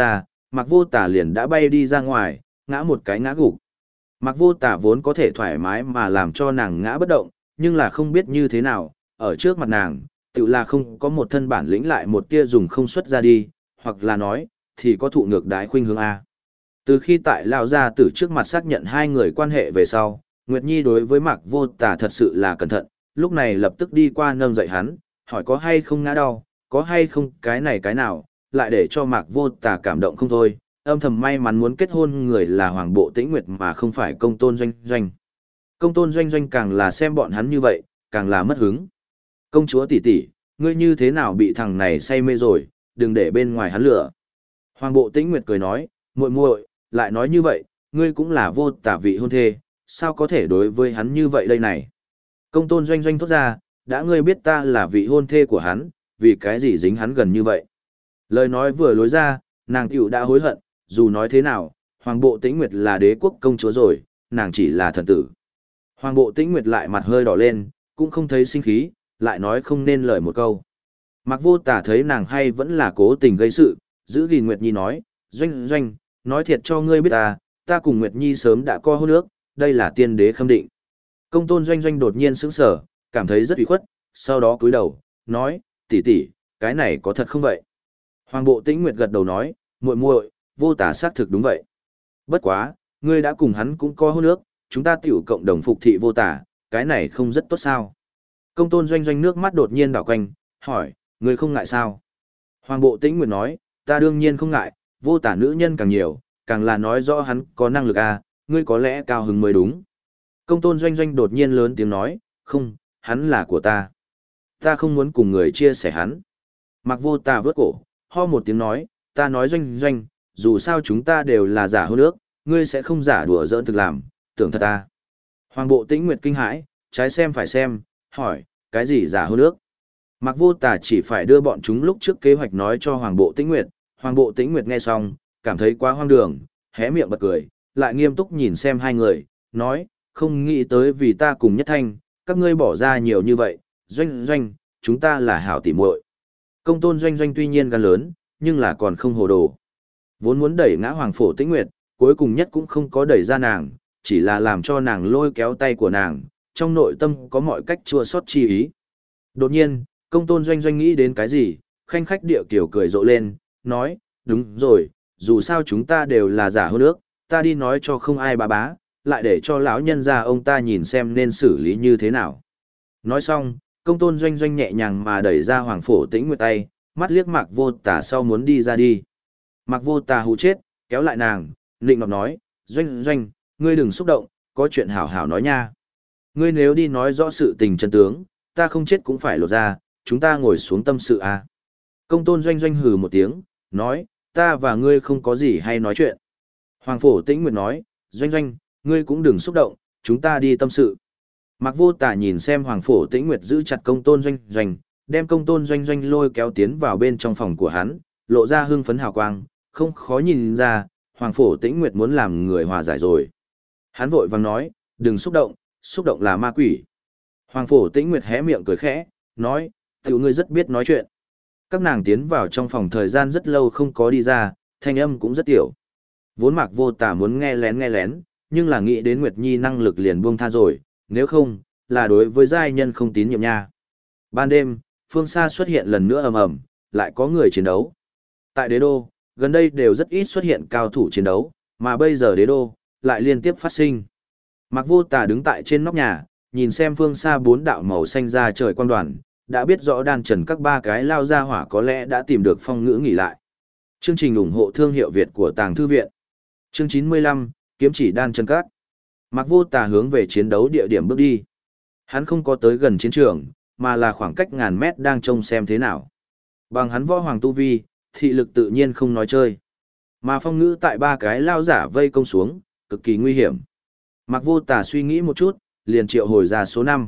Mạc Vô Tả liền đã bay đi ra ngoài, ngã một cái ngã gục. Mạc Vô Tả vốn có thể thoải mái mà làm cho nàng ngã bất động, nhưng là không biết như thế nào, ở trước mặt nàng, tự là không có một thân bản lĩnh lại một tia dùng không xuất ra đi, hoặc là nói, thì có thụ ngược đái khuynh hướng A. Từ khi tại Lao Gia Tử trước mặt xác nhận hai người quan hệ về sau, Nguyệt Nhi đối với Mạc Vô Tả thật sự là cẩn thận, lúc này lập tức đi qua nâng dậy hắn, hỏi có hay không ngã đau, có hay không cái này cái nào, lại để cho Mạc Vô Tả cảm động không thôi, âm thầm may mắn muốn kết hôn người là Hoàng Bộ Tĩnh Nguyệt mà không phải Công Tôn Doanh Doanh. Công Tôn Doanh Doanh càng là xem bọn hắn như vậy, càng là mất hứng. Công chúa tỷ tỷ, ngươi như thế nào bị thằng này say mê rồi, đừng để bên ngoài hắn lửa. Hoàng Bộ Tĩnh Nguyệt cười nói, muội muội, lại nói như vậy, ngươi cũng là Vô Tả vị hôn thê, sao có thể đối với hắn như vậy đây này. Công Tôn Doanh Doanh thốt ra, đã ngươi biết ta là vị hôn thê của hắn, vì cái gì dính hắn gần như vậy. Lời nói vừa lối ra, nàng tiểu đã hối hận, dù nói thế nào, Hoàng Bộ Tĩnh Nguyệt là đế quốc công chúa rồi, nàng chỉ là thần tử. Hoàng Bộ Tĩnh Nguyệt lại mặt hơi đỏ lên, cũng không thấy sinh khí, lại nói không nên lời một câu. Mạc Vô Tả thấy nàng hay vẫn là cố tình gây sự, giữ gìn Nguyệt Nhi nói, Doanh Doanh, nói thiệt cho ngươi biết ta cùng Nguyệt Nhi sớm đã có hôn ước, đây là tiên đế khâm định. Công Tôn Doanh Doanh đột nhiên sững sờ, cảm thấy rất ủy khuất, sau đó cúi đầu, nói, tỷ tỷ, cái này có thật không vậy? Hoàng Bộ Tĩnh Nguyệt gật đầu nói, muội muội, Vô Tả xác thực đúng vậy. Bất quá, ngươi đã cùng hắn cũng có hôn ước, chúng ta tiểu cộng đồng phục thị Vô Tả, cái này không rất tốt sao? Công Tôn Doanh Doanh nước mắt đột nhiên đảo quanh, hỏi, ngươi không ngại sao? Hoàng Bộ Tĩnh Nguyệt nói, ta đương nhiên không ngại, Vô Tả nữ nhân càng nhiều, càng là nói rõ hắn có năng lực ngươi có lẽ cao hứng mới đúng. Công Tôn Doanh Doanh đột nhiên lớn tiếng nói, không, hắn là của ta. Ta không muốn cùng người chia sẻ hắn. Mạc Vô Tả vớt cổ, ho một tiếng nói, ta nói Doanh Doanh, dù sao chúng ta đều là giả hôn ước, ngươi sẽ không giả đùa giỡn thực làm, tưởng thật ta. Hoàng Bộ Tĩnh Nguyệt kinh hãi, trái xem phải xem, hỏi, cái gì giả hôn ước? Mạc Vô Tả chỉ phải đưa bọn chúng lúc trước kế hoạch nói cho Hoàng Bộ Tĩnh Nguyệt. Hoàng Bộ Tĩnh Nguyệt nghe xong, cảm thấy quá hoang đường, hé miệng bật cười, lại nghiêm túc nhìn xem hai người, nói, không nghĩ tới vì ta cùng Nhất Thanh, các ngươi bỏ ra nhiều như vậy, Doanh Doanh, chúng ta là hảo tỉ muội. Công Tôn Doanh Doanh tuy nhiên gan lớn, nhưng là còn không hồ đồ. Vốn muốn đẩy ngã Hoàng Phổ Tĩnh Nguyệt, cuối cùng nhất cũng không có đẩy ra nàng, chỉ là làm cho nàng lôi kéo tay của nàng, trong nội tâm có mọi cách chua xót chi ý. Đột nhiên, Công Tôn Doanh Doanh nghĩ đến cái gì, khanh khách điệu kiểu cười rộ lên, nói, đúng rồi, dù sao chúng ta đều là giả hôn ước, ta đi nói cho không ai bá, lại để cho lão nhân gia ông ta nhìn xem nên xử lý như thế nào. Nói xong, Công Tôn Doanh Doanh nhẹ nhàng mà đẩy ra Hoàng Phổ Tĩnh Nguyệt tay, mắt liếc Mạc Vô Tả sau muốn đi ra đi. Mạc Vô Tả hù chết, kéo lại nàng, nịnh nọt nói, Doanh Doanh, ngươi đừng xúc động, có chuyện hảo hảo nói nha. Ngươi nếu đi nói rõ sự tình chân tướng, ta không chết cũng phải lột ra, chúng ta ngồi xuống tâm sự à. Công Tôn Doanh Doanh hừ một tiếng, nói, ta và ngươi không có gì hay nói chuyện. Hoàng Phổ Tĩnh Nguyệt nói, Doanh Doanh, ngươi cũng đừng xúc động, chúng ta đi tâm sự. Mạc Vô Tả nhìn xem Hoàng Phổ Tĩnh Nguyệt giữ chặt Công Tôn Doanh Doanh, đem Công Tôn Doanh Doanh lôi kéo tiến vào bên trong phòng của hắn, lộ ra hưng phấn hào quang, không khó nhìn ra, Hoàng Phổ Tĩnh Nguyệt muốn làm người hòa giải rồi. Hắn vội vàng nói, đừng xúc động là ma quỷ. Hoàng Phổ Tĩnh Nguyệt hé miệng cười khẽ, nói, tiểu ngươi rất biết nói chuyện. Các nàng tiến vào trong phòng thời gian rất lâu không có đi ra, thanh âm cũng rất tiểu. Vốn Mạc Vô Tả muốn nghe lén, nhưng là nghĩ đến Nguyệt Nhi năng lực liền buông tha rồi, nếu không, là đối với giai nhân không tín nhiệm nha. Ban đêm, phương xa xuất hiện lần nữa ầm ầm, lại có người chiến đấu. Tại đế đô, gần đây đều rất ít xuất hiện cao thủ chiến đấu, mà bây giờ đế đô, lại liên tiếp phát sinh. Mạc Vô Tả đứng tại trên nóc nhà, nhìn xem phương xa bốn đạo màu xanh ra trời quang đoàn, đã biết rõ đan trần các ba cái lao ra hỏa có lẽ đã tìm được phong ngữ nghỉ lại. Chương trình ủng hộ thương hiệu Việt của Tàng Thư Viện. Chương 95, Kiếm chỉ đan trần các. Mạc Vô Tả hướng về chiến đấu địa điểm bước đi. Hắn không có tới gần chiến trường, mà là khoảng cách ngàn mét đang trông xem thế nào. Bằng hắn võ hoàng tu vi, thị lực tự nhiên không nói chơi. Mà phong ngữ tại ba cái lao giả vây công xuống, cực kỳ nguy hiểm. Mạc Vô Tả suy nghĩ một chút, liền triệu hồi ra số 5.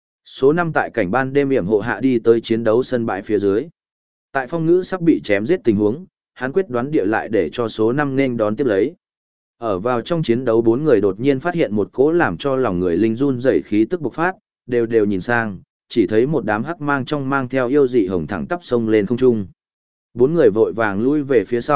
Số 5 tại cảnh ban đêm yểm hộ hạ đi tới chiến đấu sân bãi phía dưới. Tại phong ngữ sắp bị chém giết tình huống, hắn quyết đoán địa lại để cho số 5 nên đón tiếp lấy. Ở vào trong chiến đấu bốn người đột nhiên phát hiện một cỗ làm cho lòng người linh run rẩy khí tức bộc phát, đều nhìn sang, chỉ thấy một đám hắc mang trong mang theo yêu dị hồng thẳng tắp sông lên không trung. Bốn người vội vàng lui về phía sau,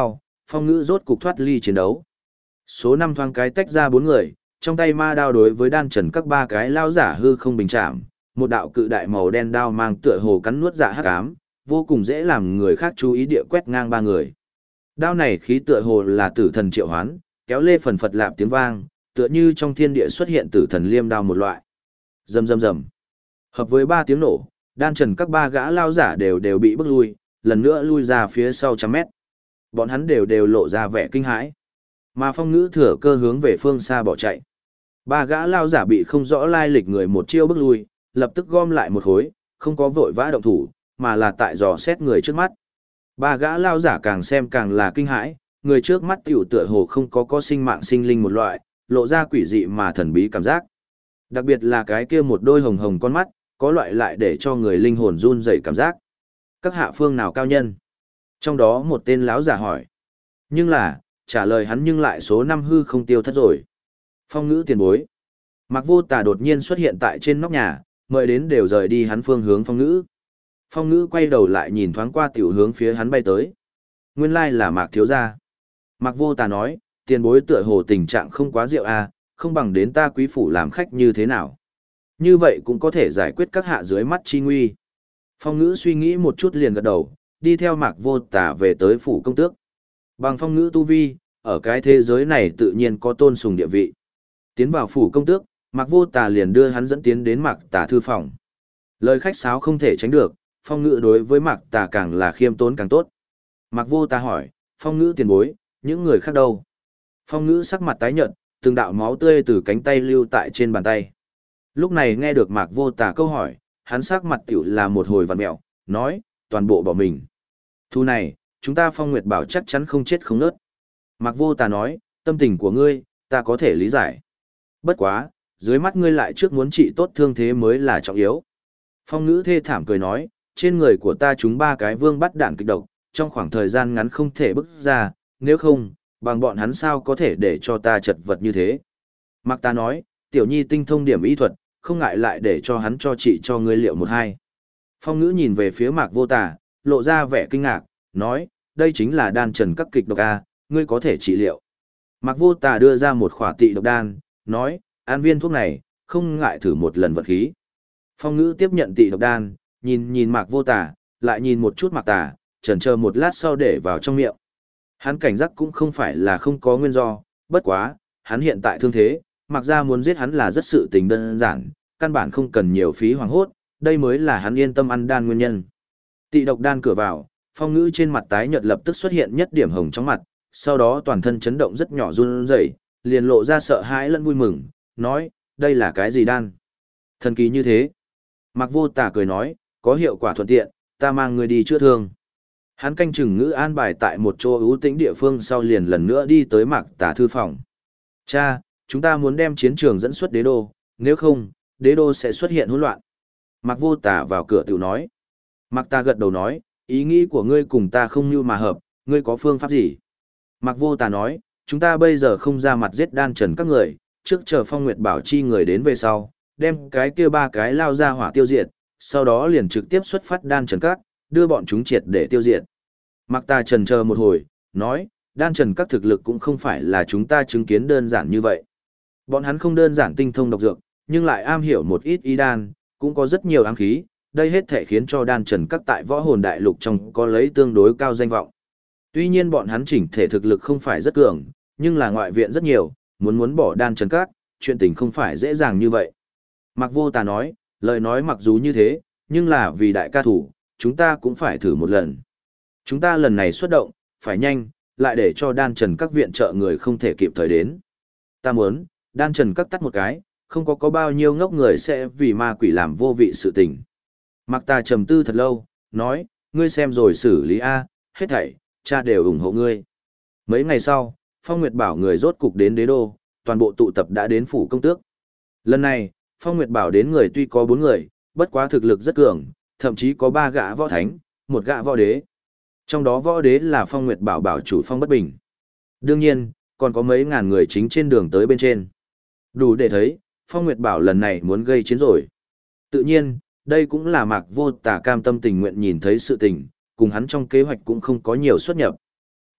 Phong Ngữ rốt cục thoát ly chiến đấu. Số 5 thoáng cái tách ra 4 người, trong tay ma đao đối với đan trần các ba cái lao giả hư không bình chạm, một đạo cự đại màu đen đao mang tựa hồ cắn nuốt dạ hắc ám, vô cùng dễ làm người khác chú ý địa quét ngang ba người. Đao này khí tựa hồ là tử thần triệu hoán, kéo lê phần phật lạp tiếng vang, tựa như trong thiên địa xuất hiện tử thần liêm đao một loại. Rầm rầm rầm. Hợp với 3 tiếng nổ, đan trần các ba gã lao giả đều bị bức lui, lần nữa lui ra phía sau trăm mét. Bọn hắn đều lộ ra vẻ kinh hãi. Mà Phong Ngữ thừa cơ hướng về phương xa bỏ chạy. Ba gã lao giả bị không rõ lai lịch người một chiêu bức lui, lập tức gom lại một khối, không có vội vã động thủ, mà là tại dò xét người trước mắt. Ba gã lao giả càng xem càng là kinh hãi, người trước mắt tiểu tựa hồ không có sinh mạng sinh linh một loại, lộ ra quỷ dị mà thần bí cảm giác. Đặc biệt là cái kia một đôi hồng hồng con mắt, có loại lại để cho người linh hồn run rẩy cảm giác. Các hạ phương nào cao nhân? Trong đó một tên lão giả hỏi. Nhưng là, trả lời hắn nhưng lại số 5 hư không tiêu thất rồi. Phong Ngữ tiền bối. Mạc Vô Tà đột nhiên xuất hiện tại trên nóc nhà, mời đến đều rời đi hắn phương hướng Phong Ngữ. Phong Ngữ quay đầu lại nhìn thoáng qua tiểu hướng phía hắn bay tới. Nguyên lai là Mạc thiếu gia. Mạc Vô Tà nói, tiền bối tựa hồ tình trạng không quá rượu à, không bằng đến ta quý phủ làm khách như thế nào. Như vậy cũng có thể giải quyết các hạ dưới mắt chi nguy. Phong Ngữ suy nghĩ một chút liền gật đầu, đi theo Mạc Vô Tà về tới phủ công tước. Bằng Phong Ngữ tu vi, ở cái thế giới này tự nhiên có tôn sùng địa vị. Tiến vào phủ công tước, Mạc Vô Tà liền đưa hắn dẫn tiến đến Mạc Tà thư phòng. Lời khách sáo không thể tránh được, Phong Ngữ đối với Mạc Tà càng là khiêm tốn càng tốt. Mạc Vô Tà hỏi, Phong Ngữ tiền bối, những người khác đâu? Phong Ngữ sắc mặt tái nhợt, từng đạo máu tươi từ cánh tay lưu tại trên bàn tay. Lúc này nghe được Mạc Vô Tà câu hỏi, hắn sắc mặt tiểu là một hồi vặn mẹo, nói, toàn bộ bỏ mình. Thu này, chúng ta Phong Nguyệt Bảo chắc chắn không chết không nớt. Mạc Vô Tà nói, tâm tình của ngươi, ta có thể lý giải. Bất quá, dưới mắt ngươi lại trước muốn trị tốt thương thế mới là trọng yếu. Phong Ngữ thê thảm cười nói, trên người của ta chúng 3 cái vương bắt đạn kịch độc, trong khoảng thời gian ngắn không thể bứt ra, nếu không, bằng bọn hắn sao có thể để cho ta chật vật như thế. Mạc ta nói, tiểu nhi tinh thông điểm y thuật, không ngại lại để cho hắn cho trị cho ngươi liệu một hai. Phong Ngữ nhìn về phía Mạc Vô Tà, lộ ra vẻ kinh ngạc, nói, đây chính là đan trần các kịch độc A, ngươi có thể trị liệu. Mạc Vô Tà đưa ra một khỏa tị độc đan, nói, ăn viên thuốc này, không ngại thử một lần vật khí. Phong Ngữ tiếp nhận tị độc đan, nhìn Mạc Vô Tà, lại nhìn một chút Mạc Tà, chần chờ một lát sau để vào trong miệng. Hắn cảnh giác cũng không phải là không có nguyên do, bất quá, hắn hiện tại thương thế, Mạc gia muốn giết hắn là rất sự tình đơn giản, căn bản không cần nhiều phí hoàng hốt, đây mới là hắn yên tâm ăn đan nguyên nhân. Tị độc đan cửa vào, Phong Ngữ trên mặt tái nhợt lập tức xuất hiện nhất điểm hồng trong mặt, sau đó toàn thân chấn động rất nhỏ run rẩy, liền lộ ra sợ hãi lẫn vui mừng, nói, đây là cái gì đan? Thần kỳ như thế. Mạc Vô Tà cười nói, có hiệu quả thuận tiện, ta mang người đi chữa thương. Hắn canh chừng Ngữ an bài tại một chỗ ưu tĩnh địa phương sau liền lần nữa đi tới Mạc Tà thư phòng. Cha, chúng ta muốn đem chiến trường dẫn xuất đế đô, nếu không, đế đô sẽ xuất hiện hỗn loạn. Mạc Vô Tà vào cửa tự nói. Mạc Tà gật đầu nói, ý nghĩ của ngươi cùng ta không như mà hợp, ngươi có phương pháp gì? Mạc Vô Tà nói, chúng ta bây giờ không ra mặt giết đan trần các người, trước chờ Phong Nguyệt Bảo chi người đến về sau, đem cái kia 3 cái lao ra hỏa tiêu diệt, sau đó liền trực tiếp xuất phát đan trần các, đưa bọn chúng triệt để tiêu diệt. Mạc Tà trần chờ một hồi, nói, đan trần các thực lực cũng không phải là chúng ta chứng kiến đơn giản như vậy. Bọn hắn không đơn giản tinh thông độc dược, nhưng lại am hiểu một ít y đan, cũng có rất nhiều ám khí, đây hết thể khiến cho đan trần các tại võ hồn đại lục trong có lấy tương đối cao danh vọng. Tuy nhiên bọn hắn chỉnh thể thực lực không phải rất cường, nhưng là ngoại viện rất nhiều, muốn bỏ đan trần các, chuyện tình không phải dễ dàng như vậy. Mạc Vô Tà nói, lời nói mặc dù như thế, nhưng là vì đại ca thủ, chúng ta cũng phải thử một lần. Chúng ta lần này xuất động, phải nhanh, lại để cho đan trần các viện trợ người không thể kịp thời đến. Ta muốn, đan trần các tắt một cái, không có bao nhiêu ngốc người sẽ vì ma quỷ làm vô vị sự tình. Mạc Tà trầm tư thật lâu, nói, ngươi xem rồi xử lý A, hết thảy, cha đều ủng hộ ngươi. Mấy ngày sau, Phong Nguyệt Bảo người rốt cục đến đế đô, toàn bộ tụ tập đã đến phủ công tước. Lần này, Phong Nguyệt Bảo đến người tuy có 4 người, bất quá thực lực rất cường, thậm chí có 3 gã võ thánh, 1 gã võ đế. Trong đó võ đế là Phong Nguyệt Bảo bảo chủ Phong Bất Bình. Đương nhiên, còn có mấy ngàn người chính trên đường tới bên trên. Đủ để thấy, Phong Nguyệt Bảo lần này muốn gây chiến rồi. Tự nhiên, đây cũng là Mạc Vô Tà cam tâm tình nguyện nhìn thấy sự tình, cùng hắn trong kế hoạch cũng không có nhiều xuất nhập.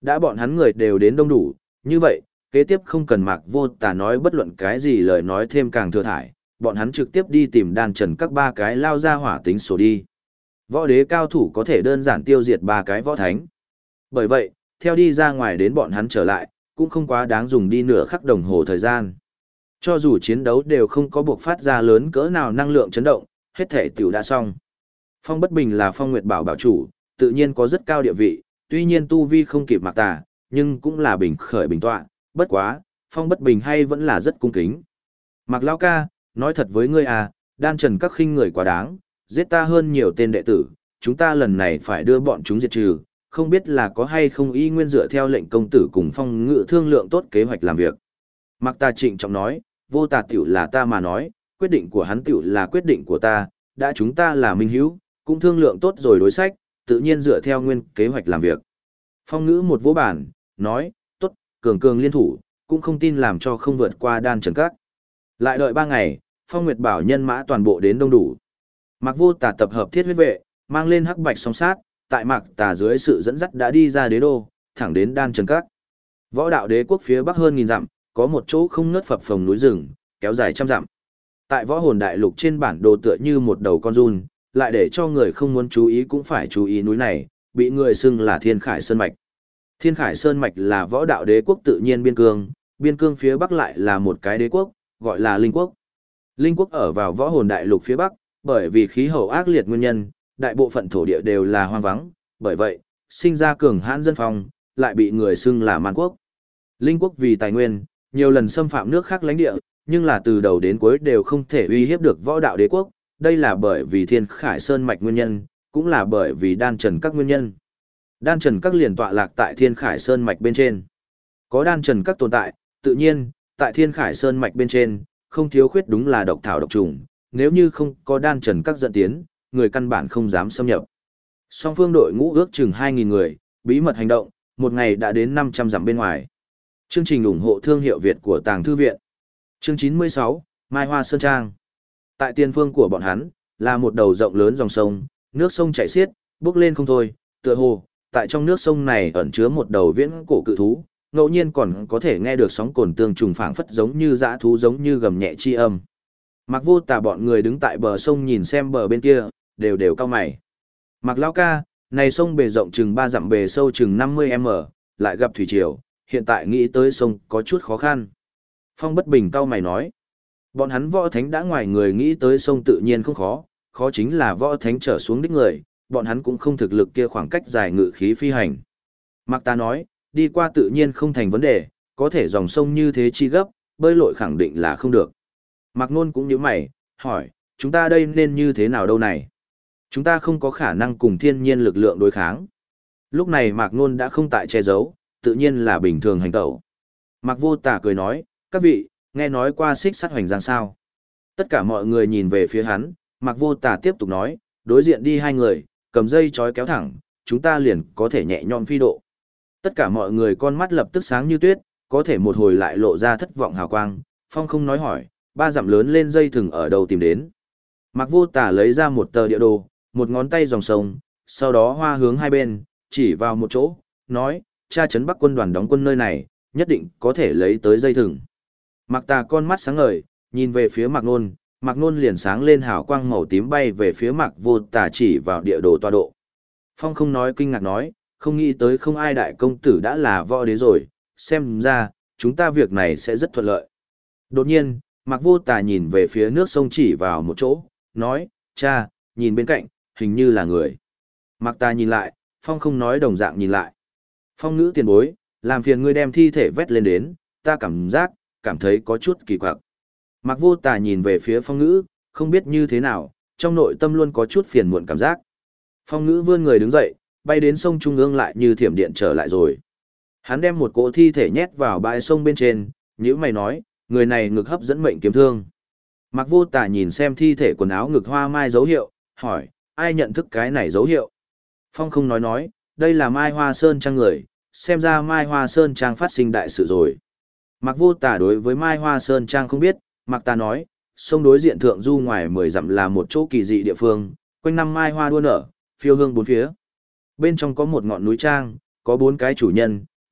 Đã bọn hắn người đều đến đông đủ, như vậy, kế tiếp không cần Mạc Vô Tà nói bất luận cái gì lời nói thêm càng thừa thải, bọn hắn trực tiếp đi tìm đan trần các ba cái lao ra hỏa tính sổ đi. Võ đế cao thủ có thể đơn giản tiêu diệt ba cái võ thánh. Bởi vậy, theo đi ra ngoài đến bọn hắn trở lại, cũng không quá đáng dùng đi nửa khắc đồng hồ thời gian. Cho dù chiến đấu đều không có buộc phát ra lớn cỡ nào năng lượng chấn động, hết thể tiểu đã xong. Phong Bất Bình là Phong Nguyệt Bảo bảo chủ, tự nhiên có rất cao địa vị, tuy nhiên tu vi không kịp Mạc Tà, nhưng cũng là bình khởi bình tọa, bất quá, Phong Bất Bình hay vẫn là rất cung kính. Mạc Lao ca, nói thật với ngươi à, đan trần các khinh người quá đáng, giết ta hơn nhiều tên đệ tử, chúng ta lần này phải đưa bọn chúng diệt trừ, không biết là có hay không y nguyên dựa theo lệnh công tử cùng Phong Ngự thương lượng tốt kế hoạch làm việc. Mạc Tà trịnh trọng nói, Vô Tà tiểu là ta mà nói, quyết định của hắn tiểu là quyết định của ta, đã chúng ta là minh hữu, cũng thương lượng tốt rồi đối sách, tự nhiên dựa theo nguyên kế hoạch làm việc. Phong Ngữ một vỗ bản, nói, tốt, cường cường liên thủ, cũng không tin làm cho không vượt qua đan trần các. Lại đợi 3 ngày, Phong Nguyệt Bảo nhân mã toàn bộ đến đông đủ. Mạc Vô Tà tập hợp thiết huyết vệ, mang lên hắc bạch song sát, tại Mạc Tà dưới sự dẫn dắt đã đi ra đế đô, thẳng đến đan trần các. Võ đạo đế quốc phía bắc hơn 1000 dặm, có một chỗ không ngớt phập phồng núi rừng, kéo dài trăm dặm. Tại Võ Hồn Đại Lục trên bản đồ tựa như một đầu con giun, lại để cho người không muốn chú ý cũng phải chú ý núi này, bị người xưng là Thiên Khải Sơn Mạch. Thiên Khải Sơn Mạch là võ đạo đế quốc tự nhiên biên cương phía bắc lại là một cái đế quốc, gọi là Linh Quốc. Linh Quốc ở vào Võ Hồn Đại Lục phía bắc, bởi vì khí hậu ác liệt nguyên nhân, đại bộ phận thổ địa đều là hoang vắng, bởi vậy, sinh ra cường hãn dân phong, lại bị người xưng là Man Quốc. Linh Quốc vì tài nguyên, nhiều lần xâm phạm nước khác lãnh địa, nhưng là từ đầu đến cuối đều không thể uy hiếp được võ đạo đế quốc, đây là bởi vì Thiên Khải Sơn Mạch nguyên nhân, cũng là bởi vì đan trần các nguyên nhân. Đan trần các liền tọa lạc tại Thiên Khải Sơn Mạch bên trên. Có đan trần các tồn tại, tự nhiên, tại Thiên Khải Sơn Mạch bên trên, không thiếu khuyết đúng là độc thảo độc trùng, nếu như không có đan trần các dẫn tiến, người căn bản không dám xâm nhập. Song phương đội ngũ ước chừng 2000 người, bí mật hành động, một ngày đã đến 500 dặm bên ngoài. Chương trình ủng hộ thương hiệu Việt của Tàng Thư Viện. Chương 96, Mai Hoa Sơn Trang. Tại tiền phương của bọn hắn, là một đầu rộng lớn dòng sông, nước sông chảy xiết, bước lên không thôi, tựa hồ, tại trong nước sông này ẩn chứa một đầu viễn cổ cự thú, ngẫu nhiên còn có thể nghe được sóng cồn tương trùng phảng phất giống như dã thú giống như gầm nhẹ chi âm. Mạc Vô Tà bọn người đứng tại bờ sông nhìn xem bờ bên kia, đều đều cau mày. Mạc Lão ca, này sông bề rộng chừng 3 dặm bề sâu chừng 50m, lại gặp thủy triều, hiện tại nghĩ tới sông có chút khó khăn. Phong Bất Bình cau mày nói, bọn hắn võ thánh đã ngoài người nghĩ tới sông tự nhiên không khó, khó chính là võ thánh trở xuống đích người, bọn hắn cũng không thực lực kia khoảng cách dài ngự khí phi hành. Mạc Ta nói, đi qua tự nhiên không thành vấn đề, có thể dòng sông như thế chi gấp, bơi lội khẳng định là không được. Mạc Nôn cũng nhíu mày, hỏi, chúng ta đây nên như thế nào đâu này? Chúng ta không có khả năng cùng thiên nhiên lực lượng đối kháng. Lúc này Mạc Nôn đã không tại che giấu, tự nhiên là bình thường hành tẩu. Mạc Vô Tà cười nói, các vị, nghe nói qua xích sắt hoành giang sao? Tất cả mọi người nhìn về phía hắn, Mạc Vô Tà tiếp tục nói, đối diện đi 2 người, cầm dây chói kéo thẳng, chúng ta liền có thể nhẹ nhõm phi độ. Tất cả mọi người con mắt lập tức sáng như tuyết, có thể một hồi lại lộ ra thất vọng hào quang, Phong không nói hỏi, 3 dặm lớn lên dây thừng ở đâu tìm đến. Mạc Vô Tà lấy ra một tờ địa đồ, một ngón tay dòng sông, sau đó hoa hướng hai bên, chỉ vào một chỗ, nói, cha trấn Bắc quân đoàn đóng quân nơi này, nhất định có thể lấy tới dây thừng. Mạc Tà con mắt sáng ngời, nhìn về phía Mạc Nôn liền sáng lên hào quang màu tím bay về phía Mạc Vô Tà chỉ vào địa đồ tọa độ. Phong không nói kinh ngạc nói, không nghĩ tới không ai đại công tử đã là võ đế rồi, xem ra, chúng ta việc này sẽ rất thuận lợi. Đột nhiên, Mạc Vô Tà nhìn về phía nước sông chỉ vào một chỗ, nói, cha, nhìn bên cạnh, hình như là người. Mạc Tà nhìn lại, Phong không nói đồng dạng nhìn lại. Phong nữ tiền bối, làm phiền ngươi đem thi thể vét lên đến, ta cảm thấy có chút kỳ quặc. Mạc Vô Tà nhìn về phía Phong ngữ, không biết như thế nào, trong nội tâm luôn có chút phiền muộn cảm giác. Phong ngữ vươn người đứng dậy, bay đến sông trung ương lại như thiểm điện trở lại rồi. Hắn đem một cỗ thi thể nhét vào bãi sông bên trên, nhữ mày nói, người này ngực hấp dẫn mệnh kiếm thương. Mạc Vô Tà nhìn xem thi thể quần áo ngực hoa mai dấu hiệu, hỏi, ai nhận thức cái này dấu hiệu? Phong không nói, đây là Mai Hoa Sơn Trang người, xem ra Mai Hoa Sơn Trang phát sinh đại sự rồi. Mạc Vô Tà đối với Mai Hoa Sơn Trang không biết, Mạc Ta nói, sông đối diện thượng du ngoài 10 dặm là một chỗ kỳ dị địa phương, quanh năm mai hoa đua nở, phiêu hương bốn phía. Bên trong có một ngọn núi trang, có 4 cái chủ nhân,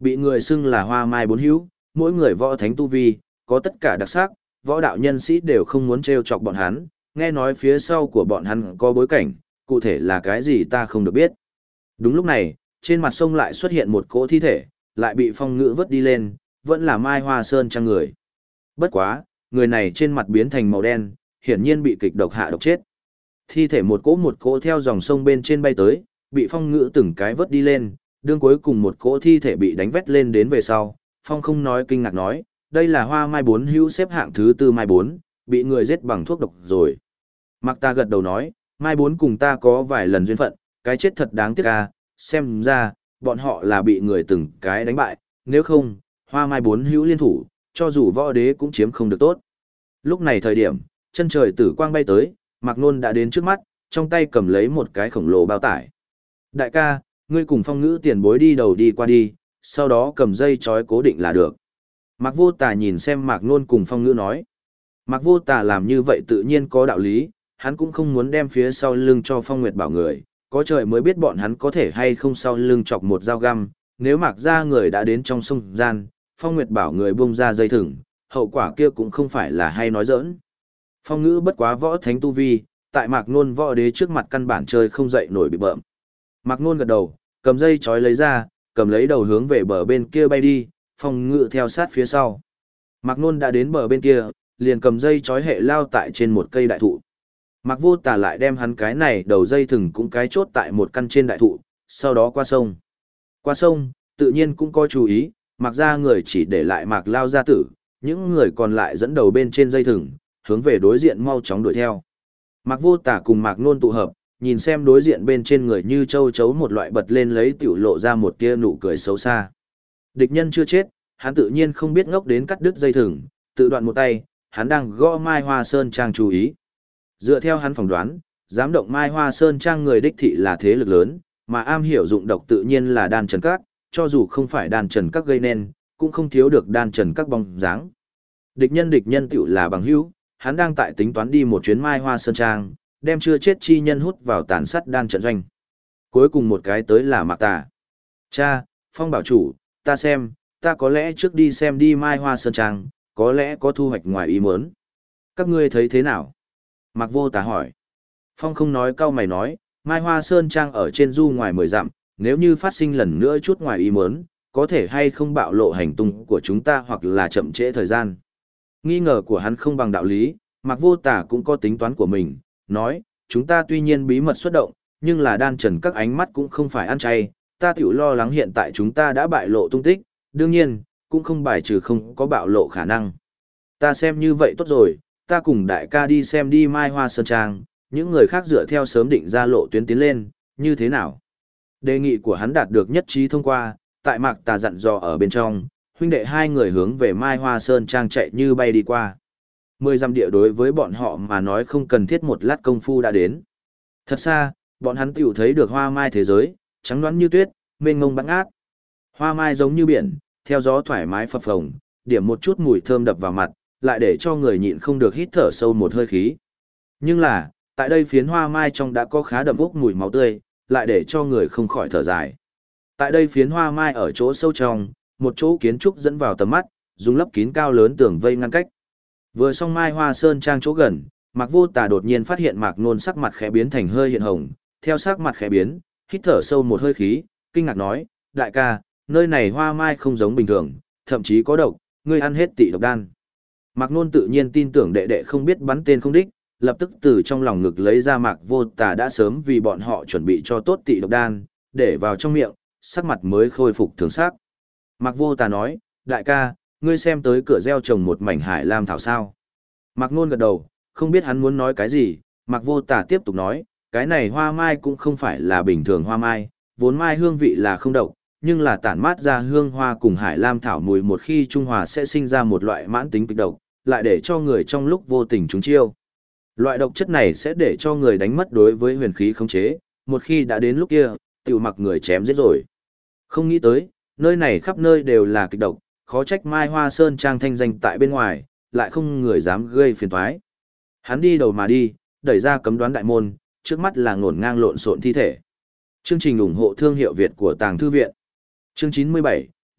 Bị người xưng là hoa mai bốn hữu, mỗi người võ thánh tu vi, có tất cả đặc sắc, võ đạo nhân sĩ đều không muốn trêu chọc bọn hắn, nghe nói phía sau của bọn hắn có bối cảnh, cụ thể là cái gì ta không được biết. Đúng lúc này, trên mặt sông lại xuất hiện một cỗ thi thể, lại bị Phong Ngữ vớt đi lên, vẫn là Mai Hoa Sơn Trang người. Bất quá, người này trên mặt biến thành màu đen, hiển nhiên bị kịch độc hạ độc chết. Thi thể một cỗ theo dòng sông bên trên bay tới, bị Phong Ngữ từng cái vớt đi lên, đương cuối cùng một cỗ thi thể bị đánh vét lên đến về sau, Phong không nói kinh ngạc nói, đây là hoa mai bốn hữu xếp hạng thứ tư mai bốn, bị người giết bằng thuốc độc rồi. Mạc ta gật đầu nói, mai bốn cùng ta có vài lần duyên phận, cái chết thật đáng tiếc à, xem ra, bọn họ là bị người từng cái đánh bại, nếu không, hoa mai bốn hữu liên thủ, cho dù võ đế cũng chiếm không được tốt. Lúc này thời điểm, chân trời tử quang bay tới, Mạc Nôn đã đến trước mắt, trong tay cầm lấy một cái khổng lồ bao tải. Đại ca, ngươi cùng Phong Ngữ tiền bối đi đầu đi qua đi, sau đó cầm dây trói cố định là được. Mạc Vô Tà nhìn xem Mạc Nôn cùng Phong Ngữ nói. Mạc Vô Tà làm như vậy tự nhiên có đạo lý, hắn cũng không muốn đem phía sau lưng cho Phong Nguyệt Bảo người, có trời mới biết bọn hắn có thể hay không sau lưng chọc một dao găm, nếu Mạc gia người đã đến trong sông gian, Phong Nguyệt Bảo người buông ra dây thừng, hậu quả kia cũng không phải là hay nói giỡn. Phong Ngữ bất quá võ thánh tu vi, tại Mạc Nôn võ đế trước mặt căn bản chơi không dậy nổi bị bợm. Mạc Nôn gật đầu, cầm dây trói lấy ra, cầm lấy đầu hướng về bờ bên kia bay đi, Phong Ngữ theo sát phía sau. Mạc Nôn đã đến bờ bên kia, liền cầm dây trói hệ lao tại trên một cây đại thụ. Mạc Vô Tà lại đem hắn cái này đầu dây thừng cũng cái chốt tại một căn trên đại thụ, sau đó qua sông. Qua sông, tự nhiên cũng có chú ý, Mạc gia người chỉ để lại Mạc Lao gia tử, những người còn lại dẫn đầu bên trên dây thừng, hướng về đối diện mau chóng đuổi theo. Mạc Vô Tà cùng Mạc Nôn tụ hợp, nhìn xem đối diện bên trên người như châu chấu một loại bật lên lấy tiểu lộ ra một tia nụ cười xấu xa. Địch nhân chưa chết, hắn tự nhiên không biết ngốc đến cắt đứt dây thừng, tự đoạn một tay, hắn đang gõ Mai Hoa Sơn Trang chú ý. Dựa theo hắn phỏng đoán, dám động Mai Hoa Sơn Trang người đích thị là thế lực lớn, mà am hiểu dụng độc tự nhiên là đan trần các, cho dù không phải đan trần các gây nên, cũng không thiếu được đan trần các bóng dáng. Địch nhân tiểu là bằng hữu, hắn đang tại tính toán đi một chuyến Mai Hoa Sơn Trang, đem chưa chết chi nhân hút vào tàn sát đan trận doanh. Cuối cùng một cái tới là Mạc Tà. Cha, Phong bảo chủ, ta xem, ta có lẽ trước đi xem đi Mai Hoa Sơn Trang, có lẽ có thu hoạch ngoài ý muốn. Các ngươi thấy thế nào? Mạc Vô Tà hỏi. Phong không nói cau mày nói, Mai Hoa Sơn Trang ở trên du ngoài 10 dặm, nếu như phát sinh lần nữa chút ngoài ý muốn, có thể hay không bạo lộ hành tung của chúng ta hoặc là chậm trễ thời gian. Nghi ngờ của hắn không bằng đạo lý, Mạc Vô Tà cũng có tính toán của mình, nói, chúng ta tuy nhiên bí mật xuất động, nhưng là đan trần các ánh mắt cũng không phải ăn chay, ta tiểu lo lắng hiện tại chúng ta đã bại lộ tung tích, đương nhiên, cũng không bài trừ không có bạo lộ khả năng. Ta xem như vậy tốt rồi, ta cùng đại ca đi xem đi Mai Hoa Sơn Trang, những người khác dựa theo sớm định ra lộ tuyến tiến lên, như thế nào? Đề nghị của hắn đạt được nhất trí thông qua, tại Mạc Tà dặn dò ở bên trong, huynh đệ hai người hướng về Mai Hoa Sơn Trang chạy như bay đi qua. 10 dặm địa đối với bọn họ mà nói không cần thiết một lát công phu đã đến. Thật xa, bọn hắn tiểu thấy được hoa mai thế giới, trắng nõn như tuyết, mênh mông bắn át. Hoa mai giống như biển, theo gió thoải mái phập phồng, điểm một chút mùi thơm đập vào mặt, lại để cho người nhịn không được hít thở sâu một hơi khí. Nhưng là, tại đây phiến hoa mai trong đã có khá đậm úc mùi máu tươi, lại để cho người không khỏi thở dài. Tại đây phiến hoa mai ở chỗ sâu trong, một chỗ kiến trúc dẫn vào tầm mắt, dùng lấp kín cao lớn tường vây ngăn cách. Vừa xong Mai Hoa Sơn Trang chỗ gần, Mạc Vô Tà đột nhiên phát hiện Mạc Nôn sắc mặt khẽ biến thành hơi hiện hồng, theo sắc mặt khẽ biến, hít thở sâu một hơi khí, kinh ngạc nói, đại ca, nơi này hoa mai không giống bình thường, thậm chí có độc, ngươi ăn hết tị độc đan. Mạc Nôn tự nhiên tin tưởng đệ đệ không biết bắn tên không đích, lập tức từ trong lòng ngực lấy ra Mạc Vô Tà đã sớm vì bọn họ chuẩn bị cho tốt tị độc đan, để vào trong miệng, sắc mặt mới khôi phục thường sắc. Mạc Vô Tà nói, đại ca, ngươi xem tới cửa gieo trồng một mảnh hải lam thảo sao. Mạc Nôn gật đầu, không biết hắn muốn nói cái gì, Mạc Vô Tà tiếp tục nói, cái này hoa mai cũng không phải là bình thường hoa mai, vốn mai hương vị là không độc, nhưng là tản mát ra hương hoa cùng hải lam thảo mùi một khi trung hòa sẽ sinh ra một loại mãn tính kịch độc, lại để cho người trong lúc vô tình trúng chiêu. Loại độc chất này sẽ để cho người đánh mất đối với huyền khí khống chế, một khi đã đến lúc kia, tiểu mặc người chém giết rồi. Không nghĩ tới, nơi này khắp nơi đều là kịch độc, khó trách Mai Hoa Sơn Trang thanh danh tại bên ngoài, lại không người dám gây phiền toái. Hắn đi đầu mà đi, đẩy ra cấm đoán đại môn, trước mắt là ngổn ngang lộn xộn thi thể. Chương trình ủng hộ thương hiệu Việt của Tàng Thư Viện. Chương 97,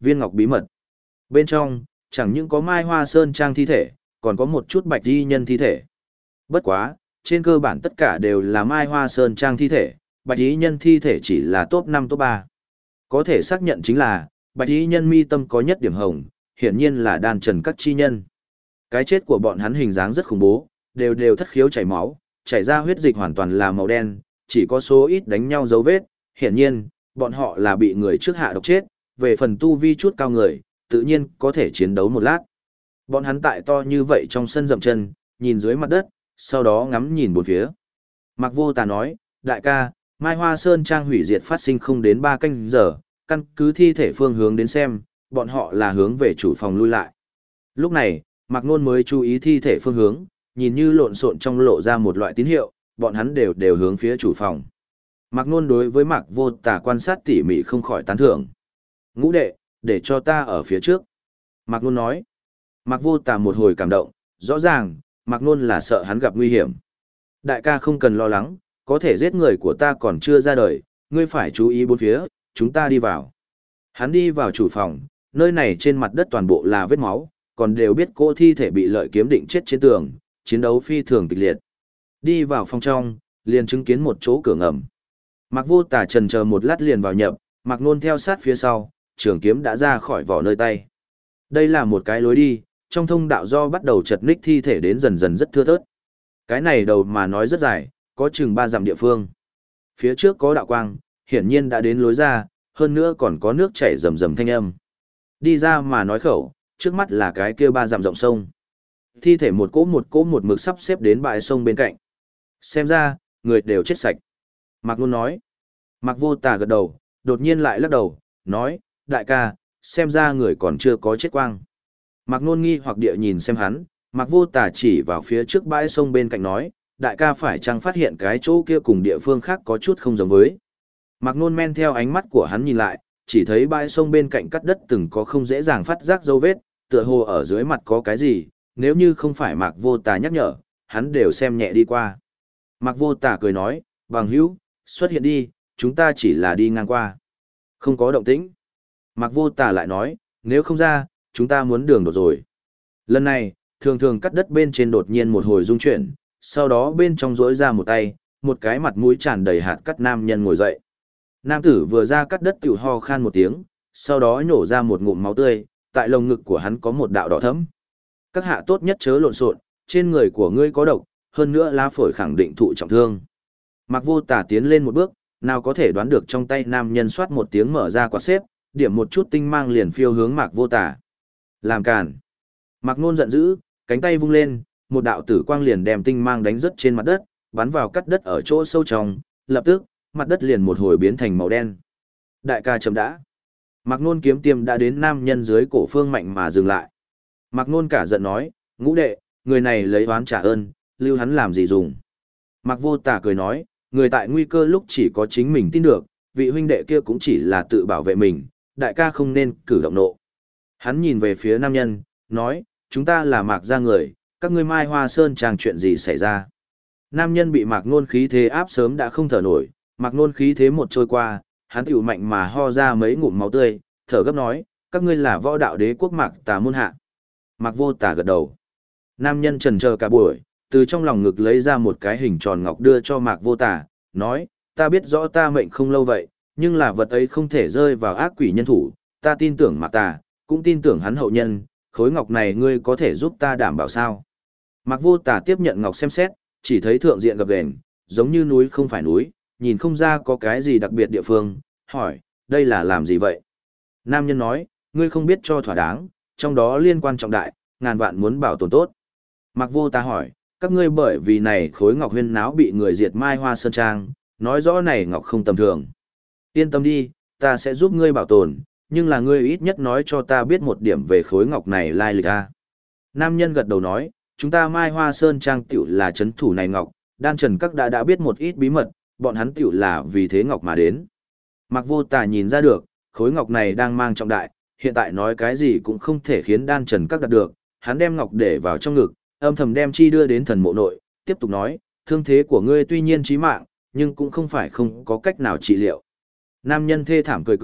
Viên ngọc bí mật. Bên trong, chẳng những có Mai Hoa Sơn Trang thi thể, còn có một chút bạch y nhân thi thể. Bất quá, trên cơ bản tất cả đều là Mai Hoa Sơn Trang thi thể, bạch y nhân thi thể chỉ là top 5 top 3. Có thể xác nhận chính là, bạch y nhân mi tâm có nhất điểm hồng, hiển nhiên là đan trần các chi nhân. Cái chết của bọn hắn hình dáng rất khủng bố, đều thất khiếu chảy máu, chảy ra huyết dịch hoàn toàn là màu đen, chỉ có số ít đánh nhau dấu vết, hiển nhiên, bọn họ là bị người trước hạ độc chết, về phần tu vi chút cao người, tự nhiên có thể chiến đấu một lát. Bọn hắn tại to như vậy trong sân dậm chân, nhìn dưới mặt đất, sau đó ngắm nhìn bốn phía. Mạc Vô Tà nói, đại ca, Mai Hoa Sơn Trang hủy diệt phát sinh không đến 3 canh giờ, căn cứ thi thể phương hướng đến xem, bọn họ là hướng về chủ phòng lui lại. Lúc này, Mạc Nôn mới chú ý thi thể phương hướng, nhìn như lộn xộn trong lộ ra một loại tín hiệu, bọn hắn đều hướng phía chủ phòng. Mạc Nôn đối với Mạc Vô Tà quan sát tỉ mỉ không khỏi tán thưởng. Ngũ đệ, để cho ta ở phía trước. Mạc Nôn nói. Mạc Vô Tà một hồi cảm động, rõ ràng, Mạc Nôn là sợ hắn gặp nguy hiểm. Đại ca không cần lo lắng, có thể giết người của ta còn chưa ra đời, ngươi phải chú ý bốn phía, chúng ta đi vào. Hắn đi vào chủ phòng, nơi này trên mặt đất toàn bộ là vết máu, còn đều biết cô thi thể bị lợi kiếm định chết trên tường, chiến đấu phi thường kịch liệt. Đi vào phòng trong, liền chứng kiến một chỗ cửa ngầm. Mạc Vô Tà chần chờ một lát liền vào nhập, Mạc Nôn theo sát phía sau, trường kiếm đã ra khỏi vỏ nơi tay. Đây là một cái lối đi, trong thông đạo do bắt đầu chật ních thi thể đến dần dần rất thưa thớt. Cái này đầu mà nói rất dài, có chừng 3 dặm địa phương. Phía trước có đạo quang, hiển nhiên đã đến lối ra, hơn nữa còn có nước chảy rầm rầm thanh âm. Đi ra mà nói khẩu, trước mắt là cái kia 3 dặm rộng sông. Thi thể một cỗ một mực sắp xếp đến bãi sông bên cạnh. Xem ra, người đều chết sạch. Mạc Nôn nói. Mạc Vô Tà gật đầu, đột nhiên lại lắc đầu, nói, đại ca, xem ra người còn chưa có chết quang. Mạc Nôn nghi hoặc địa nhìn xem hắn, Mạc Vô Tà chỉ vào phía trước bãi sông bên cạnh nói, đại ca phải chăng phát hiện cái chỗ kia cùng địa phương khác có chút không giống với. Mạc Nôn men theo ánh mắt của hắn nhìn lại, chỉ thấy bãi sông bên cạnh cắt đất từng có không dễ dàng phát giác dấu vết, tựa hồ ở dưới mặt có cái gì, nếu như không phải Mạc Vô Tà nhắc nhở, hắn đều xem nhẹ đi qua. Mạc Vô Tà cười nói, bằng hữu, xuất hiện đi, chúng ta chỉ là đi ngang qua. Không có động tĩnh. Mạc Vô Tà lại nói, nếu không ra, chúng ta muốn đường đột rồi. Lần này, thường cắt đất bên trên đột nhiên một hồi rung chuyển, sau đó bên trong rỗi ra một tay, một cái mặt mũi tràn đầy hạt cắt nam nhân ngồi dậy. Nam tử vừa ra cắt đất tiểu ho khan một tiếng, sau đó nhổ ra một ngụm máu tươi, tại lồng ngực của hắn có một đạo đỏ thẫm. Các hạ tốt nhất chớ lộn xộn, trên người của ngươi có độc, hơn nữa lá phổi khẳng định thụ trọng thương. Mạc Vô Tà tiến lên một bước, nào có thể đoán được trong tay nam nhân xoát một tiếng mở ra quạt xếp, điểm một chút tinh mang liền phiêu hướng Mạc Vô Tà. Làm cản. Mạc Nôn giận dữ, cánh tay vung lên, một đạo tử quang liền đem tinh mang đánh rớt trên mặt đất, bắn vào cắt đất ở chỗ sâu trong, lập tức, mặt đất liền một hồi biến thành màu đen. Đại ca chấm đã. Mạc Nôn kiếm tiêm đã đến nam nhân dưới cổ Phương Mạnh mà dừng lại. Mạc Nôn cả giận nói, ngũ đệ, người này lấy oán trả ơn, lưu hắn làm gì dùng. Mạc Vô Tà cười nói, người tại nguy cơ lúc chỉ có chính mình tin được, vị huynh đệ kia cũng chỉ là tự bảo vệ mình, đại ca không nên cử động nộ. Hắn nhìn về phía nam nhân, nói, chúng ta là Mạc gia người, các ngươi Mai Hoa Sơn Trang chuyện gì xảy ra. Nam nhân bị Mạc Nôn khí thế áp sớm đã không thở nổi, Mạc Nôn khí thế một trôi qua, hắn tiểu mạnh mà ho ra mấy ngụm máu tươi, thở gấp nói, các ngươi là võ đạo đế quốc Mạc Tà môn hạ. Mạc Vô Tà gật đầu. Nam nhân chần chờ cả buổi, từ trong lòng ngực lấy ra một cái hình tròn ngọc đưa cho Mạc Vô Tà, nói, ta biết rõ ta mệnh không lâu vậy, nhưng là vật ấy không thể rơi vào ác quỷ nhân thủ, ta tin tưởng Mạc Tà, cũng tin tưởng hắn hậu nhân, khối ngọc này ngươi có thể giúp ta đảm bảo sao. Mạc Vô Tà tiếp nhận ngọc xem xét, chỉ thấy thượng diện gập ghềnh, giống như núi không phải núi, nhìn không ra có cái gì đặc biệt địa phương, hỏi, đây là làm gì vậy? Nam nhân nói, ngươi không biết cho thỏa đáng, trong đó liên quan trọng đại, ngàn vạn muốn bảo tồn tốt. Mạc Vô Tà hỏi, các ngươi bởi vì này khối ngọc huyên náo bị người diệt Mai Hoa Sơn Trang, nói rõ này ngọc không tầm thường. Yên tâm đi, ta sẽ giúp ngươi bảo tồn, nhưng là ngươi ít nhất nói cho ta biết một điểm về khối ngọc này lai lịch a. Nam nhân gật đầu nói, chúng ta Mai Hoa Sơn Trang tiểu là chấn thủ này ngọc, đan trần các đã biết một ít bí mật, bọn hắn tiểu là vì thế ngọc mà đến. Mạc Vô Tà nhìn ra được, khối ngọc này đang mang trọng đại, hiện tại nói cái gì cũng không thể khiến đan trần các đạt được, hắn đem ngọc để vào trong ngực, âm thầm đem chi đưa đến thần mộ nội, tiếp tục nói, thương thế của ngươi tuy nhiên chí mạng, nhưng cũng không phải không có cách nào trị liệu. Nam nhân thê thảm cười cười,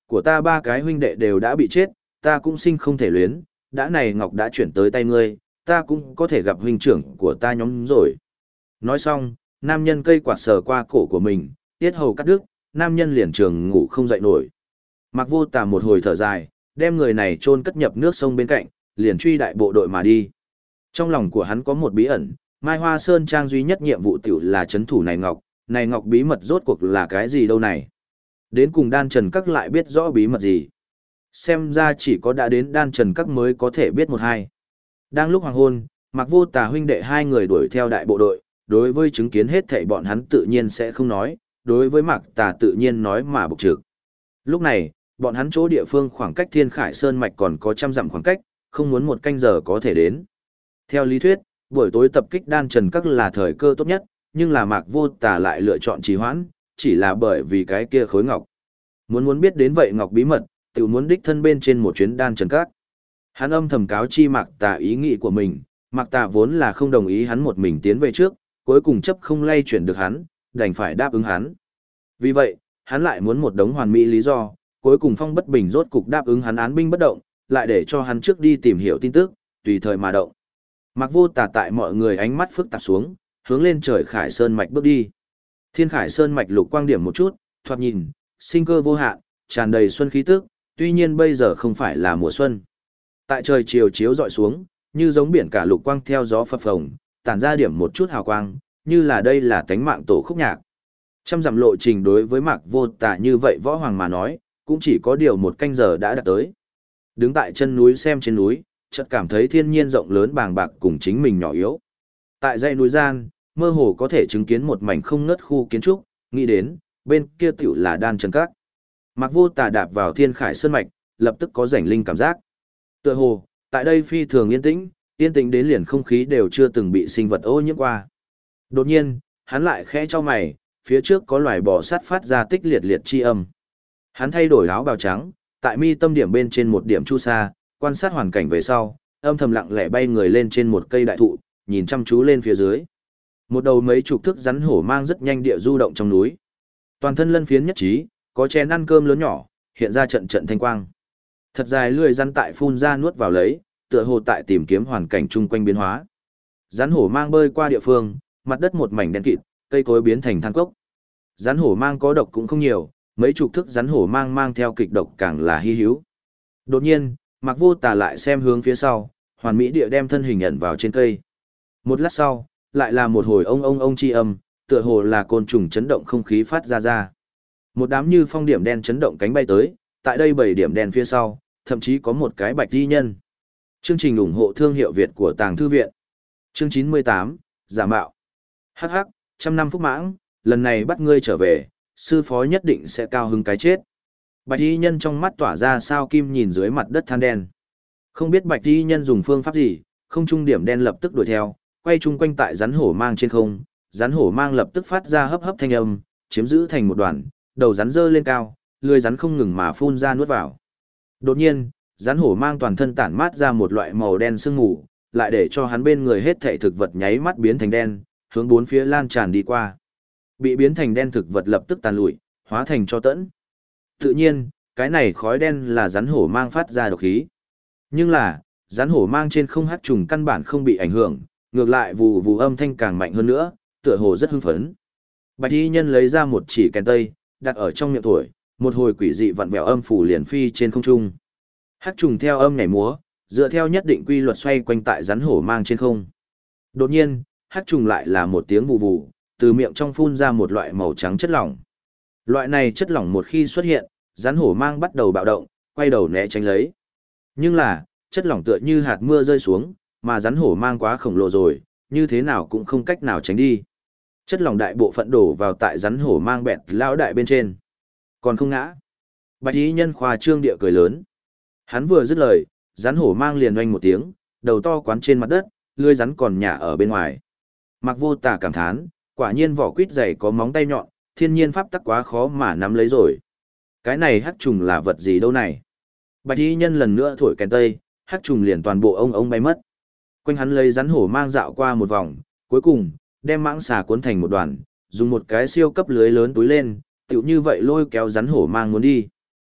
của ta ba cái huynh đệ đều đã bị chết, ta cũng sinh không thể luyến, đã này ngọc đã chuyển tới tay ngươi, ta cũng có thể gặp huynh trưởng của ta nhóm rồi. Nói xong, nam nhân cây quạt sờ qua cổ của mình, tiết hầu cắt đứt, nam nhân liền trường ngủ không dậy nổi. Mạc Vô Tà một hồi thở dài, đem người này chôn cất nhập nước sông bên cạnh, liền truy đại bộ đội mà đi. Trong lòng của hắn có một bí ẩn, Mai Hoa Sơn Trang duy nhất nhiệm vụ tiểu là chấn thủ này ngọc bí mật rốt cuộc là cái gì đâu này. Đến cùng Đan Trần Các lại biết rõ bí mật gì. Xem ra chỉ có đã đến Đan Trần Các mới có thể biết một hai. Đang lúc hoàng hôn, Mạc Vô Tà huynh đệ hai người đuổi theo đại bộ đội, đối với chứng kiến hết thảy bọn hắn tự nhiên sẽ không nói, đối với Mạc Tà tự nhiên nói mà bộc trực. Lúc này, bọn hắn chỗ địa phương khoảng cách Thiên Khải Sơn mạch còn có trăm dặm khoảng cách, không muốn một canh giờ có thể đến. Theo lý thuyết, buổi tối tập kích Đan Trần Các là thời cơ tốt nhất, nhưng là Mạc Vô Tà lại lựa chọn trì hoãn, chỉ là bởi vì cái kia khối ngọc. Muốn biết đến vậy ngọc bí mật, tự muốn đích thân bên trên một chuyến Đan Trần Các. Hắn âm thầm cáo chi Mạc Tà ý nghĩ của mình, Mạc Tà vốn là không đồng ý hắn một mình tiến về trước, cuối cùng chấp không lay chuyển được hắn, đành phải đáp ứng hắn. Vì vậy, hắn lại muốn một đống hoàn mỹ lý do, cuối cùng Phong Bất Bình rốt cục đáp ứng hắn án binh bất động, lại để cho hắn trước đi tìm hiểu tin tức, tùy thời mà động. Mạc Vô Tà tại mọi người ánh mắt phức tạp xuống, hướng lên trời Khải Sơn mạch bước đi. Thiên Khải Sơn mạch lục quang điểm một chút, thoạt nhìn, sinh cơ vô hạn, tràn đầy xuân khí tức, tuy nhiên bây giờ không phải là mùa xuân. Tại trời chiều chiếu dọi xuống, như giống biển cả lục quang theo gió phập phồng, tản ra điểm một chút hào quang, như là đây là tánh mạng tổ khúc nhạc. Trăm dặm lộ trình đối với Mạc Vô Tà như vậy võ hoàng mà nói, cũng chỉ có điều một canh giờ đã đạt tới. Đứng tại chân núi xem trên núi, chợt cảm thấy thiên nhiên rộng lớn bàng bạc cùng chính mình nhỏ yếu. Tại dãy núi gian, mơ hồ có thể chứng kiến một mảnh không ngớt khu kiến trúc, nghĩ đến, bên kia tiểu là Đan Trần Các. Mạc Vô Tà đạp vào Thiên Khải Sơn mạch, lập tức có rảnh linh cảm giác. Tựa hồ, tại đây phi thường yên tĩnh đến liền không khí đều chưa từng bị sinh vật ô nhiễm qua. Đột nhiên, hắn lại khẽ chau mày, phía trước có loài bò sát phát ra tích liệt liệt chi âm. Hắn thay đổi áo bào trắng, tại mi tâm điểm bên trên một điểm chu sa, quan sát hoàn cảnh về sau, âm thầm lặng lẽ bay người lên trên một cây đại thụ, nhìn chăm chú lên phía dưới. Một đầu mấy chục thước rắn hổ mang rất nhanh địa du động trong núi. Toàn thân lân phiến nhất trí, có chén ăn cơm lớn nhỏ, hiện ra trận trận thanh quang. Thật dài lưỡi rắn tại phun ra nuốt vào lấy, tựa hồ tại tìm kiếm hoàn cảnh chung quanh biến hóa. Rắn hổ mang bơi qua địa phương, mặt đất một mảnh đen kịt, cây cối biến thành than cốc. Rắn hổ mang có độc cũng không nhiều, mấy chục thước rắn hổ mang mang theo kịch độc càng là hy hữu. Đột nhiên, Mạc Vô Tà lại xem hướng phía sau, hoàn mỹ địa đem thân hình ẩn vào trên cây. Một lát sau, lại là một hồi ông chi âm, tựa hồ là côn trùng chấn động không khí phát ra. Một đám như phong điểm đen chấn động cánh bay tới, tại đây 7 điểm đen phía sau, thậm chí có một cái bạch di nhân. Chương trình ủng hộ thương hiệu Việt của Tàng Thư Viện. Chương 98, giả mạo. Hắc hắc, trăm năm phúc mãng, lần này bắt ngươi trở về, sư phó nhất định sẽ cao hứng cái chết. Bạch y nhân trong mắt tỏa ra sao kim nhìn dưới mặt đất than đen. Không biết bạch y nhân dùng phương pháp gì, không trung điểm đen lập tức đuổi theo, quay chung quanh tại rắn hổ mang trên không, rắn hổ mang lập tức phát ra hấp hấp thanh âm, chiếm giữ thành một đoàn, đầu rắn dơ lên cao, lưỡi rắn không ngừng mà phun ra nuốt vào. Đột nhiên, rắn hổ mang toàn thân tản mát ra một loại màu đen sương mù, lại để cho hắn bên người hết thảy thực vật nháy mắt biến thành đen, hướng bốn phía lan tràn đi qua. Bị biến thành đen thực vật lập tức tàn lụi, hóa thành tro tẫn. Tự nhiên, cái này khói đen là rắn hổ mang phát ra độc khí. Nhưng là, rắn hổ mang trên không hắc trùng căn bản không bị ảnh hưởng, ngược lại vù vù âm thanh càng mạnh hơn nữa, tựa hồ rất hưng phấn. Bạch y nhân lấy ra một chỉ kèn tây, đặt ở trong miệng thổi, một hồi quỷ dị vặn vẹo âm phủ liền phi trên không trung. Hắc trùng theo âm nhảy múa, dựa theo nhất định quy luật xoay quanh tại rắn hổ mang trên không. Đột nhiên, hắc trùng lại là một tiếng vù vù, từ miệng trong phun ra một loại màu trắng chất lỏng. Loại này chất lỏng một khi xuất hiện, rắn hổ mang bắt đầu bạo động, quay đầu né tránh lấy. Nhưng là, chất lỏng tựa như hạt mưa rơi xuống, mà rắn hổ mang quá khổng lồ rồi, như thế nào cũng không cách nào tránh đi. Chất lỏng đại bộ phận đổ vào tại rắn hổ mang bẹt lão đại bên trên. Còn không ngã. Bạch y nhân khoa trương địa cười lớn. Hắn vừa dứt lời, rắn hổ mang liền oanh một tiếng, đầu to quán trên mặt đất, lưỡi rắn còn nhả ở bên ngoài. Mạc Vô Tà cảm thán, quả nhiên vỏ quýt dày có móng tay nhọn, thiên nhiên pháp tắc quá khó mà nắm lấy rồi. Cái này hắc trùng là vật gì đâu này? Bạch y nhân lần nữa thổi kèn tây, hắc trùng liền toàn bộ ông bay mất. Quanh hắn lấy rắn hổ mang dạo qua một vòng, cuối cùng, đem mãng xà cuốn thành một đoàn, dùng một cái siêu cấp lưới lớn túi lên, tựu như vậy lôi kéo rắn hổ mang muốn đi.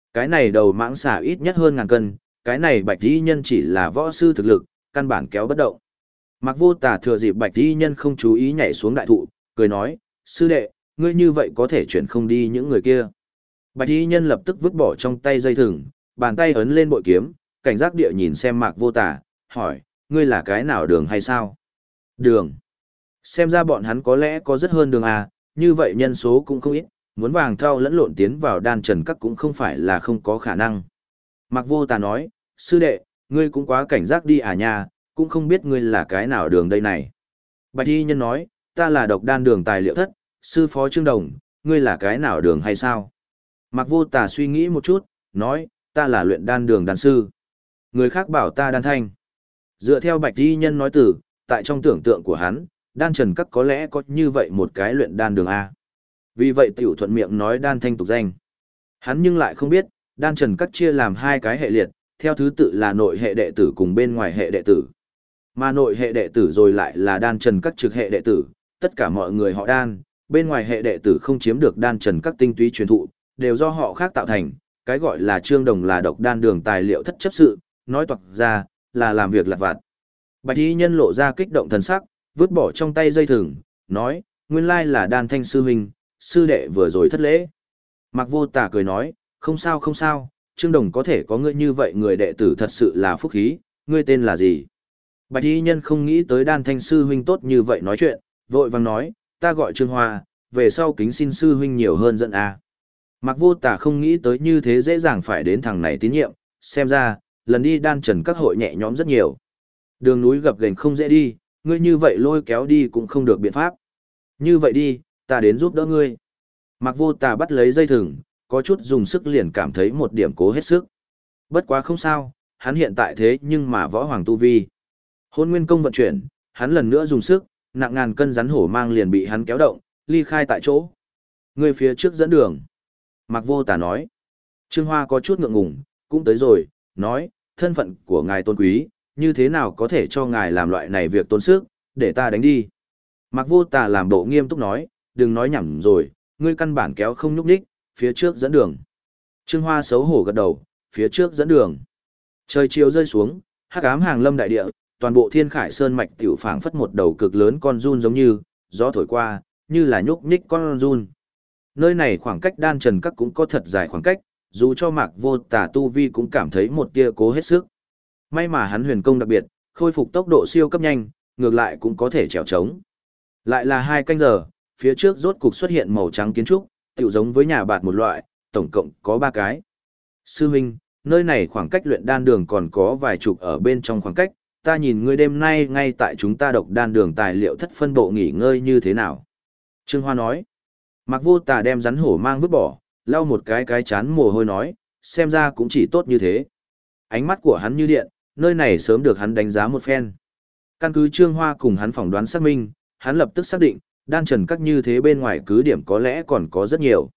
Cái này đầu mãng xà ít nhất hơn ngàn cân, cái này bạch y nhân chỉ là võ sư thực lực, căn bản kéo bất động. Mặc Vô Tà thừa dịp bạch y nhân không chú ý nhảy xuống đại thụ, cười nói, sư đệ, ngươi như vậy có thể chuyển không đi những người kia. Bạch y nhân lập tức vứt bỏ trong tay dây thừng, bàn tay ấn lên bội kiếm, cảnh giác địa nhìn xem Mạc Vô Tà, hỏi, ngươi là cái nào đường hay sao? Đường. Xem ra bọn hắn có lẽ có rất hơn đường à, như vậy nhân số cũng không ít, muốn vàng thau lẫn lộn tiến vào đan trần các cũng không phải là không có khả năng. Mạc Vô Tà nói, sư đệ, ngươi cũng quá cảnh giác đi à nha, cũng không biết ngươi là cái nào đường đây này. Bạch y nhân nói, ta là độc đan đường tài liệu thất, sư phó Trương Đồng, ngươi là cái nào đường hay sao? Mạc Vô Tà suy nghĩ một chút, nói, ta là luyện đan đường đan sư. Người khác bảo ta đan thanh. Dựa theo bạch y nhân nói từ, tại trong tưởng tượng của hắn, đan trần các có lẽ có như vậy một cái luyện đan đường A. Vì vậy tiểu thuận miệng nói đan thanh tục danh. Hắn nhưng lại không biết, đan trần các chia làm hai cái hệ liệt, theo thứ tự là nội hệ đệ tử cùng bên ngoài hệ đệ tử. Mà nội hệ đệ tử rồi lại là đan trần các trực hệ đệ tử, tất cả mọi người họ đan, bên ngoài hệ đệ tử không chiếm được đan trần các tinh túy truyền thụ, đều do họ khác tạo thành, cái gọi là Trương Đồng là độc đan đường tài liệu thất chấp sự, nói toạc ra, là làm việc lặt vặt. Bạch y nhân lộ ra kích động thần sắc, vứt bỏ trong tay dây thừng, nói, nguyên lai là đan thanh sư huynh, sư đệ vừa rồi thất lễ. Mạc Vô Tà cười nói, không sao không sao, Trương Đồng có thể có ngươi như vậy người đệ tử thật sự là phúc khí, ngươi tên là gì? Bạch y nhân không nghĩ tới đan thanh sư huynh tốt như vậy nói chuyện, vội vàng nói, ta gọi Trương Hoa, về sau kính xin sư huynh nhiều hơn dẫn a. Mạc Vô Tà không nghĩ tới như thế dễ dàng phải đến thằng này tín nhiệm, xem ra, lần đi đan trần các hội nhẹ nhõm rất nhiều. Đường núi gập ghềnh không dễ đi, ngươi như vậy lôi kéo đi cũng không được biện pháp. Như vậy đi, ta đến giúp đỡ ngươi. Mạc Vô Tà bắt lấy dây thừng, có chút dùng sức liền cảm thấy một điểm cố hết sức. Bất quá không sao, hắn hiện tại thế nhưng mà võ hoàng tu vi. Hôn nguyên công vận chuyển, hắn lần nữa dùng sức, nặng ngàn cân rắn hổ mang liền bị hắn kéo động, ly khai tại chỗ. Ngươi phía trước dẫn đường. Mạc Vô Tà nói. Trương Hoa có chút ngượng ngùng, cũng tới rồi, nói, thân phận của ngài tôn quý, như thế nào có thể cho ngài làm loại này việc tốn sức, để ta đánh đi. Mạc Vô Tà làm bộ nghiêm túc nói, đừng nói nhảm rồi, ngươi căn bản kéo không nhúc nhích, phía trước dẫn đường. Trương Hoa xấu hổ gật đầu, phía trước dẫn đường. Trời chiều rơi xuống, hắc ám hàng lâm đại địa, toàn bộ Thiên Khải Sơn mạch tiểu phảng phất một đầu cực lớn con giun giống như, gió thổi qua, như là nhúc nhích con giun. Nơi này khoảng cách đan trần các cũng có thật dài khoảng cách, dù cho Mạc Vô Tà tu vi cũng cảm thấy một tia cố hết sức. May mà hắn huyền công đặc biệt, khôi phục tốc độ siêu cấp nhanh, ngược lại cũng có thể trèo trống. Lại là 2 canh giờ, phía trước rốt cục xuất hiện màu trắng kiến trúc, tiểu giống với nhà bạt một loại, tổng cộng có 3 cái. Sư huynh, nơi này khoảng cách luyện đan đường còn có vài chục ở bên trong khoảng cách, ta nhìn ngươi đêm nay ngay tại chúng ta độc đan đường tài liệu thất phân bộ nghỉ ngơi như thế nào. Trương Hoa nói, Mạc Vô Tà đem rắn hổ mang vứt bỏ, lau một cái chán mồ hôi nói, xem ra cũng chỉ tốt như thế. Ánh mắt của hắn như điện, nơi này sớm được hắn đánh giá một phen. Căn cứ Trương Hoa cùng hắn phỏng đoán xác minh, hắn lập tức xác định, đan trần các như thế bên ngoài cứ điểm có lẽ còn có rất nhiều.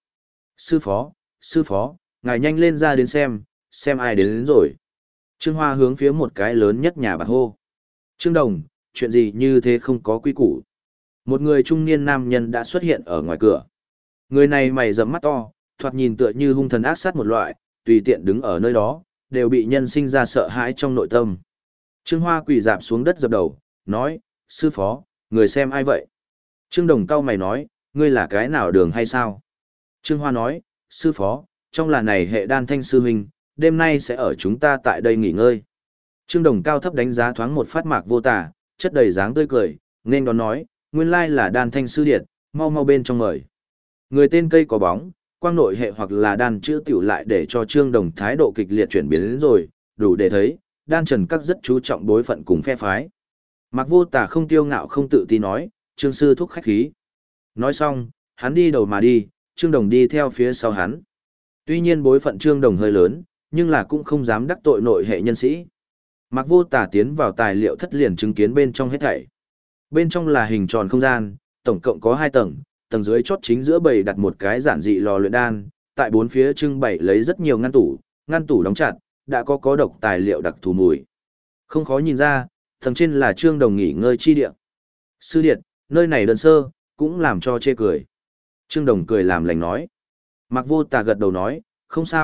Sư phó, ngài nhanh lên ra đến xem ai đến rồi. Trương Hoa hướng phía một cái lớn nhất nhà bạt hô. Trương Đồng, chuyện gì như thế không có quy củ. Một người trung niên nam nhân đã xuất hiện ở ngoài cửa. Người này mày rậm mắt to, thoạt nhìn tựa như hung thần ác sát một loại, tùy tiện đứng ở nơi đó, đều bị nhân sinh ra sợ hãi trong nội tâm. Trương Hoa quỳ dạp xuống đất dập đầu, nói, sư phó, người xem ai vậy? Trương Đồng cau mày nói, ngươi là cái nào đường hay sao? Trương Hoa nói, sư phó, trong là này hệ đan thanh sư huynh, đêm nay sẽ ở chúng ta tại đây nghỉ ngơi. Trương Đồng cao thấp đánh giá thoáng một phát Mạc Vô Tà, chất đầy dáng tươi cười, nên đón nói, nguyên lai là đan thanh sư điệt, mau mau bên trong mời. Người tên cây có bóng, quang nội hệ hoặc là đan chữ tiểu lại để cho Trương Đồng thái độ kịch liệt chuyển biến đến rồi, đủ để thấy, đan trần các rất chú trọng bối phận cùng phe phái. Mạc Vô Tà không tiêu ngạo không tự tin nói, Trương sư thúc khách khí. Nói xong, hắn đi đầu mà đi, Trương Đồng đi theo phía sau hắn. Tuy nhiên bối phận Trương Đồng hơi lớn, nhưng là cũng không dám đắc tội nội hệ nhân sĩ. Mạc Vô Tà tiến vào tài liệu thất liền chứng kiến bên trong hết thảy. Bên trong là hình tròn không gian, tổng cộng có 2 tầng, tầng dưới chót chính giữa bày đặt một cái giản dị lò luyện đan, tại 4 phía trưng bày lấy rất nhiều ngăn tủ đóng chặt, đã có độc tài liệu đặc thù mùi. Không khó nhìn ra, tầng trên là Trương Đồng nghỉ ngơi chi địa. Sư điệt, nơi này đơn sơ, cũng làm cho chê cười. Trương Đồng cười làm lành nói. Mạc Vô Tà gật đầu nói, không sao,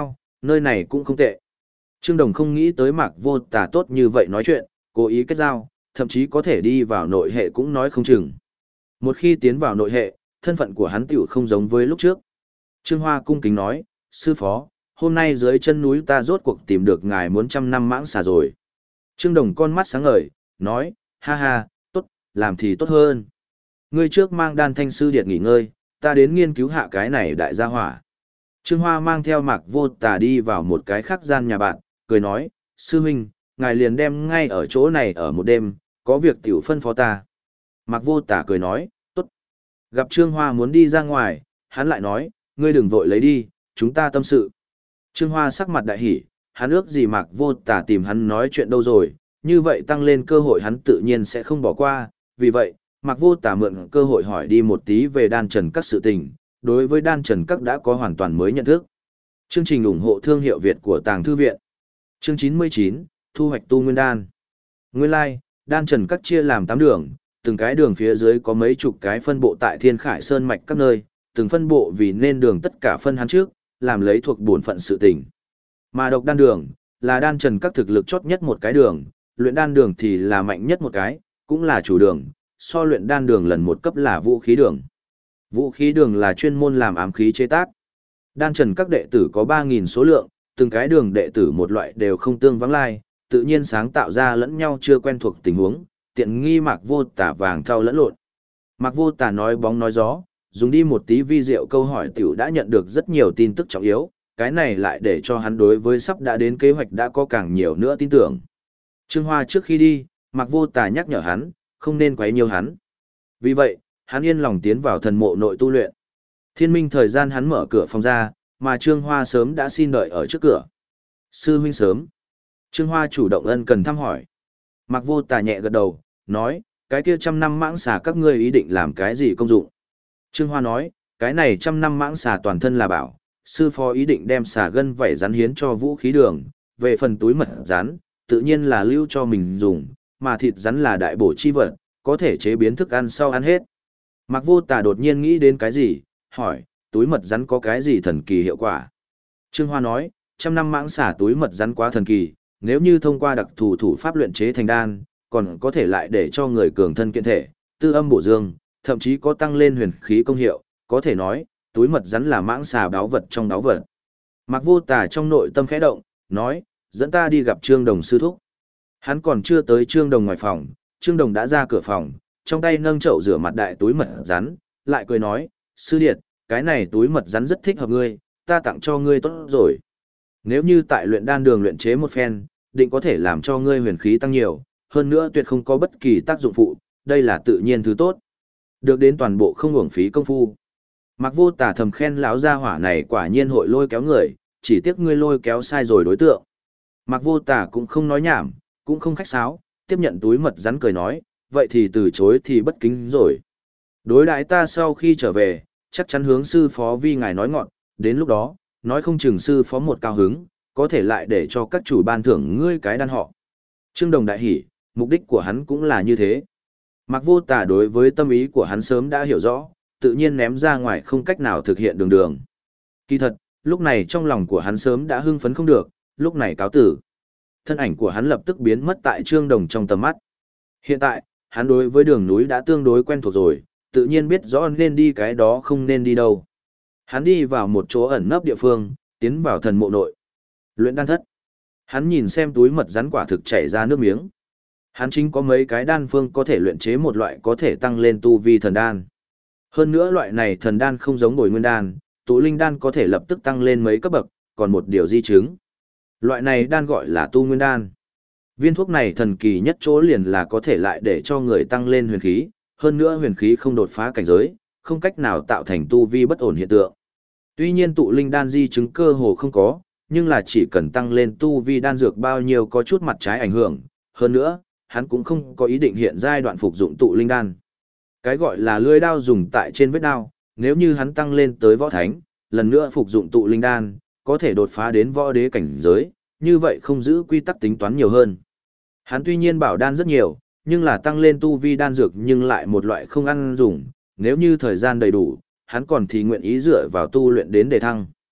Nơi này cũng không tệ. Trương Đồng không nghĩ tới Mạc Vô Tà tốt như vậy nói chuyện, cố ý kết giao, thậm chí có thể đi vào nội hệ cũng nói không chừng. Một khi tiến vào nội hệ, thân phận của hắn tiểu không giống với lúc trước. Trương Hoa cung kính nói, sư phó, hôm nay dưới chân núi ta rốt cuộc tìm được ngài muốn 100 năm mãng xà rồi. Trương Đồng con mắt sáng ngời, nói, ha ha, tốt, làm thì tốt hơn. Ngươi trước mang Đan Thanh Sư Điệt nghỉ ngơi, ta đến nghiên cứu hạ cái này đại gia hỏa. Trương Hoa mang theo Mạc Vô Tà đi vào một cái khác gian nhà bạn, cười nói, sư huynh, ngài liền đem ngay ở chỗ này ở một đêm, có việc tiểu phân phó ta. Mạc Vô Tà cười nói, tốt. Gặp Trương Hoa muốn đi ra ngoài, hắn lại nói, ngươi đừng vội lấy đi, chúng ta tâm sự. Trương Hoa sắc mặt đại hỉ, hắn ước gì Mạc Vô Tà tìm hắn nói chuyện đâu rồi, như vậy tăng lên cơ hội hắn tự nhiên sẽ không bỏ qua, vì vậy, Mạc Vô Tà mượn cơ hội hỏi đi một tí về đan trần các sự tình, đối với đan trần các đã có hoàn toàn mới nhận thức. Chương trình ủng hộ thương hiệu Việt của Tàng Thư Viện. Chương 99, Thu hoạch tu nguyên đan. Nguyên lai, đan trần các chia làm 8 đường, từng cái đường phía dưới có mấy chục cái phân bộ tại Thiên Khải Sơn mạch các nơi, từng phân bộ vì nên đường tất cả phân hắn trước, làm lấy thuộc bổn phận sự tình. Mà độc đan đường, là đan trần các thực lực chót nhất một cái đường, luyện đan đường thì là mạnh nhất một cái, cũng là chủ đường, so luyện đan đường lần một cấp là vũ khí đường. Vũ khí đường là chuyên môn làm ám khí chế tác. Đan trần các đệ tử có 3.000 số lượng, từng cái đường đệ tử một loại đều không tương vắng lai, tự nhiên sáng tạo ra lẫn nhau chưa quen thuộc tình huống, tiện nghi Mạc Vô Tà vàng thau lẫn lộn. Mạc Vô Tà nói bóng nói gió, dùng đi một tí vi diệu câu hỏi tiểu đã nhận được rất nhiều tin tức trọng yếu, cái này lại để cho hắn đối với sắp đã đến kế hoạch đã có càng nhiều nữa tin tưởng. Trương Hoa trước khi đi, Mạc Vô Tà nhắc nhở hắn, không nên quấy nhiều hắn. Vì vậy, hắn yên lòng tiến vào thần mộ nội tu luyện. Thiên minh thời gian hắn mở cửa phòng ra, mà Trương Hoa sớm đã xin đợi ở trước cửa. Sư huynh sớm. Trương Hoa chủ động ân cần thăm hỏi. Mạc Vô Tà nhẹ gật đầu, nói, cái kia 100 năm mãng xà các ngươi ý định làm cái gì công dụng? Trương Hoa nói, cái này 100 năm mãng xà toàn thân là bảo, sư phó ý định đem xà gân vảy rắn hiến cho vũ khí đường, về phần túi mật rắn, tự nhiên là lưu cho mình dùng, mà thịt rắn là đại bổ chi vật, có thể chế biến thức ăn sau ăn hết. Mạc Vô Tà đột nhiên nghĩ đến cái gì, hỏi, túi mật rắn có cái gì thần kỳ hiệu quả? Trương Hoa nói, 100 năm mãng xả túi mật rắn quá thần kỳ, nếu như thông qua đặc thù thủ pháp luyện chế thành đan, còn có thể lại để cho người cường thân kiện thể, tư âm bổ dương, thậm chí có tăng lên huyền khí công hiệu, có thể nói, túi mật rắn là mãng xà báu vật trong báu vật. Mạc Vô Tà trong nội tâm khẽ động, nói, dẫn ta đi gặp Trương Đồng sư thúc. Hắn còn chưa tới Trương Đồng ngoài phòng, Trương Đồng đã ra cửa phòng, trong tay nâng chậu rửa mặt đại túi mật rắn, lại cười nói, sư điệt, cái này túi mật rắn rất thích hợp ngươi, ta tặng cho ngươi tốt rồi. Nếu như tại luyện đan đường luyện chế một phen, định có thể làm cho ngươi huyền khí tăng nhiều, hơn nữa tuyệt không có bất kỳ tác dụng phụ, đây là tự nhiên thứ tốt. Được đến toàn bộ không uổng phí công phu. Mạc Vô Tà thầm khen lão gia hỏa này quả nhiên hội lôi kéo người, chỉ tiếc ngươi lôi kéo sai rồi đối tượng. Mạc Vô Tà cũng không nói nhảm, cũng không khách sáo, tiếp nhận túi mật rắn cười nói, vậy thì từ chối thì bất kính rồi. Đối đãi ta sau khi trở về, chắc chắn hướng sư phó vi ngài nói ngọn, đến lúc đó, nói không chừng sư phó một cao hứng, có thể lại để cho các chủ ban thưởng ngươi cái đan họ. Trương Đồng đại hỉ, mục đích của hắn cũng là như thế. Mạc Vô Tà đối với tâm ý của hắn sớm đã hiểu rõ, tự nhiên ném ra ngoài không cách nào thực hiện đường đường. Kỳ thật, lúc này trong lòng của hắn sớm đã hưng phấn không được, lúc này cáo tử. Thân ảnh của hắn lập tức biến mất tại Trương Đồng trong tầm mắt. Hiện tại, hắn đối với đường núi đã tương đối quen thuộc rồi, tự nhiên biết rõ nên đi cái đó không nên đi đâu. Hắn đi vào một chỗ ẩn nấp địa phương, tiến vào thần mộ nội. Luyện đan thất. Hắn nhìn xem túi mật rắn quả thực chảy ra nước miếng. Hắn chính có mấy cái đan phương có thể luyện chế một loại có thể tăng lên tu vi thần đan. Hơn nữa loại này thần đan không giống bồi nguyên đan, tụ linh đan có thể lập tức tăng lên mấy cấp bậc, còn một điều di chứng. Loại này đan gọi là tu nguyên đan. Viên thuốc này thần kỳ nhất chỗ liền là có thể lại để cho người tăng lên huyền khí, hơn nữa huyền khí không đột phá cảnh giới, không cách nào tạo thành tu vi bất ổn hiện tượng. Tuy nhiên tụ linh đan di chứng cơ hồ không có, nhưng là chỉ cần tăng lên tu vi đan dược bao nhiêu có chút mặt trái ảnh hưởng, hơn nữa, hắn cũng không có ý định hiện giai đoạn phục dụng tụ linh đan. Cái gọi là lưỡi đao dùng tại trên vết đao, nếu như hắn tăng lên tới võ thánh, lần nữa phục dụng tụ linh đan, có thể đột phá đến võ đế cảnh giới, như vậy không giữ quy tắc tính toán nhiều hơn. Hắn tuy nhiên bảo đan rất nhiều, nhưng là tăng lên tu vi đan dược nhưng lại một loại không ăn dùng, nếu như thời gian đầy đủ, hắn còn thì nguyện ý dựa vào tu luyện đến đề thăng.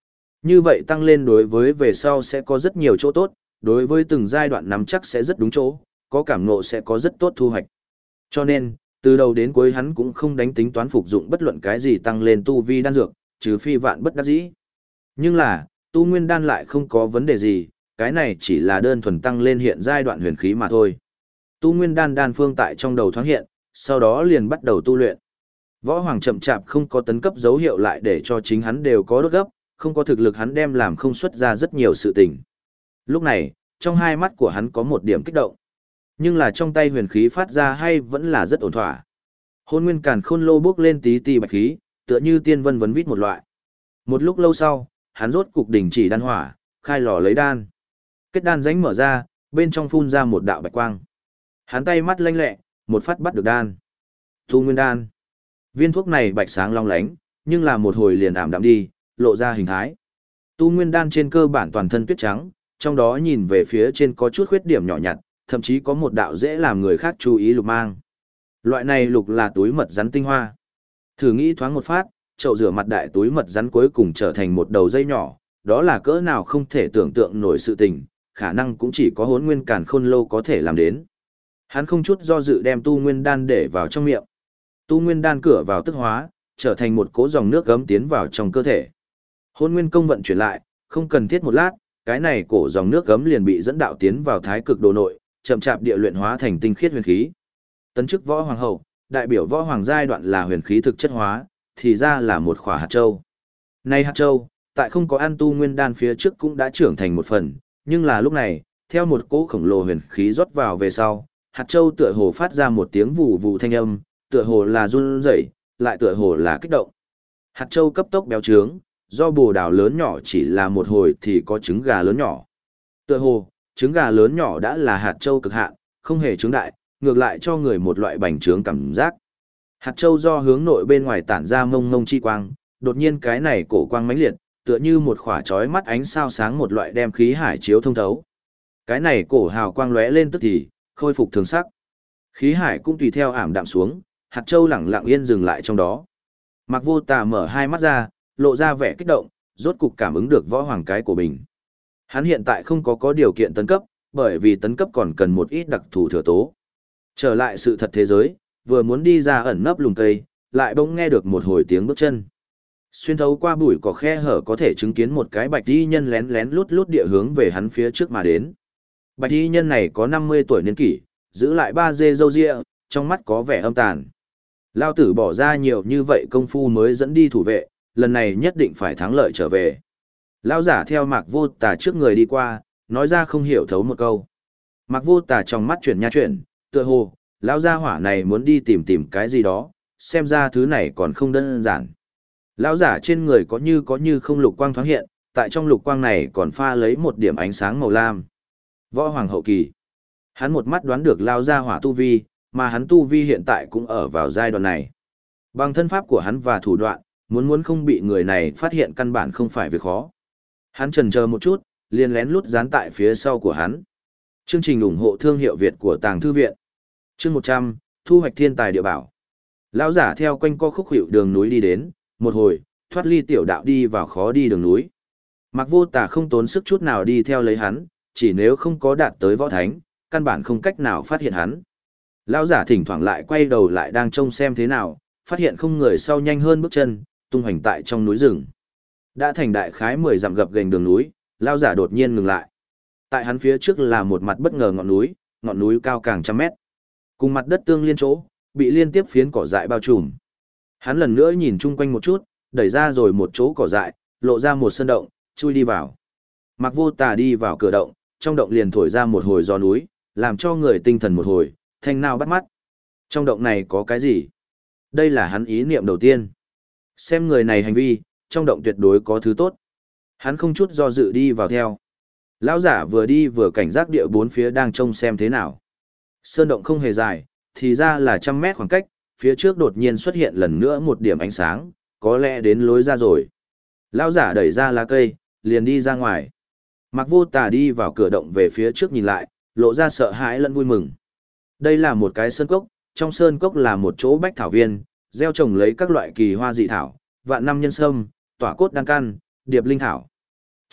Như vậy tăng lên đối với về sau sẽ có rất nhiều chỗ tốt, đối với từng giai đoạn nắm chắc sẽ rất đúng chỗ, có cảm ngộ sẽ có rất tốt thu hoạch. Cho nên, từ đầu đến cuối hắn cũng không đánh tính toán phục dụng bất luận cái gì tăng lên tu vi đan dược, trừ phi vạn bất đắc dĩ. Nhưng là, tu nguyên đan lại không có vấn đề gì, cái này chỉ là đơn thuần tăng lên hiện giai đoạn huyền khí mà thôi. Tu nguyên đan đan phương tại trong đầu thoáng hiện, sau đó liền bắt đầu tu luyện. Võ Hoàng chậm chạp không có tấn cấp dấu hiệu lại để cho chính hắn đều có đốt gấp, không có thực lực hắn đem làm không xuất ra rất nhiều sự tình. Lúc này, trong hai mắt của hắn có một điểm kích động. Nhưng là trong tay huyền khí phát ra hay vẫn là rất ổn thỏa. Hôn nguyên càn khôn lô bước lên tí ti bạch khí, tựa như tiên vân vấn vít một loại. Một lúc lâu sau, hắn rốt cục đình chỉ đan hỏa, khai lò lấy đan. Kết đan rãnh mở ra, bên trong phun ra một đạo bạch quang. Hắn tay mắt lanh lẹ, một phát bắt được đan. Tu nguyên đan. Viên thuốc này bạch sáng long lánh, nhưng là một hồi liền ảm đạm đi, lộ ra hình thái. Tu nguyên đan trên cơ bản toàn thân tuyết trắng, trong đó nhìn về phía trên có chút khuyết điểm nhỏ nhặt, thậm chí có một đạo dễ làm người khác chú ý lục mang. Loại này lục là túi mật rắn tinh hoa. Thử nghĩ thoáng một phát, chậu rửa mặt đại túi mật rắn cuối cùng trở thành một đầu dây nhỏ, đó là cỡ nào không thể tưởng tượng nổi sự tình, khả năng cũng chỉ có Hỗn Nguyên Càn Khôn Lô có thể làm đến. Hắn không chút do dự đem tu nguyên đan để vào trong miệng. Tu nguyên đan cửa vào tức hóa, trở thành một cỗ dòng nước gấm tiến vào trong cơ thể. Hỗn Nguyên công vận chuyển lại, không cần thiết một lát, cái này cổ dòng nước gấm liền bị dẫn đạo tiến vào thái cực đồ nội, chậm chạp địa luyện hóa thành tinh khiết huyền khí. Tấn chức võ hoàng hậu, đại biểu võ hoàng giai đoạn là huyền khí thực chất hóa, thì ra là một khỏa hạt châu. Này hạt châu, tại không có ăn tu nguyên đan phía trước cũng đã trưởng thành một phần, nhưng là lúc này, theo một cỗ khổng lồ huyền khí rót vào về sau, hạt châu tựa hồ phát ra một tiếng vù vù thanh âm, tựa hồ là run rẩy, lại tựa hồ là kích động. Hạt châu cấp tốc béo trướng, do bồ đào lớn nhỏ chỉ là một hồi thì có trứng gà lớn nhỏ. Tựa hồ, trứng gà lớn nhỏ đã là hạt châu cực hạn, không hề trứng đại, ngược lại cho người một loại bành trướng cảm giác. Hạt châu do hướng nội bên ngoài tản ra mông mông chi quang, đột nhiên cái này cổ quang mãnh liệt, tựa như một khỏa chói mắt ánh sao sáng một loại đem khí hải chiếu thông thấu. Cái này cổ hào quang lóe lên tức thì, khôi phục thường sắc. Khí hải cũng tùy theo ảm đạm xuống, hạt châu lẳng lặng yên dừng lại trong đó. Mạc Vô Tà mở hai mắt ra, lộ ra vẻ kích động, rốt cục cảm ứng được võ hoàng cái của mình. Hắn hiện tại không có điều kiện tấn cấp, bởi vì tấn cấp còn cần một ít đặc thù thừa tố. Trở lại sự thật thế giới, vừa muốn đi ra ẩn nấp lùm cây, lại bỗng nghe được một hồi tiếng bước chân. Xuyên thấu qua bụi cỏ khe hở có thể chứng kiến một cái bạch y nhân lén lén lút lút địa hướng về hắn phía trước mà đến. Bạch y nhân này có 50 tuổi niên kỷ, giữ lại 3 dê râu ria, trong mắt có vẻ âm tàn. Lao tử bỏ ra nhiều như vậy công phu mới dẫn đi thủ vệ, lần này nhất định phải thắng lợi trở về. Lao giả theo Mạc Vô Tà trước người đi qua, nói ra không hiểu thấu một câu. Mạc Vô Tà trong mắt chuyển nha chuyển, tựa hồ, lão gia hỏa này muốn đi tìm cái gì đó, xem ra thứ này còn không đơn giản. Lão giả trên người có như không lục quang thoáng hiện, tại trong lục quang này còn pha lấy một điểm ánh sáng màu lam. Võ hoàng hậu kỳ. Hắn một mắt đoán được lão gia hỏa tu vi, mà hắn tu vi hiện tại cũng ở vào giai đoạn này. Bằng thân pháp của hắn và thủ đoạn, muốn không bị người này phát hiện căn bản không phải việc khó. Hắn chần chờ một chút, liền lén lút dán tại phía sau của hắn. Chương trình ủng hộ thương hiệu Việt của Tàng Thư Viện. Chương 100, thu hoạch thiên tài địa bảo. Lão giả theo quanh co khúc hiệu đường núi đi đến, một hồi, thoát ly tiểu đạo đi vào khó đi đường núi. Mạc Vô Tà không tốn sức chút nào đi theo lấy hắn, chỉ nếu không có đạt tới võ thánh, căn bản không cách nào phát hiện hắn. Lão giả thỉnh thoảng lại quay đầu lại đang trông xem thế nào, phát hiện không người sau nhanh hơn bước chân, tung hoành tại trong núi rừng. Đã thành đại khái 10 dặm gập ghềnh đường núi, lão giả đột nhiên ngừng lại. Tại hắn phía trước là một mặt bất ngờ ngọn núi cao càng trăm mét. Cùng mặt đất tương liên chỗ, bị liên tiếp phiến cỏ dại bao trùm. Hắn lần nữa nhìn chung quanh một chút, đẩy ra rồi một chỗ cỏ dại, lộ ra một sơn động, chui đi vào. Mạc Vô Tà đi vào cửa động, trong động liền thổi ra một hồi gió núi, làm cho người tinh thần một hồi, thanh nao bắt mắt. Trong động này có cái gì? Đây là hắn ý niệm đầu tiên. Xem người này hành vi, trong động tuyệt đối có thứ tốt. Hắn không chút do dự đi vào theo. Lão giả vừa đi vừa cảnh giác địa bốn phía đang trông xem thế nào. Sơn động không hề dài, thì ra là 100 mét khoảng cách, phía trước đột nhiên xuất hiện lần nữa một điểm ánh sáng, có lẽ đến lối ra rồi. Lão giả đẩy ra lá cây, liền đi ra ngoài. Mạc Vô Tà đi vào cửa động về phía trước nhìn lại, lộ ra sợ hãi lẫn vui mừng. Đây là một cái sơn cốc, trong sơn cốc là một chỗ bách thảo viên, gieo trồng lấy các loại kỳ hoa dị thảo, vạn năm nhân sâm, tỏa cốt đan căn, điệp linh thảo.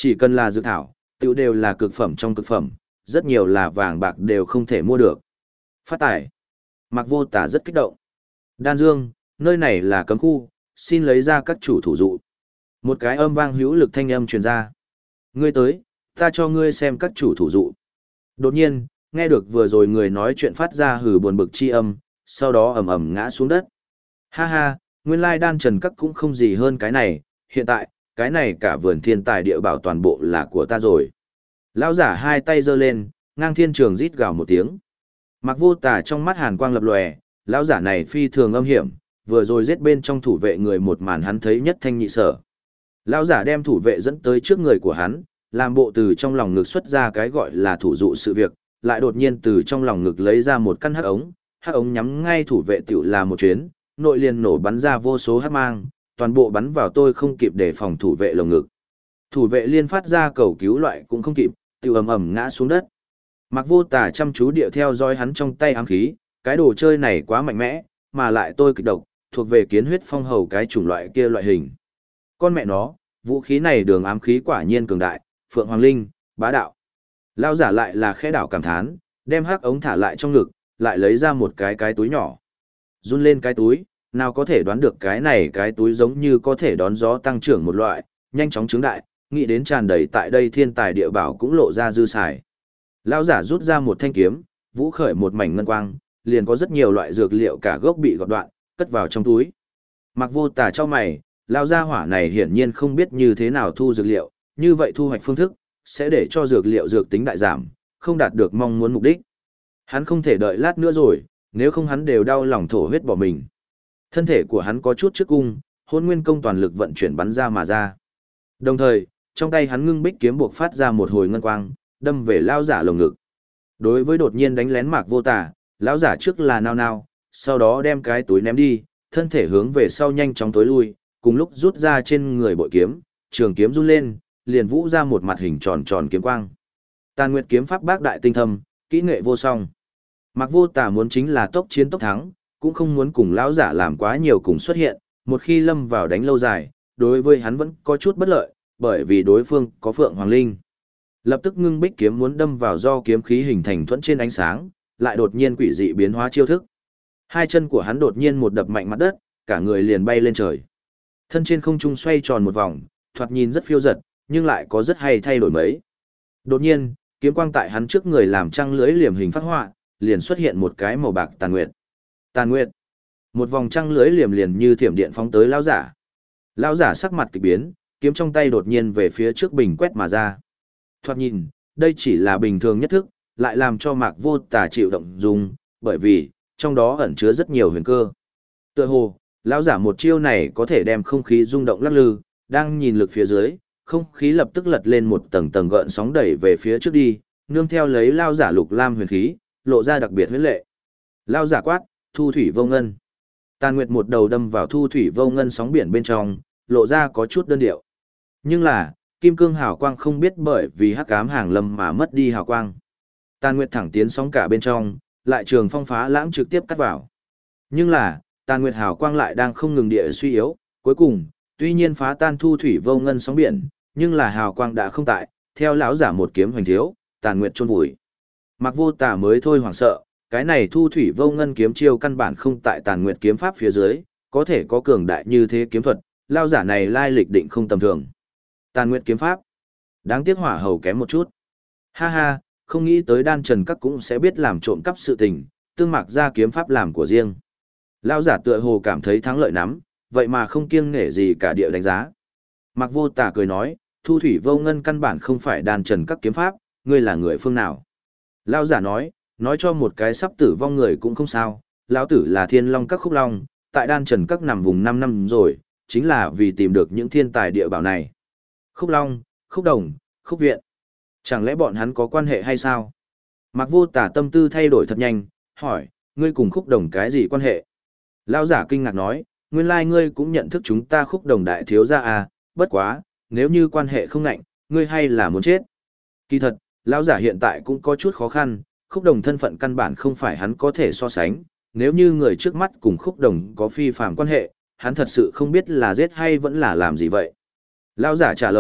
Chỉ cần là dược thảo, tiểu đều là cực phẩm trong cực phẩm, rất nhiều là vàng bạc đều không thể mua được. Phát tải. Mạc Vô Tà rất kích động. Đan Dương, nơi này là cấm khu, xin lấy ra các chủ thủ dụ. Một cái âm vang hữu lực thanh âm truyền ra. Ngươi tới, ta cho ngươi xem các chủ thủ dụ. Đột nhiên, nghe được vừa rồi người nói chuyện phát ra hừ buồn bực chi âm, sau đó ầm ầm ngã xuống đất. Ha ha, nguyên lai đan trần các cũng không gì hơn cái này, hiện tại, cái này cả vườn thiên tài địa bảo toàn bộ là của ta rồi. Lão giả hai tay giơ lên, ngang thiên trường rít gào một tiếng. Mạc Vô Tà trong mắt hàn quang lập lòe, lão giả này phi thường âm hiểm, vừa rồi giết bên trong thủ vệ người một màn hắn thấy nhất thanh nhị sở. Lão giả đem thủ vệ dẫn tới trước người của hắn, làm bộ từ trong lòng ngực xuất ra cái gọi là thủ dụ sự việc, lại đột nhiên từ trong lòng ngực lấy ra một căn hắc ống nhắm ngay thủ vệ tiểu là một chuyến, nội liền nổ bắn ra vô số hắc mang, toàn bộ bắn vào tôi không kịp để phòng thủ vệ lồng ngực. Thủ vệ liên phát ra cầu cứu loại cũng không kịp, tiểu ầm ầm ngã xuống đất. Mạc Vô Tà chăm chú điệu theo dõi hắn trong tay ám khí, cái đồ chơi này quá mạnh mẽ, mà lại tôi kịch độc, thuộc về kiến huyết phong hầu cái chủng loại kia loại hình. Con mẹ nó, vũ khí này đường ám khí quả nhiên cường đại, Phượng Hoàng Linh, bá đạo. Lao giả lại là khẽ đảo cảm thán, đem hắc ống thả lại trong ngực, lại lấy ra một cái túi nhỏ. Run lên cái túi, nào có thể đoán được cái này cái túi giống như có thể đón gió tăng trưởng một loại, nhanh chóng trứng đại, nghĩ đến tràn đầy tại đây thiên tài địa bảo cũng lộ ra dư xài. Lao giả rút ra một thanh kiếm, vũ khởi một mảnh ngân quang, liền có rất nhiều loại dược liệu cả gốc bị gọt đoạn, cất vào trong túi. Mạc Vô Tà cho mày, lao gia hỏa này hiển nhiên không biết như thế nào thu dược liệu, như vậy thu hoạch phương thức, sẽ để cho dược liệu dược tính đại giảm, không đạt được mong muốn mục đích. Hắn không thể đợi lát nữa rồi, nếu không hắn đều đau lòng thổ huyết bỏ mình. Thân thể của hắn có chút trước cung, Hỗn Nguyên công toàn lực vận chuyển bắn ra mà ra. Đồng thời, trong tay hắn ngưng bích kiếm buộc phát ra một hồi ngân quang, đâm về lao giả lồng ngực. Đối với đột nhiên đánh lén Mạc Vô Tà, lão giả trước là nao nao, sau đó đem cái túi ném đi, thân thể hướng về sau nhanh chóng tối lui, cùng lúc rút ra trên người bội kiếm, trường kiếm run lên, liền vũ ra một mặt hình tròn tròn kiếm quang. Tàn Nguyệt kiếm pháp bác đại tinh thâm, kỹ nghệ vô song. Mạc Vô Tà muốn chính là tốc chiến tốc thắng, cũng không muốn cùng lão giả làm quá nhiều cùng xuất hiện, một khi lâm vào đánh lâu dài, đối với hắn vẫn có chút bất lợi, bởi vì đối phương có Phượng Hoàng Linh. Lập tức ngưng bích kiếm muốn đâm vào do kiếm khí hình thành thuẫn trên ánh sáng, lại đột nhiên quỷ dị biến hóa chiêu thức. Hai chân của hắn đột nhiên một đập mạnh mặt đất, cả người liền bay lên trời. Thân trên không trung xoay tròn một vòng, thoạt nhìn rất phiêu dật, nhưng lại có rất hay thay đổi mấy. Đột nhiên, kiếm quang tại hắn trước người làm trăng lưới liềm hình phát họa, liền xuất hiện một cái màu bạc tàn nguyệt. Tàn nguyệt. Một vòng trăng lưới liềm liền như thiểm điện phóng tới lão giả. Lão giả sắc mặt kỳ biến, kiếm trong tay đột nhiên về phía trước bình quét mà ra. Thoạt nhìn, đây chỉ là bình thường nhất thức, lại làm cho Mạc Vô Tà chịu động dung, bởi vì trong đó ẩn chứa rất nhiều huyền cơ. Tựa hồ, lão giả một chiêu này có thể đem không khí rung động lắc lư, đang nhìn lực phía dưới, không khí lập tức lật lên một tầng tầng gợn sóng đẩy về phía trước đi, nương theo lấy lão giả lục lam huyền khí, lộ ra đặc biệt huyết lệ. Lão giả quát, thu thủy vô ngân. Tàn Nguyệt một đầu đâm vào thu thủy vô ngân sóng biển bên trong, lộ ra có chút đơn điệu. Nhưng là, kim cương hào quang không biết bởi vì hắc ám hàng lâm mà mất đi hào quang. Tàn Nguyệt thẳng tiến sóng cả bên trong, lại trường phong phá lãng trực tiếp cắt vào. Nhưng là, Tàn Nguyệt hào quang lại đang không ngừng địa suy yếu, cuối cùng, tuy nhiên phá tan thu thủy vô ngân sóng biển, nhưng là hào quang đã không tại, theo lão giả một kiếm hoành thiếu, Tàn Nguyệt chôn vùi. Mạc Vô Tà mới thôi hoảng sợ, cái này thu thủy vô ngân kiếm chiêu căn bản không tại Tàn Nguyệt kiếm pháp phía dưới, có thể có cường đại như thế kiếm thuật, lão giả này lai lịch định không tầm thường. Tàn Nguyệt kiếm pháp, đáng tiếc hỏa hầu kém một chút. Ha ha, không nghĩ tới đan trần các cũng sẽ biết làm trộm cắp sự tình, tương Mạc ra kiếm pháp làm của riêng. Lão giả tựa hồ cảm thấy thắng lợi lắm, vậy mà không kiêng nể gì cả địa đánh giá. Mạc Vô Tà cười nói, thu thủy vô ngân căn bản không phải đan trần các kiếm pháp, ngươi là người phương nào? Lão giả nói cho một cái sắp tử vong người cũng không sao, lão tử là Thiên Long các Khúc Long, tại đan trần các nằm vùng 5 năm rồi, chính là vì tìm được những thiên tài địa bảo này. Khúc Long, Khúc Đồng, Khúc Viện. Chẳng lẽ bọn hắn có quan hệ hay sao? Mạc Vô Tà tâm tư thay đổi thật nhanh, hỏi, ngươi cùng Khúc Đồng cái gì quan hệ? Lão giả kinh ngạc nói, nguyên lai ngươi cũng nhận thức chúng ta Khúc Đồng đại thiếu gia à, bất quá, nếu như quan hệ không ngạnh, ngươi hay là muốn chết. Kỳ thật, lão giả hiện tại cũng có chút khó khăn, Khúc Đồng thân phận căn bản không phải hắn có thể so sánh, nếu như người trước mắt cùng Khúc Đồng có phi phàm quan hệ, hắn thật sự không biết là giết hay vẫn là làm gì vậy. Lão giả trả lời,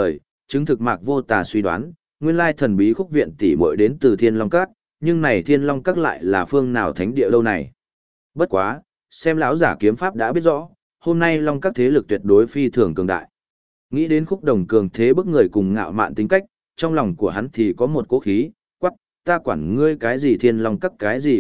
chứng thực Mạc Vô Tà suy đoán, nguyên lai thần bí khúc viện tỷ muội đến từ Thiên Long Các, nhưng này Thiên Long Các lại là phương nào thánh địa đâu này. Bất quá, xem lão giả kiếm pháp đã biết rõ, hôm nay Long Các thế lực tuyệt đối phi thường cường đại. Nghĩ đến Khúc Đồng cường thế bức người cùng ngạo mạn tính cách, trong lòng của hắn thì có một cố khí, quắc, ta quản ngươi cái gì Thiên Long Các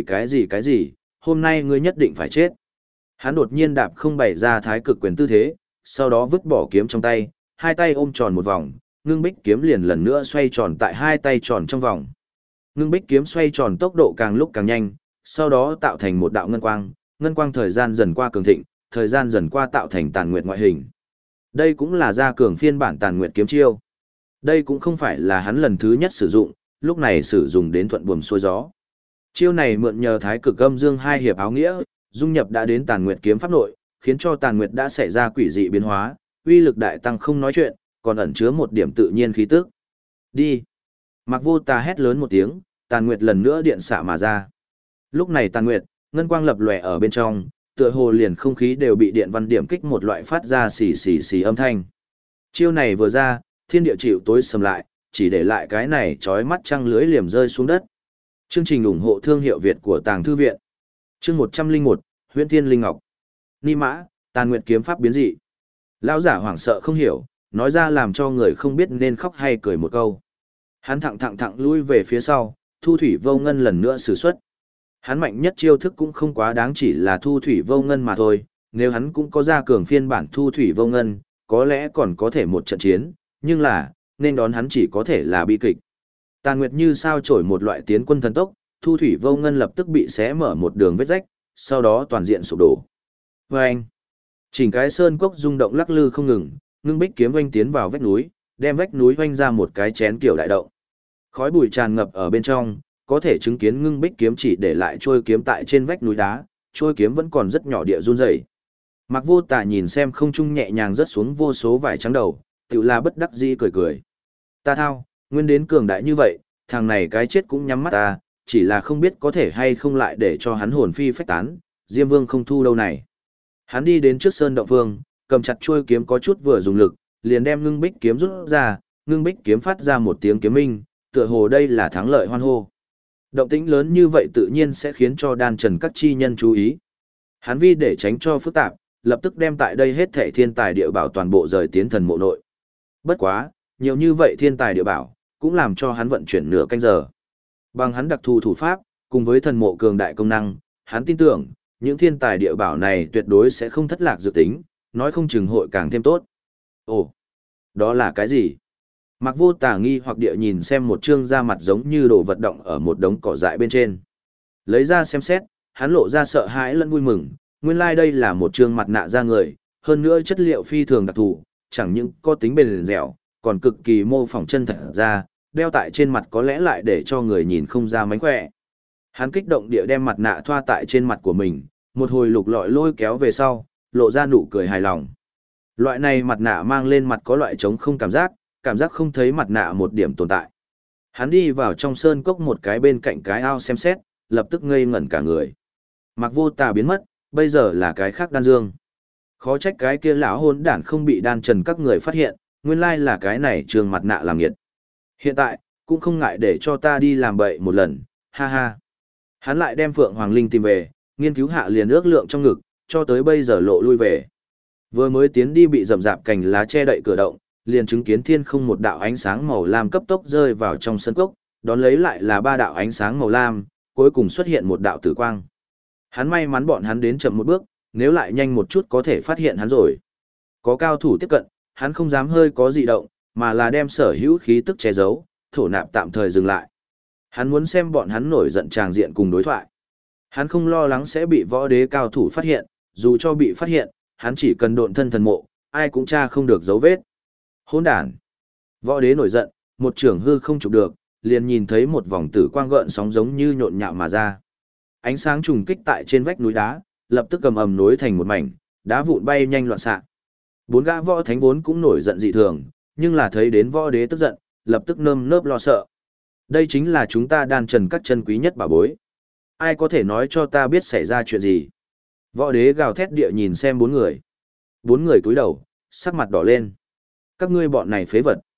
cái gì, hôm nay ngươi nhất định phải chết. Hắn đột nhiên đạp không bày ra thái cực quyền tư thế, sau đó vứt bỏ kiếm trong tay, hai tay ôm tròn một vòng, ngưng bích kiếm liền lần nữa xoay tròn tại hai tay tròn trong vòng. Ngưng bích kiếm xoay tròn tốc độ càng lúc càng nhanh, sau đó tạo thành một đạo ngân quang thời gian dần qua cường thịnh, thời gian dần qua tạo thành tàn nguyệt ngoại hình. Đây cũng là gia cường phiên bản tàn nguyệt kiếm chiêu. Đây cũng không phải là hắn lần thứ nhất sử dụng, lúc này sử dụng đến thuận buồm xuôi gió. Chiêu này mượn nhờ thái cực âm dương hai hiệp áo nghĩa, dung nhập đã đến tàn nguyệt kiếm pháp nội, khiến cho tàn nguyệt đã xảy ra quỷ dị biến hóa, uy lực đại tăng không nói chuyện, còn ẩn chứa một điểm tự nhiên khí tức. Đi! Mạc Vô Tà hét lớn một tiếng, tàn nguyệt lần nữa điện xạ mà ra. Lúc này tàn nguyệt, ngân quang lập lòe ở bên trong, tựa hồ liền không khí đều bị điện văn điểm kích một loại phát ra xì xì xì âm thanh. Chiêu này vừa ra, thiên địa chịu tối sầm lại, chỉ để lại cái này chói mắt trăng lưới liềm rơi xuống đất. Chương trình ủng hộ thương hiệu Việt của Tàng Thư Viện. Chương 101, Huyễn Thiên Linh Ngọc. Ni mã, tàn nguyệt kiếm pháp biến dị. Lão giả hoảng sợ không hiểu, nói ra làm cho người không biết nên khóc hay cười một câu. Hắn thẳng lui về phía sau, thu thủy vô ngân lần nữa sử xuất. Hắn mạnh nhất chiêu thức cũng không quá đáng chỉ là thu thủy vô ngân mà thôi, nếu hắn cũng có ra cường phiên bản thu thủy vô ngân, có lẽ còn có thể một trận chiến, nhưng là, nên đón hắn chỉ có thể là bi kịch. Tàn nguyệt như sao chổi một loại tiến quân thần tốc, thu thủy vô ngân lập tức bị xé mở một đường vết rách, sau đó toàn diện sụp đổ. Vâng! Chỉnh cái sơn cốc rung động lắc lư không ngừng, ngưng bích kiếm oanh tiến vào vách núi, đem vách núi oanh ra một cái chén kiểu đại động. Khói bụi tràn ngập ở bên trong, có thể chứng kiến ngưng bích kiếm chỉ để lại trôi kiếm tại trên vách núi đá, trôi kiếm vẫn còn rất nhỏ địa run rẩy. Mạc Vô Tà nhìn xem không trung nhẹ nhàng rớt xuống vô số vải trắng đầu, tự là bất đắc dĩ cười cười. Ta thao, nguyên đến cường đại như vậy, thằng này cái chết cũng nhắm mắt ta, chỉ là không biết có thể hay không lại để cho hắn hồn phi phách tán, Diêm Vương không thu đâu này. Hắn đi đến trước sơn động vương, cầm chặt chuôi kiếm có chút vừa dùng lực, liền đem ngưng bích kiếm rút ra, ngưng bích kiếm phát ra một tiếng kiếm minh, tựa hồ đây là thắng lợi hoan hô. Động tĩnh lớn như vậy tự nhiên sẽ khiến cho đan trần các chi nhân chú ý. Hắn vì để tránh cho phức tạp, lập tức đem tại đây hết thảy thiên tài địa bảo toàn bộ rời tiến thần mộ nội. Bất quá, nhiều như vậy thiên tài địa bảo, cũng làm cho hắn vận chuyển nửa canh giờ. Bằng hắn đặc thù thủ pháp, cùng với thần mộ cường đại công năng, hắn tin tưởng, những thiên tài địa bảo này tuyệt đối sẽ không thất lạc dự tính, nói không chừng hội càng thêm tốt. Ồ, đó là cái gì? Mạc Vô Tà nghi hoặc địa nhìn xem một trương da mặt giống như đồ vật động ở một đống cỏ dại bên trên. Lấy ra xem xét, hắn lộ ra sợ hãi lẫn vui mừng, nguyên lai đây là một trương mặt nạ da người, hơn nữa chất liệu phi thường đặc thù, chẳng những có tính bền dẻo, còn cực kỳ mô phỏng chân thật da, đeo tại trên mặt có lẽ lại để cho người nhìn không ra mánh khỏe. Hắn kích động địa đem mặt nạ thoa tại trên mặt của mình, một hồi lục lọi lôi kéo về sau, lộ ra nụ cười hài lòng. Loại này mặt nạ mang lên mặt có loại trống không cảm giác không thấy mặt nạ một điểm tồn tại. Hắn đi vào trong sơn cốc một cái bên cạnh cái ao xem xét, lập tức ngây ngẩn cả người. Mạc Vô Tà biến mất, bây giờ là cái khác đan dương. Khó trách cái kia lão hôn đản không bị đan trần các người phát hiện, nguyên lai là cái này trường mặt nạ làm nghiệt. Hiện tại, cũng không ngại để cho ta đi làm bậy một lần, ha ha. Hắn lại đem Phượng Hoàng Linh tìm về, nghiên cứu hạ liền ước lượng trong ngực, cho tới bây giờ lộ lui về. Vừa mới tiến đi bị rậm rạp cành lá che đậy cửa động, liền chứng kiến thiên không một đạo ánh sáng màu lam cấp tốc rơi vào trong sân cốc, đón lấy lại là ba đạo ánh sáng màu lam, cuối cùng xuất hiện một đạo tử quang. Hắn may mắn bọn hắn đến chậm một bước, nếu lại nhanh một chút có thể phát hiện hắn rồi. Có cao thủ tiếp cận, hắn không dám hơi có dị động, mà là đem sở hữu khí tức che giấu, thổ nạp tạm thời dừng lại. Hắn muốn xem bọn hắn nổi giận tràng diện cùng đối thoại. Hắn không lo lắng sẽ bị võ đế cao thủ phát hiện, dù cho bị phát hiện, hắn chỉ cần độn thân thần mộ, ai cũng tra không được dấu vết. Hỗn đản! Võ đế nổi giận, một trưởng hư không chụp được, liền nhìn thấy một vòng tử quang gợn sóng giống như nhộn nhạo mà ra. Ánh sáng trùng kích tại trên vách núi đá, lập tức cầm ầm nối thành một mảnh, đá vụn bay nhanh loạn xạ. Bốn gã võ thánh vốn cũng nổi giận dị thường, nhưng là thấy đến võ đế tức giận, lập tức nơm nớp lo sợ. Đây chính là chúng ta đan trần các chân quý nhất bảo bối. Ai có thể nói cho ta biết xảy ra chuyện gì? Võ đế gào thét địa nhìn xem bốn người. Bốn người cúi đầu, sắc mặt đỏ lên. Các ngươi bọn này phế vật.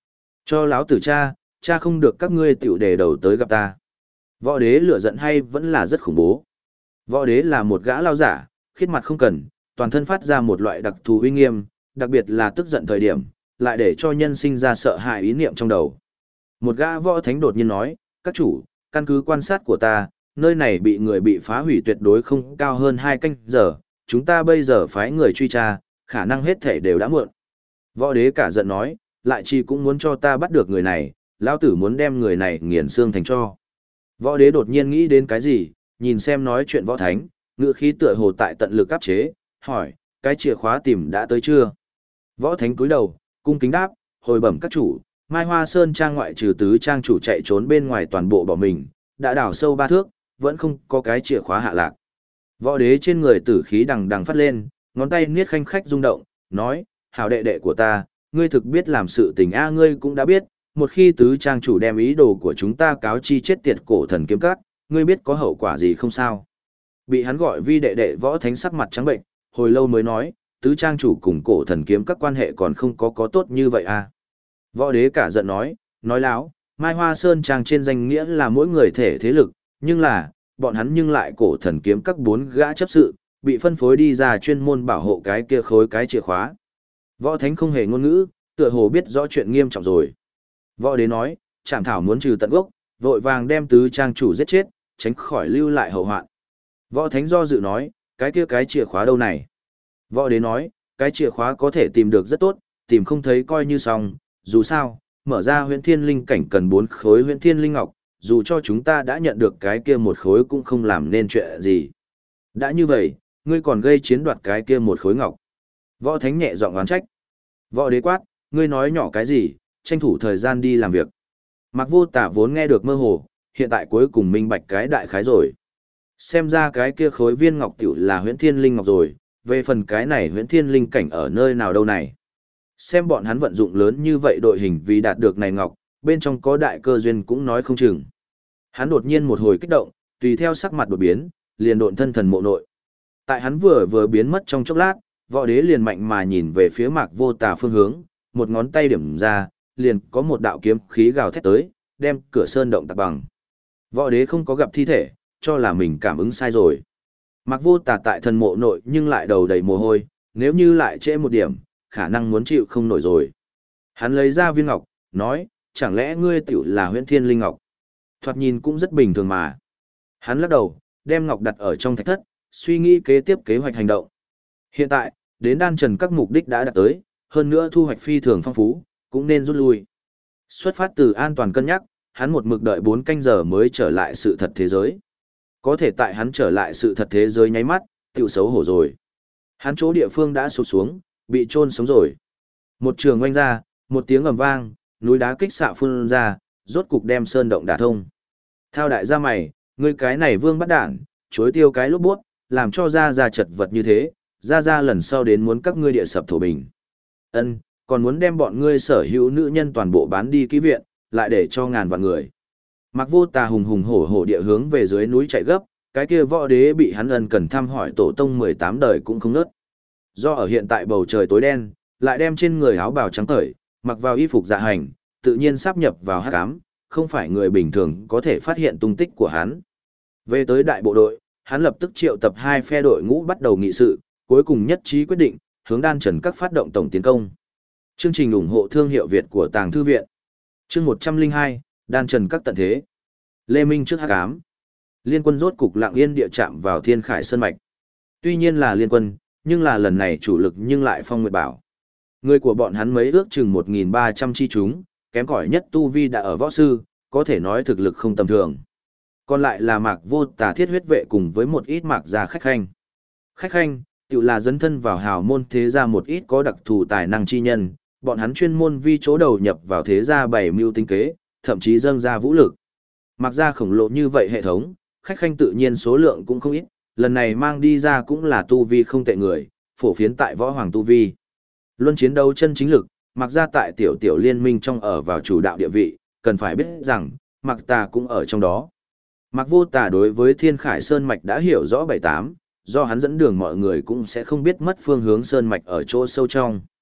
Cho láo tử cha không được các ngươi tiểu đề đầu tới gặp ta. Võ đế lửa giận hay vẫn là rất khủng bố. Võ đế là một gã lao giả, khiết mặt không cần, toàn thân phát ra một loại đặc thù uy nghiêm, đặc biệt là tức giận thời điểm, lại để cho nhân sinh ra sợ hãi ý niệm trong đầu. Một gã võ thánh đột nhiên nói, các chủ, căn cứ quan sát của ta, nơi này bị người bị phá hủy tuyệt đối không cao hơn 2 canh giờ, chúng ta bây giờ phái người truy tra, khả năng hết thể đều đã muộn. Võ đế cả giận nói, lại chi cũng muốn cho ta bắt được người này, lão tử muốn đem người này nghiền xương thành tro. Võ đế đột nhiên nghĩ đến cái gì, nhìn xem nói chuyện võ thánh, ngữ khí tựa hồ tại tận lực áp chế, hỏi, cái chìa khóa tìm đã tới chưa? Võ thánh cúi đầu, cung kính đáp, hồi bẩm các chủ, Mai Hoa Sơn trang ngoại trừ tứ trang chủ chạy trốn bên ngoài toàn bộ bỏ mình, đã đào sâu 3 thước, vẫn không có cái chìa khóa hạ lạc. Võ đế trên người tử khí đằng đằng phát lên, ngón tay niết khanh khách rung động, nói, hảo đệ đệ của ta, ngươi thực biết làm sự tình a, ngươi cũng đã biết, một khi tứ trang chủ đem ý đồ của chúng ta cáo chi chết tiệt cổ thần kiếm các, ngươi biết có hậu quả gì không sao? Bị hắn gọi vi đệ đệ võ thánh sắc mặt trắng bệnh, hồi lâu mới nói, tứ trang chủ cùng cổ thần kiếm các quan hệ còn không có tốt như vậy à? Võ đế cả giận nói láo, Mai Hoa Sơn trang trên danh nghĩa là mỗi người thể thế lực, nhưng là, bọn hắn nhưng lại cổ thần kiếm các 4 gã chấp sự, bị phân phối đi ra chuyên môn bảo hộ cái kia khối cái chìa khóa. Võ thánh không hề ngôn ngữ, tựa hồ biết rõ chuyện nghiêm trọng rồi. Võ đế nói, Trảm Thảo muốn trừ tận gốc, vội vàng đem tứ trang chủ giết chết, tránh khỏi lưu lại hậu hoạn. Võ thánh do dự nói, cái kia cái chìa khóa đâu này? Võ đế nói, cái chìa khóa có thể tìm được rất tốt, tìm không thấy coi như xong, dù sao, mở ra huyễn thiên linh cảnh cần 4 khối huyễn thiên linh ngọc, dù cho chúng ta đã nhận được cái kia một khối cũng không làm nên chuyện gì. Đã như vậy, ngươi còn gây chiến đoạt cái kia một khối ngọc. Võ thánh nhẹ giọng oán trách. Võ đế quát, ngươi nói nhỏ cái gì, tranh thủ thời gian đi làm việc. Mạc Vô Tả vốn nghe được mơ hồ, hiện tại cuối cùng minh bạch cái đại khái rồi. Xem ra cái kia khối viên ngọc tiểu là huyễn thiên linh ngọc rồi, về phần cái này huyễn thiên linh cảnh ở nơi nào đâu này. Xem bọn hắn vận dụng lớn như vậy đội hình vì đạt được này ngọc, bên trong có đại cơ duyên cũng nói không chừng. Hắn đột nhiên một hồi kích động, tùy theo sắc mặt đột biến, liền độn thân thần mộ nội. Tại hắn vừa biến mất trong chốc lát, võ đế liền mạnh mà nhìn về phía Mạc Vô Tà phương hướng, một ngón tay điểm ra, liền có một đạo kiếm khí gào thét tới, đem cửa sơn động tạc bằng. Võ đế không có gặp thi thể, cho là mình cảm ứng sai rồi. Mạc Vô Tà tại thần mộ nội nhưng lại đầu đầy mồ hôi, nếu như lại trễ một điểm, khả năng muốn chịu không nổi rồi. Hắn lấy ra viên ngọc, nói, chẳng lẽ ngươi tiểu là huyễn thiên linh ngọc? Thoạt nhìn cũng rất bình thường mà. Hắn lắc đầu, đem ngọc đặt ở trong thạch thất, suy nghĩ kế tiếp kế hoạch hành động. Hiện tại, đến đan trần các mục đích đã đạt tới, hơn nữa thu hoạch phi thường phong phú, cũng nên rút lui. Xuất phát từ an toàn cân nhắc, hắn một mực đợi 4 canh giờ mới trở lại sự thật thế giới. Có thể tại hắn trở lại sự thật thế giới nháy mắt, tiểu xấu hổ rồi. Hắn chỗ địa phương đã sụp xuống, bị chôn sống rồi. Một trường oanh ra, một tiếng ầm vang, núi đá kích xạ phun ra, rốt cục đem sơn động đả thông. Thao đại gia mày, ngươi cái này vương bắt đản, chối tiêu cái lốp buốt, làm cho ra chật vật như thế, ra lần sau đến muốn các ngươi địa sập thổ bình. Ân, còn muốn đem bọn ngươi sở hữu nữ nhân toàn bộ bán đi kỹ viện, lại để cho ngàn vạn người. Mạc Vô Tà hùng hùng hổ hổ địa hướng về dưới núi chạy gấp, cái kia võ đế bị hắn ân cần thăm hỏi tổ tông 18 đời cũng không nớt. Do ở hiện tại bầu trời tối đen, lại đem trên người áo bào trắng cởi, mặc vào y phục dạ hành, tự nhiên sáp nhập vào hắc ám, không phải người bình thường có thể phát hiện tung tích của hắn. Về tới đại bộ đội, hắn lập tức triệu tập 2 phe đội ngũ bắt đầu nghị sự, cuối cùng nhất trí quyết định, hướng đan trần các phát động tổng tiến công. Chương trình ủng hộ thương hiệu Việt của Tàng Thư Viện. Chương 102, đan trần các tận thế. Lê Minh trước hắc ám. Liên quân rốt cục lặng yên địa chạm vào Thiên Khải Sơn mạch. Tuy nhiên là liên quân, nhưng là lần này chủ lực nhưng lại Phong Nguyệt Bảo. Người của bọn hắn mấy ước chừng 1.300 chi chúng, kém cỏi nhất tu vi đã ở võ sư, có thể nói thực lực không tầm thường. Còn lại là Mạc Vô Tà thiết huyết vệ cùng với một ít Mạc gia khách khanh. Khách khanh, tự là dấn thân vào hào môn thế gia một ít có đặc thù tài năng chi nhân, bọn hắn chuyên môn vi chỗ đầu nhập vào thế gia bày mưu tinh kế, thậm chí dâng ra vũ lực. Mạc gia khổng lồ như vậy hệ thống, khách khanh tự nhiên số lượng cũng không ít, lần này mang đi ra cũng là tu vi không tệ người, phổ phiến tại võ hoàng tu vi. Luân chiến đấu chân chính lực, Mạc gia tại tiểu tiểu liên minh trong ở vào chủ đạo địa vị, cần phải biết rằng, Mạc Tà cũng ở trong đó. Mạc Vô Tà đối với Thiên Khải Sơn mạch đã hiểu rõ 7-8, do hắn dẫn đường mọi người cũng sẽ không biết mất phương hướng sơn mạch ở chỗ sâu trong.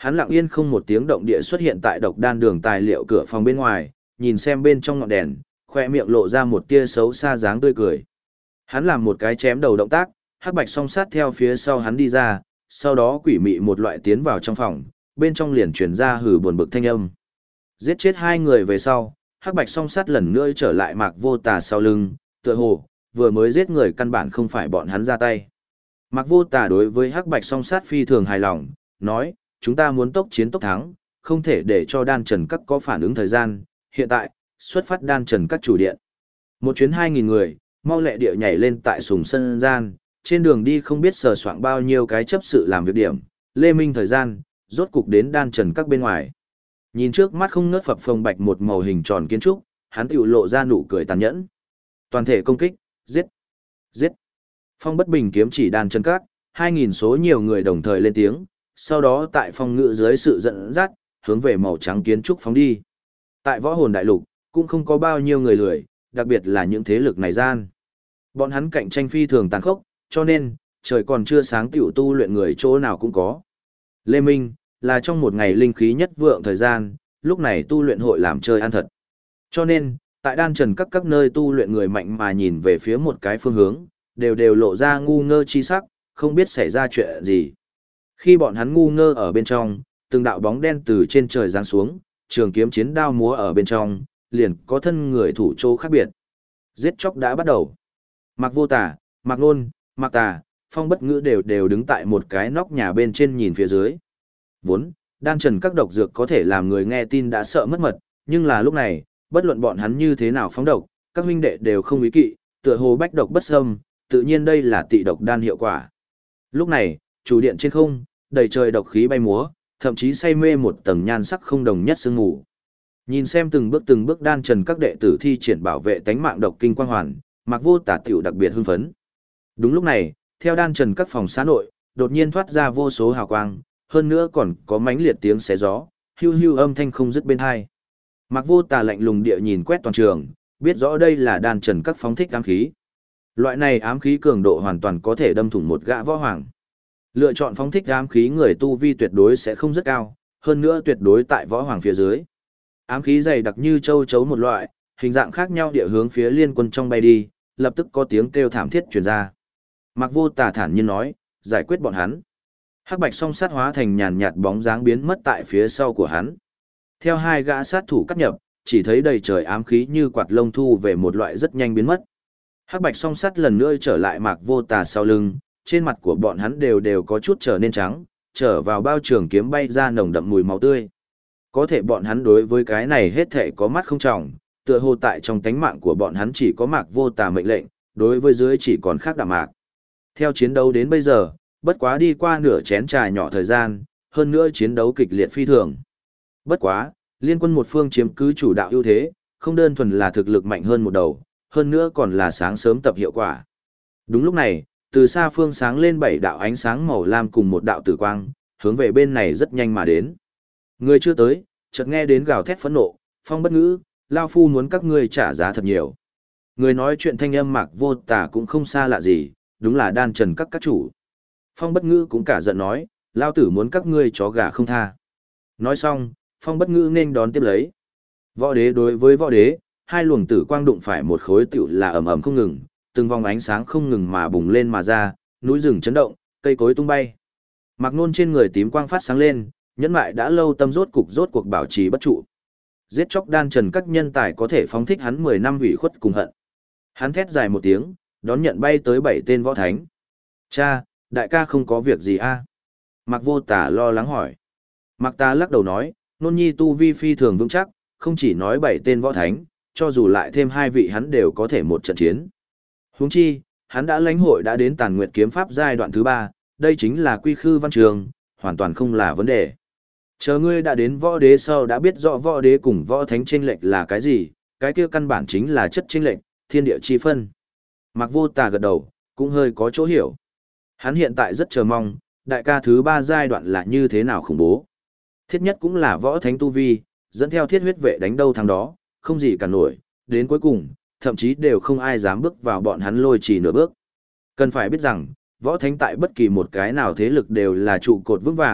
Hắn lặng yên không một tiếng động địa xuất hiện tại độc đan đường tài liệu cửa phòng bên ngoài, nhìn xem bên trong ngọn đèn, khoe miệng lộ ra một tia xấu xa dáng tươi cười. Hắn làm một cái chém đầu động tác, hắc bạch song sát theo phía sau hắn đi ra, sau đó quỷ mị một loại tiến vào trong phòng, bên trong liền truyền ra hừ buồn bực thanh âm. Giết chết hai người về sau, hắc bạch song sát lần nữa trở lại Mạc Vô Tà sau lưng, tựa hồ vừa mới giết người căn bản không phải bọn hắn ra tay. Mạc Vô Tà đối với hắc bạch song sát phi thường hài lòng, nói, chúng ta muốn tốc chiến tốc thắng, không thể để cho đan trần các có phản ứng thời gian, hiện tại, xuất phát đan trần các chủ điện. Một chuyến 2.000 người, mau lẹ địa nhảy lên tại sùng sân gian, trên đường đi không biết sờ soạng bao nhiêu cái chấp sự làm việc điểm, lê minh thời gian, rốt cục đến đan trần các bên ngoài. Nhìn trước mắt không ngớt phập phồng bạch một màu hình tròn kiến trúc, hắn tiểu lộ ra nụ cười tàn nhẫn. Toàn thể công kích, giết, giết. Phong bất bình kiếm chỉ đan trần các, 2.000 số nhiều người đồng thời lên tiếng, sau đó tại phong ngự dưới sự dẫn dắt, hướng về màu trắng kiến trúc phóng đi. Tại võ hồn đại lục, cũng không có bao nhiêu người lười, đặc biệt là những thế lực này gian. Bọn hắn cạnh tranh phi thường tàn khốc, cho nên, trời còn chưa sáng tiểu tu luyện người chỗ nào cũng có. Lê Minh, là trong một ngày linh khí nhất vượng thời gian, lúc này tu luyện hội làm chơi ăn thật. Cho nên, tại đan trần các nơi tu luyện người mạnh mà nhìn về phía một cái phương hướng, đều lộ ra ngu ngơ chi sắc, không biết xảy ra chuyện gì. Khi bọn hắn ngu ngơ ở bên trong, từng đạo bóng đen từ trên trời giáng xuống, trường kiếm chiến đao múa ở bên trong, liền có thân người thủ chỗ khác biệt. Giết chóc đã bắt đầu. Mạc Vô Tà, Mạc Nôn, Mạc Tà, Phong Bất Ngữ đều đứng tại một cái nóc nhà bên trên nhìn phía dưới. Vốn, đan trần các độc dược có thể làm người nghe tin đã sợ mất mật, nhưng là lúc này, bất luận bọn hắn như thế nào phóng độc, các huynh đệ đều không ý kỵ, tựa hồ bách độc bất xâm, tự nhiên đây là tị độc đan hiệu quả. Lúc này, chủ điện trên không, đầy trời độc khí bay múa, thậm chí say mê một tầng nhan sắc không đồng nhất sương ngủ. Nhìn xem từng bước đan trần các đệ tử thi triển bảo vệ tánh mạng độc kinh quang hoàn, Mạc Vô Tà tiểu đặc biệt hưng phấn. Đúng lúc này, theo đan trần các phòng xá nội, đột nhiên thoát ra vô số hào quang, hơn nữa còn có mãnh liệt tiếng xé gió, hưu hưu âm thanh không dứt bên tai. Mạc Vô Tà lạnh lùng địa nhìn quét toàn trường, biết rõ đây là đan trần các phóng thích ám khí. Loại này ám khí cường độ hoàn toàn có thể đâm thủng một gã võ hoàng. Lựa chọn phóng thích ám khí người tu vi tuyệt đối sẽ không rất cao, hơn nữa tuyệt đối tại võ hoàng phía dưới. Ám khí dày đặc như châu chấu một loại, hình dạng khác nhau địa hướng phía liên quân trong bay đi, lập tức có tiếng kêu thảm thiết truyền ra. Mạc Vô Tà thản nhiên nói, giải quyết bọn hắn. Hắc bạch song sát hóa thành nhàn nhạt bóng dáng biến mất tại phía sau của hắn. Theo hai gã sát thủ cắt nhập, chỉ thấy đầy trời ám khí như quạt lông thu về một loại rất nhanh biến mất. Hắc bạch song sát lần nữa trở lại Mạc Vô Tà sau lưng, trên mặt của bọn hắn đều có chút trở nên trắng, trở vào bao trường kiếm bay ra nồng đậm mùi máu tươi. Có thể bọn hắn đối với cái này hết thảy có mắt không trọng, tựa hồ tại trong tánh mạng của bọn hắn chỉ có Mạc Vô Tà mệnh lệnh, đối với dưới chỉ còn khác đạm mạc. Theo chiến đấu đến bây giờ, bất quá đi qua nửa chén trà nhỏ thời gian, hơn nữa chiến đấu kịch liệt phi thường. Bất quá, liên quân một phương chiếm cứ chủ đạo ưu thế, không đơn thuần là thực lực mạnh hơn một đầu, hơn nữa còn là sáng sớm tập hiệu quả. Đúng lúc này, từ xa phương sáng lên 7 đạo ánh sáng màu lam cùng một đạo tử quang, hướng về bên này rất nhanh mà đến. Người chưa tới, chợt nghe đến gào thét phẫn nộ, Phong Bất Ngữ, lao phu muốn các ngươi trả giá thật nhiều. Người nói chuyện thanh âm Mạc Vô Tà cũng không xa lạ gì, đúng là đan trần các chủ. Phong Bất Ngữ cũng cả giận nói, lao tử muốn các ngươi chó gà không tha. Nói xong, Phong Bất Ngữ nên đón tiếp lấy. Võ đế đối với võ đế, hai luồng tử quang đụng phải một khối tiểu là ầm ầm không ngừng, từng vòng ánh sáng không ngừng mà bùng lên mà ra, núi rừng chấn động, cây cối tung bay. Mạc Nôn trên người tím quang phát sáng lên, nhẫn mại đã lâu tâm rốt cuộc bảo trì bất trụ. Giết chóc đan trần các nhân tài có thể phóng thích hắn 10 năm ủy khuất cùng hận. Hắn thét dài một tiếng, đón nhận bay tới 7 tên võ thánh. Cha, đại ca không có việc gì a? Mạc Vô Tà lo lắng hỏi. Mạc Ta lắc đầu nói, Nôn nhi tu vi phi thường vững chắc, không chỉ nói 7 tên võ thánh, cho dù lại thêm 2 vị hắn đều có thể một trận chiến. Huống chi, hắn đã lãnh hội đã đến Tàn Nguyệt kiếm pháp giai đoạn thứ 3, đây chính là quy khư văn trường, hoàn toàn không là vấn đề. Chờ ngươi đã đến võ đế sau đã biết rõ võ đế cùng võ thánh chênh lệch là cái gì, cái kia căn bản chính là chất chênh lệch, thiên địa chi phân. Mạc Vô Tà gật đầu, cũng hơi có chỗ hiểu. Hắn hiện tại rất chờ mong, đại ca thứ 3 giai đoạn là như thế nào khủng bố. Thiết nhất cũng là võ thánh tu vi, dẫn theo thiết huyết vệ đánh đâu thằng đó, không gì cả nổi, đến cuối cùng, thậm chí đều không ai dám bước vào bọn hắn lôi chỉ nửa bước. Cần phải biết rằng, võ thánh tại bất kỳ một cái nào thế lực đều là trụ cột vững vàng,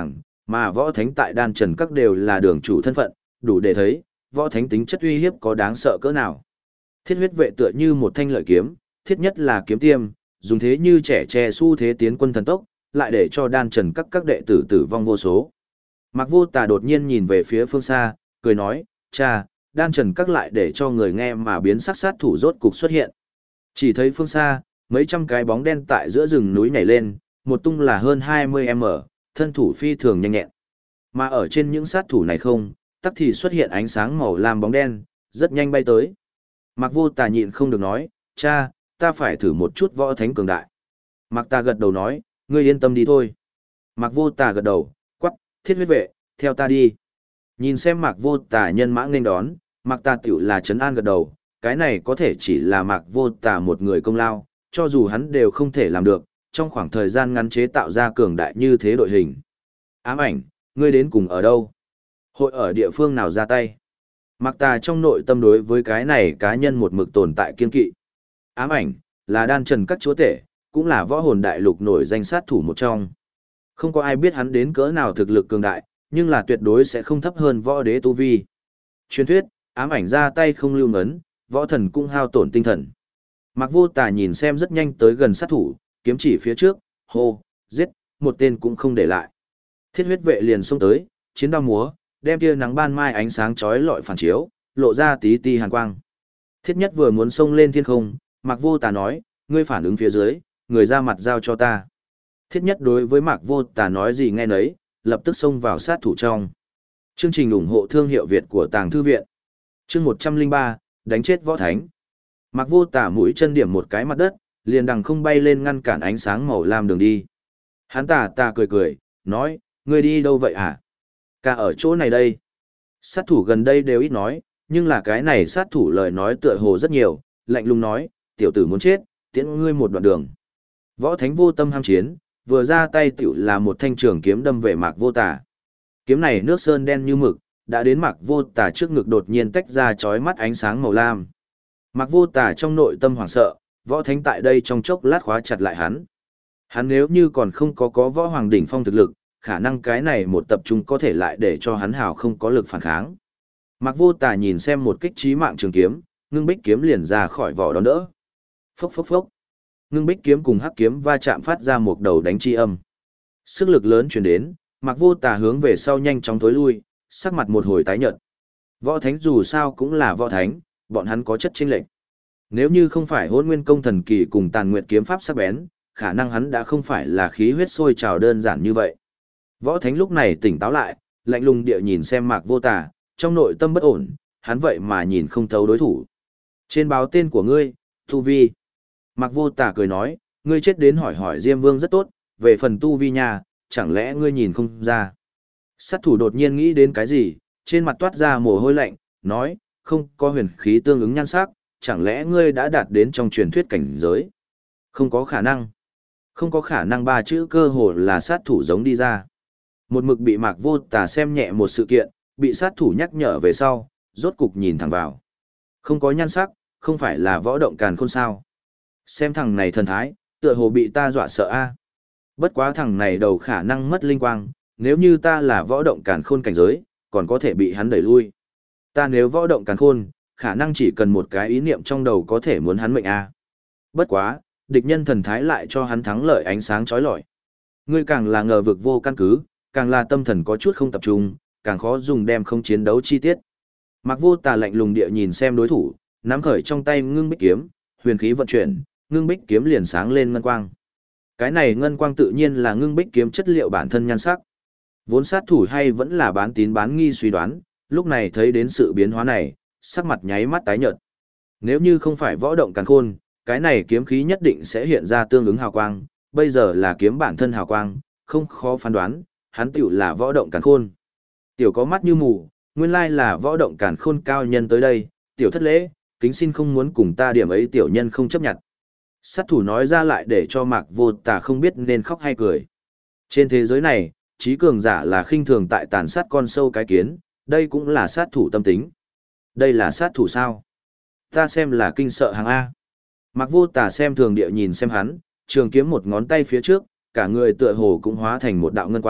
Mà võ thánh tại đan trần các đều là đường chủ thân phận, đủ để thấy, võ thánh tính chất uy hiếp có đáng sợ cỡ nào. Thiết huyết vệ tựa như một thanh lợi kiếm, thiết nhất là kiếm tiêm, dùng thế như trẻ tre xu thế tiến quân thần tốc, lại để cho đan trần các đệ tử tử vong vô số. Mạc Vô Tà đột nhiên nhìn về phía phương xa, cười nói, cha, đan trần các lại để cho người nghe mà biến sắc sát thủ rốt cục xuất hiện. Chỉ thấy phương xa, mấy trăm cái bóng đen tại giữa rừng núi nhảy lên, một tung là hơn 20m, thân thủ phi thường nhanh nhẹn. Mà ở trên những sát thủ này không, tắc thì xuất hiện ánh sáng màu lam bóng đen, rất nhanh bay tới. Mạc Vô Tà nhịn không được nói, cha, ta phải thử một chút võ thánh cường đại. Mạc Tà gật đầu nói, ngươi yên tâm đi thôi. Mạc Vô Tà gật đầu, quắc, thiết huyết vệ, theo ta đi. Nhìn xem Mạc Vô Tà nhân mã nghênh đón, Mạc Tà tiểu là trấn an gật đầu, cái này có thể chỉ là Mạc Vô Tà một người công lao, cho dù hắn đều không thể làm được, trong khoảng thời gian ngắn chế tạo ra cường đại như thế đội hình. Ám ảnh, ngươi đến cùng ở đâu? Hội ở địa phương nào ra tay? Mạc Tà trong nội tâm đối với cái này cá nhân một mực tồn tại kiên kỵ. Ám ảnh, là đan trần các chúa tể, cũng là võ hồn đại lục nổi danh sát thủ một trong. Không có ai biết hắn đến cỡ nào thực lực cường đại, nhưng là tuyệt đối sẽ không thấp hơn võ đế tu vi. Truyền thuyết, ám ảnh ra tay không lưu ngấn, võ thần cũng hao tổn tinh thần. Mạc Vô Tà nhìn xem rất nhanh tới gần sát thủ, kiếm chỉ phía trước, hô, giết, một tên cũng không để lại. Thiết huyết vệ liền xông tới, chiến đao múa, đem tia nắng ban mai ánh sáng chói lọi phản chiếu, lộ ra tí ti hàn quang. Thiết nhất vừa muốn xông lên thiên không, Mạc Vô Tà nói, ngươi phản ứng phía dưới, người ra mặt giao cho ta. Thiết nhất đối với Mạc Vô Tà nói gì nghe nấy, lập tức xông vào sát thủ trong. Chương trình ủng hộ thương hiệu Việt của Tàng Thư Viện. Chương 103, đánh chết võ thánh. Mạc Vô Tà mũi chân điểm một cái mặt đất, liền đằng không bay lên ngăn cản ánh sáng màu lam đường đi. Hắn tà cười cười, nói, ngươi đi đâu vậy hả? Cả ở chỗ này đây. Sát thủ gần đây đều ít nói, nhưng là cái này sát thủ lời nói tựa hồ rất nhiều, lạnh lùng nói, tiểu tử muốn chết, tiễn ngươi một đoạn đường. Võ thánh vô tâm ham chiến, vừa ra tay tiểu là một thanh trường kiếm đâm về Mạc Vô Tà. Kiếm này nước sơn đen như mực, đã đến Mạc Vô Tà trước ngực đột nhiên tách ra chói mắt ánh sáng màu lam. Mạc Vô Tà trong nội tâm hoảng sợ, võ thánh tại đây trong chốc lát khóa chặt lại hắn. Hắn nếu như còn không có võ hoàng đỉnh phong thực lực, khả năng cái này một tập trung có thể lại để cho hắn hào không có lực phản kháng. Mạc Vô Tà nhìn xem một kích chí mạng trường kiếm, ngưng bích kiếm liền ra khỏi vỏ đón đỡ. Phốc phốc phốc. Ngưng bích kiếm cùng hắc kiếm va chạm phát ra một đầu đánh chi âm. Sức lực lớn truyền đến, Mạc Vô Tà hướng về sau nhanh chóng thối lui, sắc mặt một hồi tái nhợt. Võ thánh dù sao cũng là võ thánh, bọn hắn có chất chênh lệch. Nếu như không phải Hỗn Nguyên Công thần kỳ cùng Tàn Nguyệt kiếm pháp sắc bén, khả năng hắn đã không phải là khí huyết sôi trào đơn giản như vậy. Võ thánh lúc này tỉnh táo lại, lạnh lùng địa nhìn xem Mạc Vô Tà, trong nội tâm bất ổn, hắn vậy mà nhìn không thấu đối thủ. Trên báo tên của ngươi, tu vi. Mạc Vô Tà cười nói, ngươi chết đến hỏi hỏi Diêm Vương rất tốt, về phần tu vi nhà, chẳng lẽ ngươi nhìn không ra. Sát thủ đột nhiên nghĩ đến cái gì, trên mặt toát ra mồ hôi lạnh, nói, không có huyền khí tương ứng nhan sắc, chẳng lẽ ngươi đã đạt đến trong truyền thuyết cảnh giới. Không có khả năng. Không có khả năng ba chữ cơ hồ là sát thủ giống đi ra. Một mực bị Mạc Vô Tà xem nhẹ một sự kiện, bị sát thủ nhắc nhở về sau, rốt cục nhìn thẳng vào. Không có nhan sắc, không phải là võ động càn khôn sao. Xem thằng này thần thái, tựa hồ bị ta dọa sợ a. Bất quá thằng này đầu khả năng mất linh quang, nếu như ta là võ động càn khôn cảnh giới, còn có thể bị hắn đẩy lui. Ta nếu võ động càn khôn, khả năng chỉ cần một cái ý niệm trong đầu có thể muốn hắn mệnh a. Bất quá, địch nhân thần thái lại cho hắn thắng lợi ánh sáng chói lọi. Ngươi càng là ngờ vực vô căn cứ, càng là tâm thần có chút không tập trung, càng khó dùng đem không chiến đấu chi tiết. Mạc Vô Tà lạnh lùng địa nhìn xem đối thủ, nắm khởi trong tay ngưng bích kiếm, huyền khí vận chuyển, ngưng bích kiếm liền sáng lên ngân quang. Cái này ngân quang tự nhiên là ngưng bích kiếm chất liệu bản thân nhan sắc. Vốn sát thủ hay vẫn là bán tín bán nghi suy đoán, lúc này thấy đến sự biến hóa này, sắc mặt nháy mắt tái nhợt. Nếu như không phải võ động càn khôn, cái này kiếm khí nhất định sẽ hiện ra tương ứng hào quang, bây giờ là kiếm bản thân hào quang, không khó phán đoán, hắn tiểu là võ động càn khôn. Tiểu có mắt như mù, nguyên lai là võ động càn khôn cao nhân tới đây, tiểu thất lễ, kính xin không muốn cùng ta điểm ấy tiểu nhân không chấp nhận. Sát thủ nói ra lại để cho Mạc Vô Tà không biết nên khóc hay cười. Trên thế giới này, trí cường giả là khinh thường tại tàn sát con sâu cái kiến, đây cũng là sát thủ tâm tính. Đây là sát thủ sao? Ta xem là kinh sợ hàng A. Mạc Vô Tà xem thường địa nhìn xem hắn, trường kiếm một ngón tay phía trước, cả người tựa hồ cũng hóa thành một đạo ngân quang,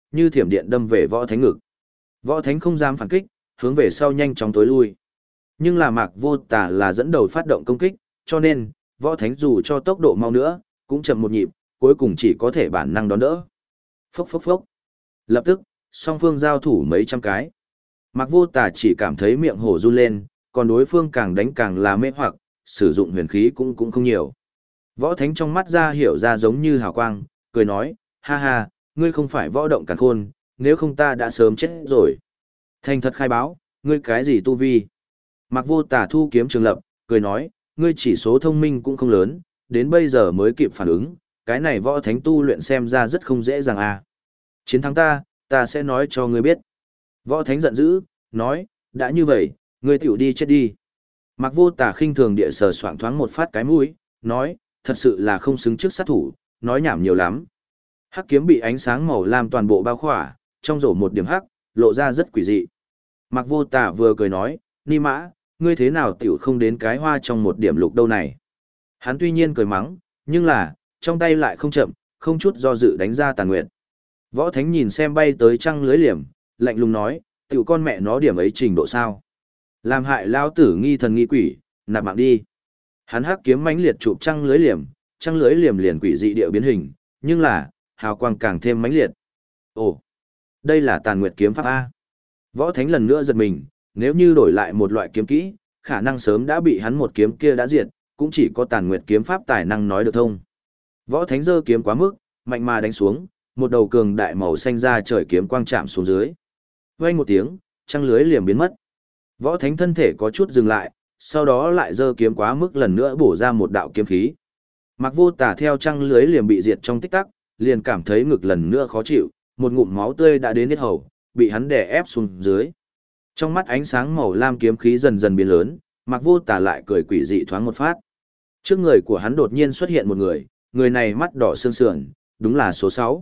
như thiểm điện đâm về Võ Thánh ngực. Võ Thánh không dám phản kích, hướng về sau nhanh chóng tối lui. Nhưng là Mạc Vô Tà là dẫn đầu phát động công kích, cho nên, Võ Thánh dù cho tốc độ mau nữa, cũng chậm một nhịp, cuối cùng chỉ có thể bản năng đón đỡ. Phốc phốc phốc. Lập tức, song phương giao thủ mấy trăm cái. Mạc Vô Tà chỉ cảm thấy miệng hổ run lên, còn đối phương càng đánh càng là mê hoặc, sử dụng huyền khí cũng không nhiều. Võ Thánh trong mắt ra hiểu ra giống như hào quang, cười nói, ha ha, ngươi không phải võ động càn khôn, nếu không ta đã sớm chết rồi. Thành thật khai báo, ngươi cái gì tu vi? Mạc Vô Tà thu kiếm trường lập, cười nói, ngươi chỉ số thông minh cũng không lớn, đến bây giờ mới kịp phản ứng, cái này Võ Thánh tu luyện xem ra rất không dễ dàng à. Chiến thắng ta sẽ nói cho ngươi biết. Võ Thánh giận dữ, nói, đã như vậy, ngươi tiểu đi chết đi. Mạc Vô Tà khinh thường địa sờ soạng thoáng một phát cái mũi, nói, thật sự là không xứng trước sát thủ, nói nhảm nhiều lắm. Hắc kiếm bị ánh sáng màu lam toàn bộ bao khỏa, trong rổ một điểm hắc, lộ ra rất quỷ dị. Mạc Vô Tà vừa cười nói, Ni Mã, ngươi thế nào tiểu không đến cái hoa trong một điểm lục đâu này. Hắn tuy nhiên cười mắng, nhưng là, trong tay lại không chậm, không chút do dự đánh ra Tàn Nguyệt. Võ Thánh nhìn xem bay tới trăng lưới liềm, lạnh lùng nói, tiểu con mẹ nó điểm ấy trình độ sao. Làm hại lao tử nghi thần nghi quỷ, nạp mạng đi. Hắn hắc kiếm mãnh liệt chụp trăng lưới liềm liền quỷ dị địa biến hình, nhưng là, hào quang càng thêm mãnh liệt. Ồ, đây là Tàn Nguyệt kiếm pháp A. Võ Thánh lần nữa giật mình, nếu như đổi lại một loại kiếm kỹ, khả năng sớm đã bị hắn một kiếm kia đã diệt, cũng chỉ có Tàn Nguyệt kiếm pháp tài năng nói được thông. Võ Thánh giơ kiếm quá mức, mạnh mà đánh xuống, một đầu cường đại màu xanh ra trời kiếm quang chạm xuống dưới. Vang một tiếng, trăng lưới liềm biến mất. Võ Thánh thân thể có chút dừng lại, sau đó lại giơ kiếm quá mức lần nữa bổ ra một đạo kiếm khí. Mạc Vô Tà theo trăng lưới liềm bị diệt trong tích tắc, liền cảm thấy ngực lần nữa khó chịu, một ngụm máu tươi đã đến yết hầu, bị hắn đè ép xuống dưới. Trong mắt ánh sáng màu lam kiếm khí dần dần biến lớn, Mạc Vô Tà lại cười quỷ dị thoáng một phát. Trước người của hắn đột nhiên xuất hiện một người này mắt đỏ sương sườn, đúng là số 6.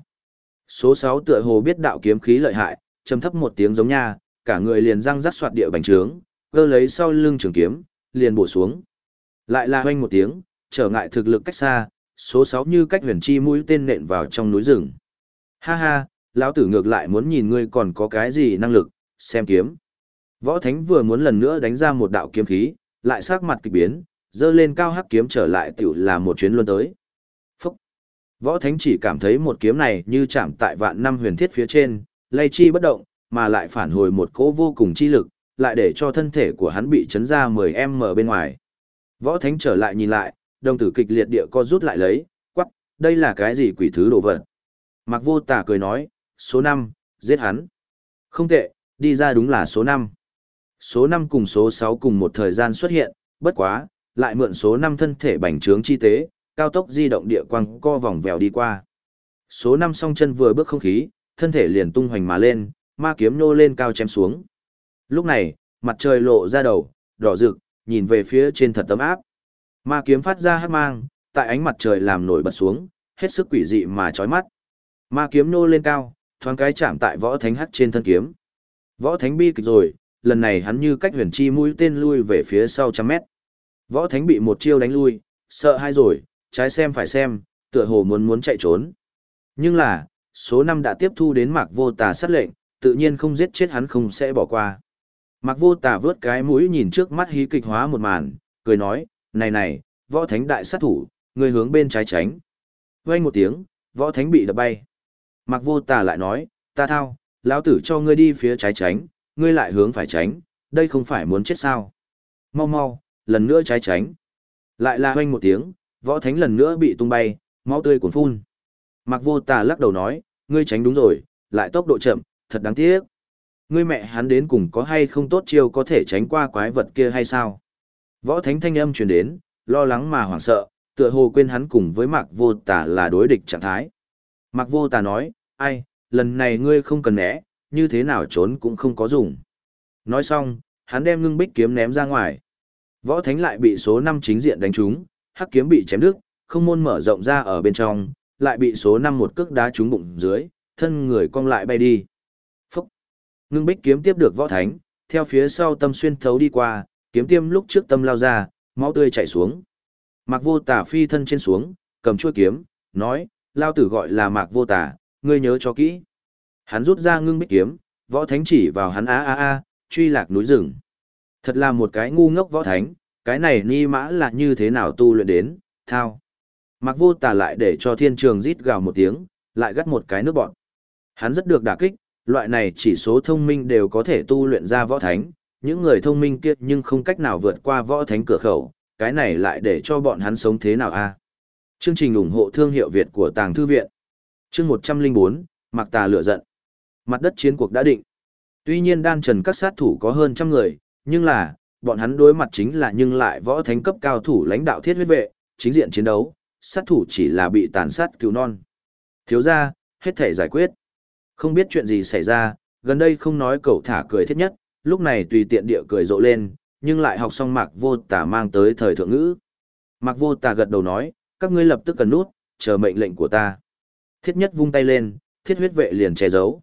Số 6 tựa hồ biết đạo kiếm khí lợi hại, trầm thấp một tiếng giống nha, cả người liền răng rắc soạt địa bành trướng, cơ lấy sau lưng trường kiếm, liền bổ xuống. Lại là hoanh một tiếng, trở ngại thực lực cách xa, số 6 như cách huyền chi mũi tên nện vào trong núi rừng. Ha ha, lão tử ngược lại muốn nhìn ngươi còn có cái gì năng lực, xem kiếm. Võ Thánh vừa muốn lần nữa đánh ra một đạo kiếm khí, lại sắc mặt kịch biến, dơ lên cao hắc kiếm trở lại tiểu là một chuyến luôn tới. Phúc! Võ Thánh chỉ cảm thấy một kiếm này như chạm tại vạn năm huyền thiết phía trên, lay chi bất động, mà lại phản hồi một cỗ vô cùng chi lực, lại để cho thân thể của hắn bị chấn ra 10m bên ngoài. Võ Thánh trở lại nhìn lại, đồng tử kịch liệt địa co rút lại lấy, quắc, đây là cái gì quỷ thứ đồ vật. Mạc Vô Tà cười nói, số 5, giết hắn. Không tệ, đi ra đúng là số 5. Số 5 cùng số 6 cùng một thời gian xuất hiện, bất quá, lại mượn số 5 thân thể bành trướng chi tế, cao tốc di động địa quang co vòng vèo đi qua. Số 5 song chân vừa bước không khí, thân thể liền tung hoành mà lên, ma kiếm nô lên cao chém xuống. Lúc này, mặt trời lộ ra đầu, đỏ rực, nhìn về phía trên thật tấm áp. Ma kiếm phát ra hắc mang, tại ánh mặt trời làm nổi bật xuống, hết sức quỷ dị mà chói mắt. Ma kiếm nô lên cao, thoáng cái chạm tại Võ Thánh hắc trên thân kiếm. Võ Thánh bi kịch rồi, lần này hắn như cách huyền chi mũi tên lui về phía sau trăm mét. Võ Thánh bị một chiêu đánh lui, sợ hãi rồi, trái xem phải xem, tựa hồ muốn chạy trốn. Nhưng là, số 5 đã tiếp thu đến Mạc Vô Tà sát lệnh, tự nhiên không giết chết hắn không sẽ bỏ qua. Mạc Vô Tà vớt cái mũi nhìn trước mắt hí kịch hóa một màn, cười nói, này, Võ Thánh đại sát thủ, người hướng bên trái tránh. Vang một tiếng, Võ Thánh bị đập bay. Mạc Vô Tà lại nói, ta thao, lão tử cho ngươi đi phía trái tránh, ngươi lại hướng phải tránh, đây không phải muốn chết sao. Mau, lần nữa trái tránh. Lại là hoanh một tiếng, Võ Thánh lần nữa bị tung bay, máu tươi cuồn phun. Mạc Vô Tà lắc đầu nói, ngươi tránh đúng rồi, lại tốc độ chậm, thật đáng tiếc. Ngươi mẹ hắn đến cùng có hay không tốt chiêu có thể tránh qua quái vật kia hay sao? Võ Thánh thanh âm truyền đến, lo lắng mà hoảng sợ, tựa hồ quên hắn cùng với Mạc Vô Tà là đối địch trạng thái. Mạc Vô Tà nói, ai, lần này ngươi không cần né, như thế nào trốn cũng không có dùng. Nói xong, hắn đem ngưng bích kiếm ném ra ngoài. Võ Thánh lại bị số 5 chính diện đánh trúng, hắc kiếm bị chém đứt, không môn mở rộng ra ở bên trong, lại bị số 5 một cước đá trúng bụng dưới, thân người cong lại bay đi. Phúc! Ngưng bích kiếm tiếp được Võ Thánh, theo phía sau tâm xuyên thấu đi qua, kiếm tiêm lúc trước tâm lao ra, máu tươi chảy xuống. Mạc Vô Tà phi thân trên xuống, cầm chuôi kiếm, nói, lao tử gọi là Mạc Vô Tà, ngươi nhớ cho kỹ. Hắn rút ra ngưng bích kiếm, võ thánh chỉ vào hắn truy lạc núi rừng. Thật là một cái ngu ngốc võ thánh, cái này ni mã là như thế nào tu luyện đến, thao. Mạc Vô Tà lại để cho thiên trường rít gào một tiếng, lại gắt một cái nước bọt. Hắn rất được đả kích, loại này chỉ số thông minh đều có thể tu luyện ra võ thánh, những người thông minh kia nhưng không cách nào vượt qua võ thánh cửa khẩu, cái này lại để cho bọn hắn sống thế nào a? Chương trình ủng hộ thương hiệu Việt của Tàng Thư Viện. Chương 104, Mạc Tà lửa giận. Mặt đất chiến cuộc đã định. Tuy nhiên đan trần các sát thủ có hơn trăm người, nhưng là, bọn hắn đối mặt chính là nhưng lại võ thánh cấp cao thủ lãnh đạo thiết huyết vệ, chính diện chiến đấu, sát thủ chỉ là bị tàn sát cứu non. Thiếu gia, hết thể giải quyết. Không biết chuyện gì xảy ra, gần đây không nói cậu thả cười thiết nhất, lúc này tùy tiện địa cười rộ lên, nhưng lại học xong Mạc Vô Tà mang tới thời thượng ngữ. Mạc Vô Tà gật đầu nói, các ngươi lập tức cần nút, chờ mệnh lệnh của ta. Thiết nhất vung tay lên, thiết huyết vệ liền che giấu.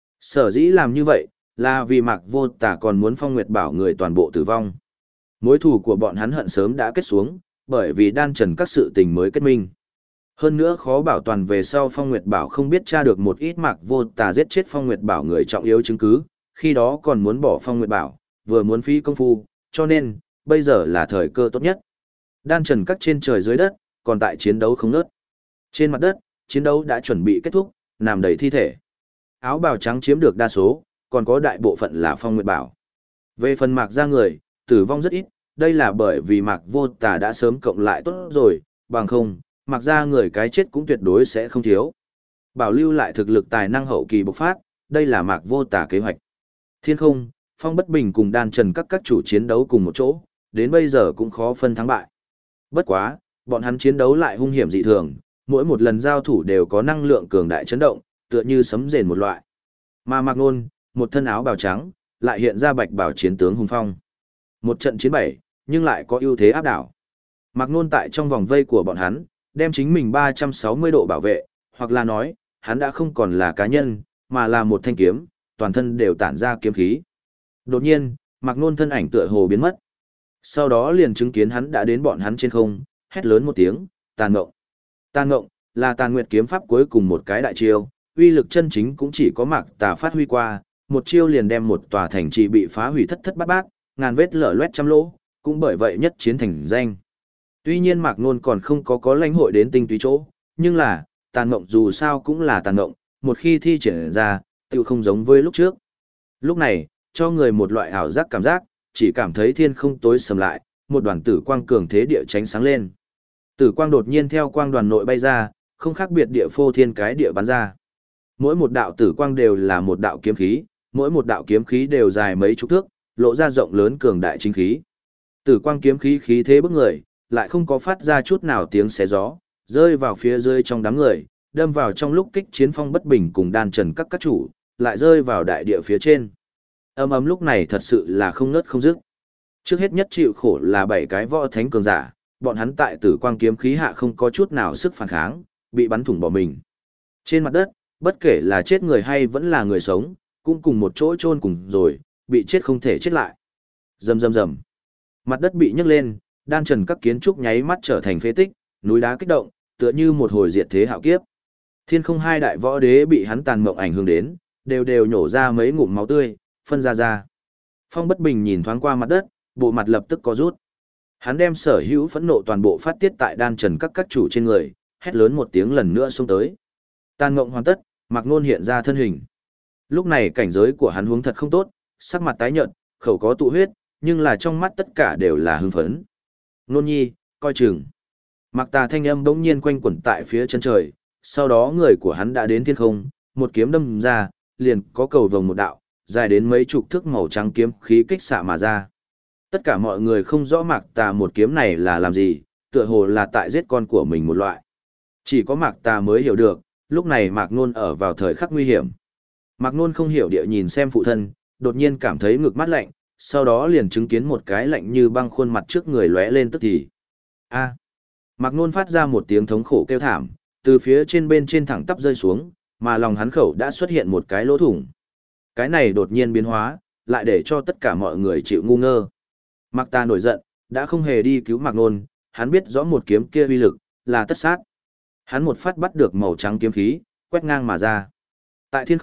Sở dĩ làm như vậy, là vì Mạc Vô Tà còn muốn Phong Nguyệt Bảo người toàn bộ tử vong. Mối thù của bọn hắn hận sớm đã kết xuống, bởi vì đan trần các sự tình mới kết minh. Hơn nữa khó bảo toàn về sau Phong Nguyệt Bảo không biết tra được một ít Mạc Vô Tà giết chết Phong Nguyệt Bảo người trọng yếu chứng cứ, khi đó còn muốn bỏ Phong Nguyệt Bảo, vừa muốn phí công phu, cho nên, bây giờ là thời cơ tốt nhất. Đan trần các trên trời dưới đất, còn tại chiến đấu không ngớt. Trên mặt đất, chiến đấu đã chuẩn bị kết thúc, nằm đầy thi thể. Áo bào trắng chiếm được đa số, còn có đại bộ phận là Phong Nguyệt Bảo. Về phần Mạc gia người, tử vong rất ít, đây là bởi vì Mạc Vô Tà đã sớm cộng lại tốt rồi, bằng không, Mạc gia người cái chết cũng tuyệt đối sẽ không thiếu. Bảo lưu lại thực lực tài năng hậu kỳ bộc phát, đây là Mạc Vô Tà kế hoạch. Thiên không, Phong Bất Bình cùng đan trần các chủ chiến đấu cùng một chỗ, đến bây giờ cũng khó phân thắng bại. Bất quá, bọn hắn chiến đấu lại hung hiểm dị thường, mỗi một lần giao thủ đều có năng lượng cường đại chấn động, tựa như sấm rền một loại. Mà Mạc Nôn, một thân áo bào trắng, lại hiện ra bạch bào chiến tướng hùng phong. Một trận chiến 7, nhưng lại có ưu thế áp đảo. Mạc Nôn tại trong vòng vây của bọn hắn, đem chính mình 360 độ bảo vệ, hoặc là nói, hắn đã không còn là cá nhân, mà là một thanh kiếm, toàn thân đều tản ra kiếm khí. Đột nhiên, Mạc Nôn thân ảnh tựa hồ biến mất. Sau đó liền chứng kiến hắn đã đến bọn hắn trên không, hét lớn một tiếng, tàn ngộng. Tàn ngộng, là tàn nguyệt kiếm pháp cuối cùng một cái đại chiêu, uy lực chân chính cũng chỉ có Mạc Tà phát huy qua, một chiêu liền đem một tòa thành trì bị phá hủy thất thất bát bát, ngàn vết lở loét trăm lỗ, cũng bởi vậy nhất chiến thành danh. Tuy nhiên Mạc Nôn còn không có lãnh hội đến tinh túy chỗ, nhưng là, tàn ngộng dù sao cũng là tàn ngộng, một khi thi triển ra, tự không giống với lúc trước. Lúc này, cho người một loại ảo giác cảm giác, chỉ cảm thấy thiên không tối sầm lại, một đoàn tử quang cường thế địa tránh sáng lên. Tử quang đột nhiên theo quang đoàn nội bay ra, không khác biệt địa phô thiên cái địa bắn ra. Mỗi một đạo tử quang đều là một đạo kiếm khí, mỗi một đạo kiếm khí đều dài mấy chục thước, lộ ra rộng lớn cường đại chính khí. Tử quang kiếm khí khí thế bức người, lại không có phát ra chút nào tiếng xé gió, rơi vào phía dưới trong đám người, đâm vào trong lúc kích chiến Phong Bất Bình cùng đan trần các chủ, lại rơi vào đại địa phía trên. Ầm ầm lúc này thật sự là không ngớt không dứt. Trước hết nhất chịu khổ là 7 cái võ thánh cường giả, bọn hắn tại tử quang kiếm khí hạ không có chút nào sức phản kháng, bị bắn thủng bỏ mình. Trên mặt đất, bất kể là chết người hay vẫn là người sống, cũng cùng một chỗ chôn cùng rồi, bị chết không thể chết lại. Rầm rầm rầm. Mặt đất bị nhấc lên, đan trần các kiến trúc nháy mắt trở thành phế tích, núi đá kích động, tựa như một hồi diệt thế hạo kiếp. Thiên không hai đại võ đế bị hắn tàn mộng ảnh hưởng đến, đều nhổ ra mấy ngụm máu tươi, phân ra. Phong Bất Bình nhìn thoáng qua mặt đất, bộ mặt lập tức co rút. Hắn đem sở hữu phẫn nộ toàn bộ phát tiết tại đan trần các chủ trên người, hét lớn một tiếng lần nữa xông tới. Tàn ngộng hoàn tất, Mạc Nôn hiện ra thân hình. Lúc này cảnh giới của hắn huống thật không tốt, sắc mặt tái nhợt, khẩu có tụ huyết, nhưng là trong mắt tất cả đều là hưng phấn. Nôn nhi, coi chừng. Mạc Tà thanh âm bỗng nhiên quanh quẩn tại phía chân trời, sau đó người của hắn đã đến thiên không, một kiếm đâm ra, liền có cầu vồng một đạo, dài đến mấy chục thước màu trắng kiếm khí kích xạ mà ra. Tất cả mọi người không rõ Mạc Tà một kiếm này là làm gì, tựa hồ là tại giết con của mình một loại. Chỉ có Mạc Tà mới hiểu được, lúc này Mạc Nôn ở vào thời khắc nguy hiểm. Mạc Nôn không hiểu địa nhìn xem phụ thân, đột nhiên cảm thấy ngực mát lạnh, sau đó liền chứng kiến một cái lạnh như băng khuôn mặt trước người lóe lên tức thì. A. Mạc Nôn phát ra một tiếng thống khổ kêu thảm, từ phía trên bên trên thẳng tắp rơi xuống, mà lòng hắn khẩu đã xuất hiện một cái lỗ thủng. Cái này đột nhiên biến hóa, lại để cho tất cả mọi người chịu ngu ngơ. Mạc Tà nổi giận, đã không hề đi cứu Mạc Nôn, hắn biết rõ một kiếm kia uy lực, là tất sát. Hắn một phát bắt được màu trắng kiếm khí, quét ngang mà ra. Tại thiên không,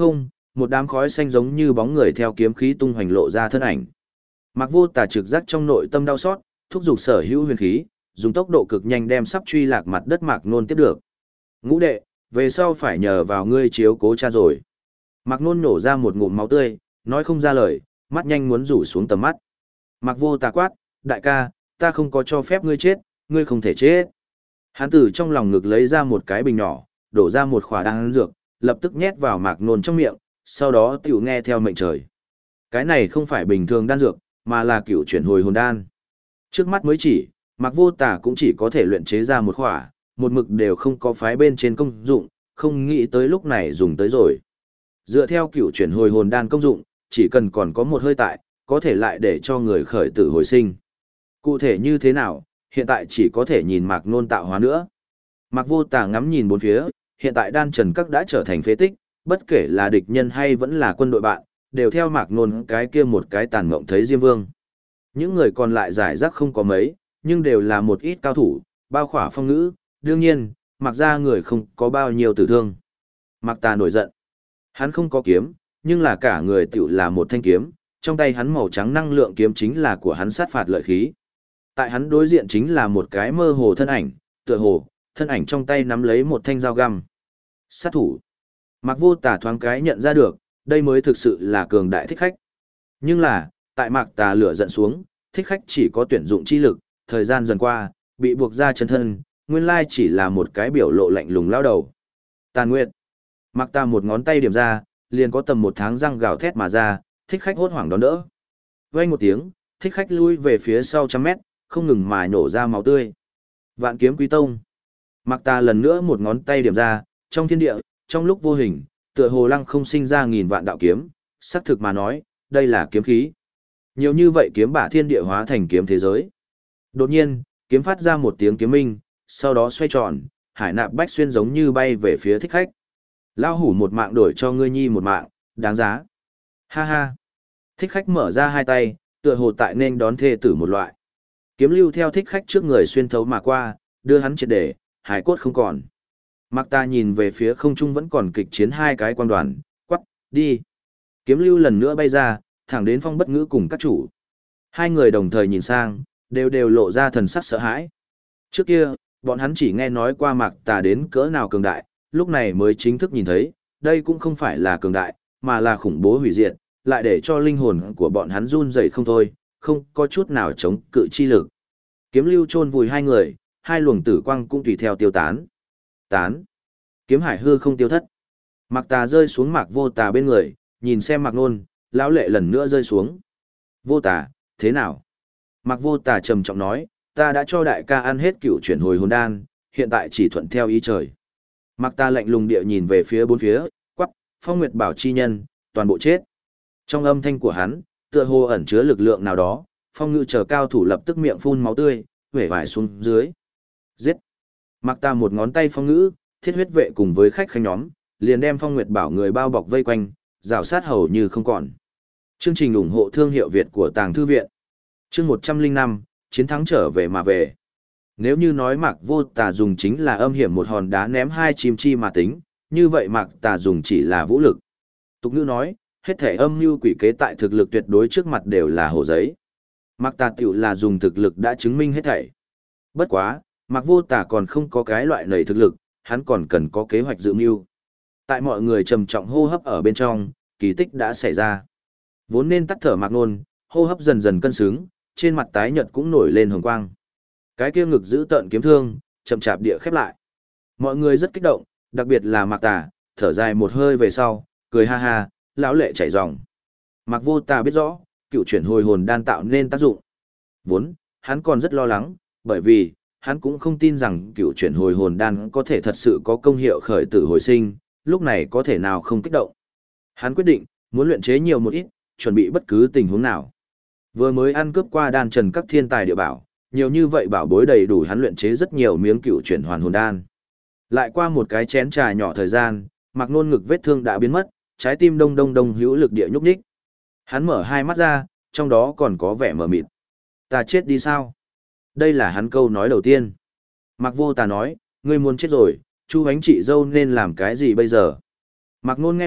một đám khói xanh giống như bóng người theo kiếm khí tung hoành lộ ra thân ảnh. Mạc Vô Tà trực giác trong nội tâm đau xót, thúc giục sở hữu huyền khí, dùng tốc độ cực nhanh đem sắp truy lạc mặt đất Mạc Nôn tiếp được. Ngũ đệ, về sau phải nhờ vào ngươi chiếu cố cha rồi. Mạc Nôn nổ ra một ngụm máu tươi, nói không ra lời, mắt nhanh muốn rủ xuống tầm mắt. Mạc Vô Tà quát, đại ca, ta không có cho phép ngươi chết, ngươi không thể chết. Hắn từ trong lòng ngực lấy ra một cái bình nhỏ, đổ ra một khỏa đan dược, lập tức nhét vào Mạc Nôn trong miệng, sau đó tiểu nghe theo mệnh trời. Cái này không phải bình thường đan dược, mà là cựu chuyển hồi hồn đan. Trước mắt mới chỉ, Mạc Vô Tà cũng chỉ có thể luyện chế ra một khỏa, một mực đều không có phái bên trên công dụng, không nghĩ tới lúc này dùng tới rồi. Dựa theo cựu chuyển hồi hồn đan công dụng, chỉ cần còn có một hơi tại, có thể lại để cho người khởi tử hồi sinh. Cụ thể như thế nào, hiện tại chỉ có thể nhìn Mạc Nôn tạo hóa nữa. Mạc Vô Tà ngắm nhìn bốn phía, hiện tại đan trần các đã trở thành phế tích, bất kể là địch nhân hay vẫn là quân đội bạn, đều theo Mạc Nôn cái kia một cái tàn mộng thấy Diêm Vương. Những người còn lại giải rác không có mấy, nhưng đều là một ít cao thủ, bao khỏa phong ngữ, đương nhiên, Mạc gia người không có bao nhiêu tử thương. Mạc Tà nổi giận. Hắn không có kiếm, nhưng là cả người tiểu là một thanh kiếm, trong tay hắn màu trắng năng lượng kiếm chính là của hắn sát phạt lợi khí. Tại hắn đối diện chính là một cái mơ hồ thân ảnh, tựa hồ, thân ảnh trong tay nắm lấy một thanh dao găm. Sát thủ. Mạc Vô Tà thoáng cái nhận ra được, đây mới thực sự là cường đại thích khách. Nhưng là, tại Mạc Tà lửa giận xuống, thích khách chỉ có tuyển dụng chi lực, thời gian dần qua, bị buộc ra chân thân, nguyên lai chỉ là một cái biểu lộ lạnh lùng lao đầu. Tàn Nguyệt. Mạc Tà một ngón tay điểm ra, liền có tầm một tháng răng gào thét mà ra, thích khách hốt hoảng đón đỡ. Vang một tiếng, thích khách lui về phía sau trăm mét, không ngừng mà nổ ra máu tươi. Vạn Kiếm Quý Tông. Mạc Tà lần nữa một ngón tay điểm ra, trong thiên địa, trong lúc vô hình, tựa hồ lăng không sinh ra nghìn vạn đạo kiếm, xác thực mà nói, đây là kiếm khí. Nhiều như vậy kiếm bả thiên địa hóa thành kiếm thế giới. Đột nhiên, kiếm phát ra một tiếng kiếm minh, sau đó xoay tròn, hải nạp bách xuyên giống như bay về phía thích khách. Lao hủ một mạng đổi cho ngươi nhi một mạng, đáng giá. Ha ha. Thích khách mở ra hai tay, tựa hồ tại nên đón thê tử một loại. Kiếm lưu theo thích khách trước người xuyên thấu mà qua, đưa hắn triệt để, hải cốt không còn. Mạc Tà nhìn về phía không trung vẫn còn kịch chiến hai cái quan đoàn, quắc, đi. Kiếm lưu lần nữa bay ra, thẳng đến Phong Bất Ngữ cùng các chủ. Hai người đồng thời nhìn sang, đều lộ ra thần sắc sợ hãi. Trước kia, bọn hắn chỉ nghe nói qua Mạc Tà đến cỡ nào cường đại, lúc này mới chính thức nhìn thấy, đây cũng không phải là cường đại, mà là khủng bố hủy diệt, lại để cho linh hồn của bọn hắn run rẩy không thôi, không có chút nào chống cự chi lực. Kiếm lưu chôn vùi hai người, hai luồng tử quang cũng tùy theo tiêu tán. Tán. Kiếm hải hư không tiêu thất. Mạc Tà rơi xuống Mạc Vô Tà bên người, nhìn xem Mạc Nôn, lão lệ lần nữa rơi xuống. Vô Tà, thế nào? Mạc Vô Tà trầm trọng nói, ta đã cho đại ca ăn hết cựu chuyển hồi hồn đan, hiện tại chỉ thuận theo ý trời. Mạc Tà lạnh lùng địa nhìn về phía bốn phía, quắc, Phong Nguyệt Bảo chi nhân, toàn bộ chết. Trong âm thanh của hắn, tựa hồ ẩn chứa lực lượng nào đó, Phong Ngự chờ cao thủ lập tức miệng phun máu tươi, huệ vải xuống dưới. Giết! Mạc Tà một ngón tay Phong Ngữ, thiết huyết vệ cùng với khách khanh nhóm, liền đem Phong Nguyệt Bảo người bao bọc vây quanh, rào sát hầu như không còn. Chương trình ủng hộ thương hiệu Việt của Tàng Thư Viện. Chương 105, chiến thắng trở về mà về. Nếu như nói Mạc Vô Tà dùng chính là âm hiểm một hòn đá ném hai chim chi mà tính, như vậy Mạc Tà dùng chỉ là vũ lực. Tục ngữ nói, hết thể âm mưu quỷ kế tại thực lực tuyệt đối trước mặt đều là hồ giấy. Mạc Tà tiểu là dùng thực lực đã chứng minh hết thảy. Bất quá, Mạc Vô Tà còn không có cái loại nảy thực lực, hắn còn cần có kế hoạch dự mưu. Tại mọi người trầm trọng hô hấp ở bên trong, kỳ tích đã xảy ra. Vốn nên tắt thở Mạc Nôn, hô hấp dần dần cân xứng, trên mặt tái nhợt cũng nổi lên hồng quang. Cái kia ngực giữ tợn kiếm thương, chậm chạp địa khép lại. Mọi người rất kích động, đặc biệt là Mạc Tà, thở dài một hơi về sau, cười ha ha, lão lệ chảy ròng. Mạc Vô Tà biết rõ, cựu chuyển hồi hồn đan tạo nên tác dụng. Vốn, hắn còn rất lo lắng, bởi vì, hắn cũng không tin rằng cựu chuyển hồi hồn đan có thể thật sự có công hiệu khởi tử hồi sinh, lúc này có thể nào không kích động. Hắn quyết định, muốn luyện chế nhiều một ít, chuẩn bị bất cứ tình huống nào. Vừa mới ăn cướp qua đan trần các thiên tài địa bảo, nhiều như vậy bảo bối đầy đủ hắn luyện chế rất nhiều miếng cựu chuyển hoàn hồn đan. Lại qua một cái chén trà nhỏ thời gian, Mạc Nôn ngực vết thương đã biến mất, trái tim đông đông đông hữu lực địa nhúc nhích. Hắn mở hai mắt ra, trong đó còn có vẻ mờ mịt. Ta chết đi sao? Đây là hắn câu nói đầu tiên. Mạc Vô Tà nói, ngươi muốn chết rồi, Chu Hoánh chị dâu nên làm cái gì bây giờ? Mạc Nôn nghe vậy,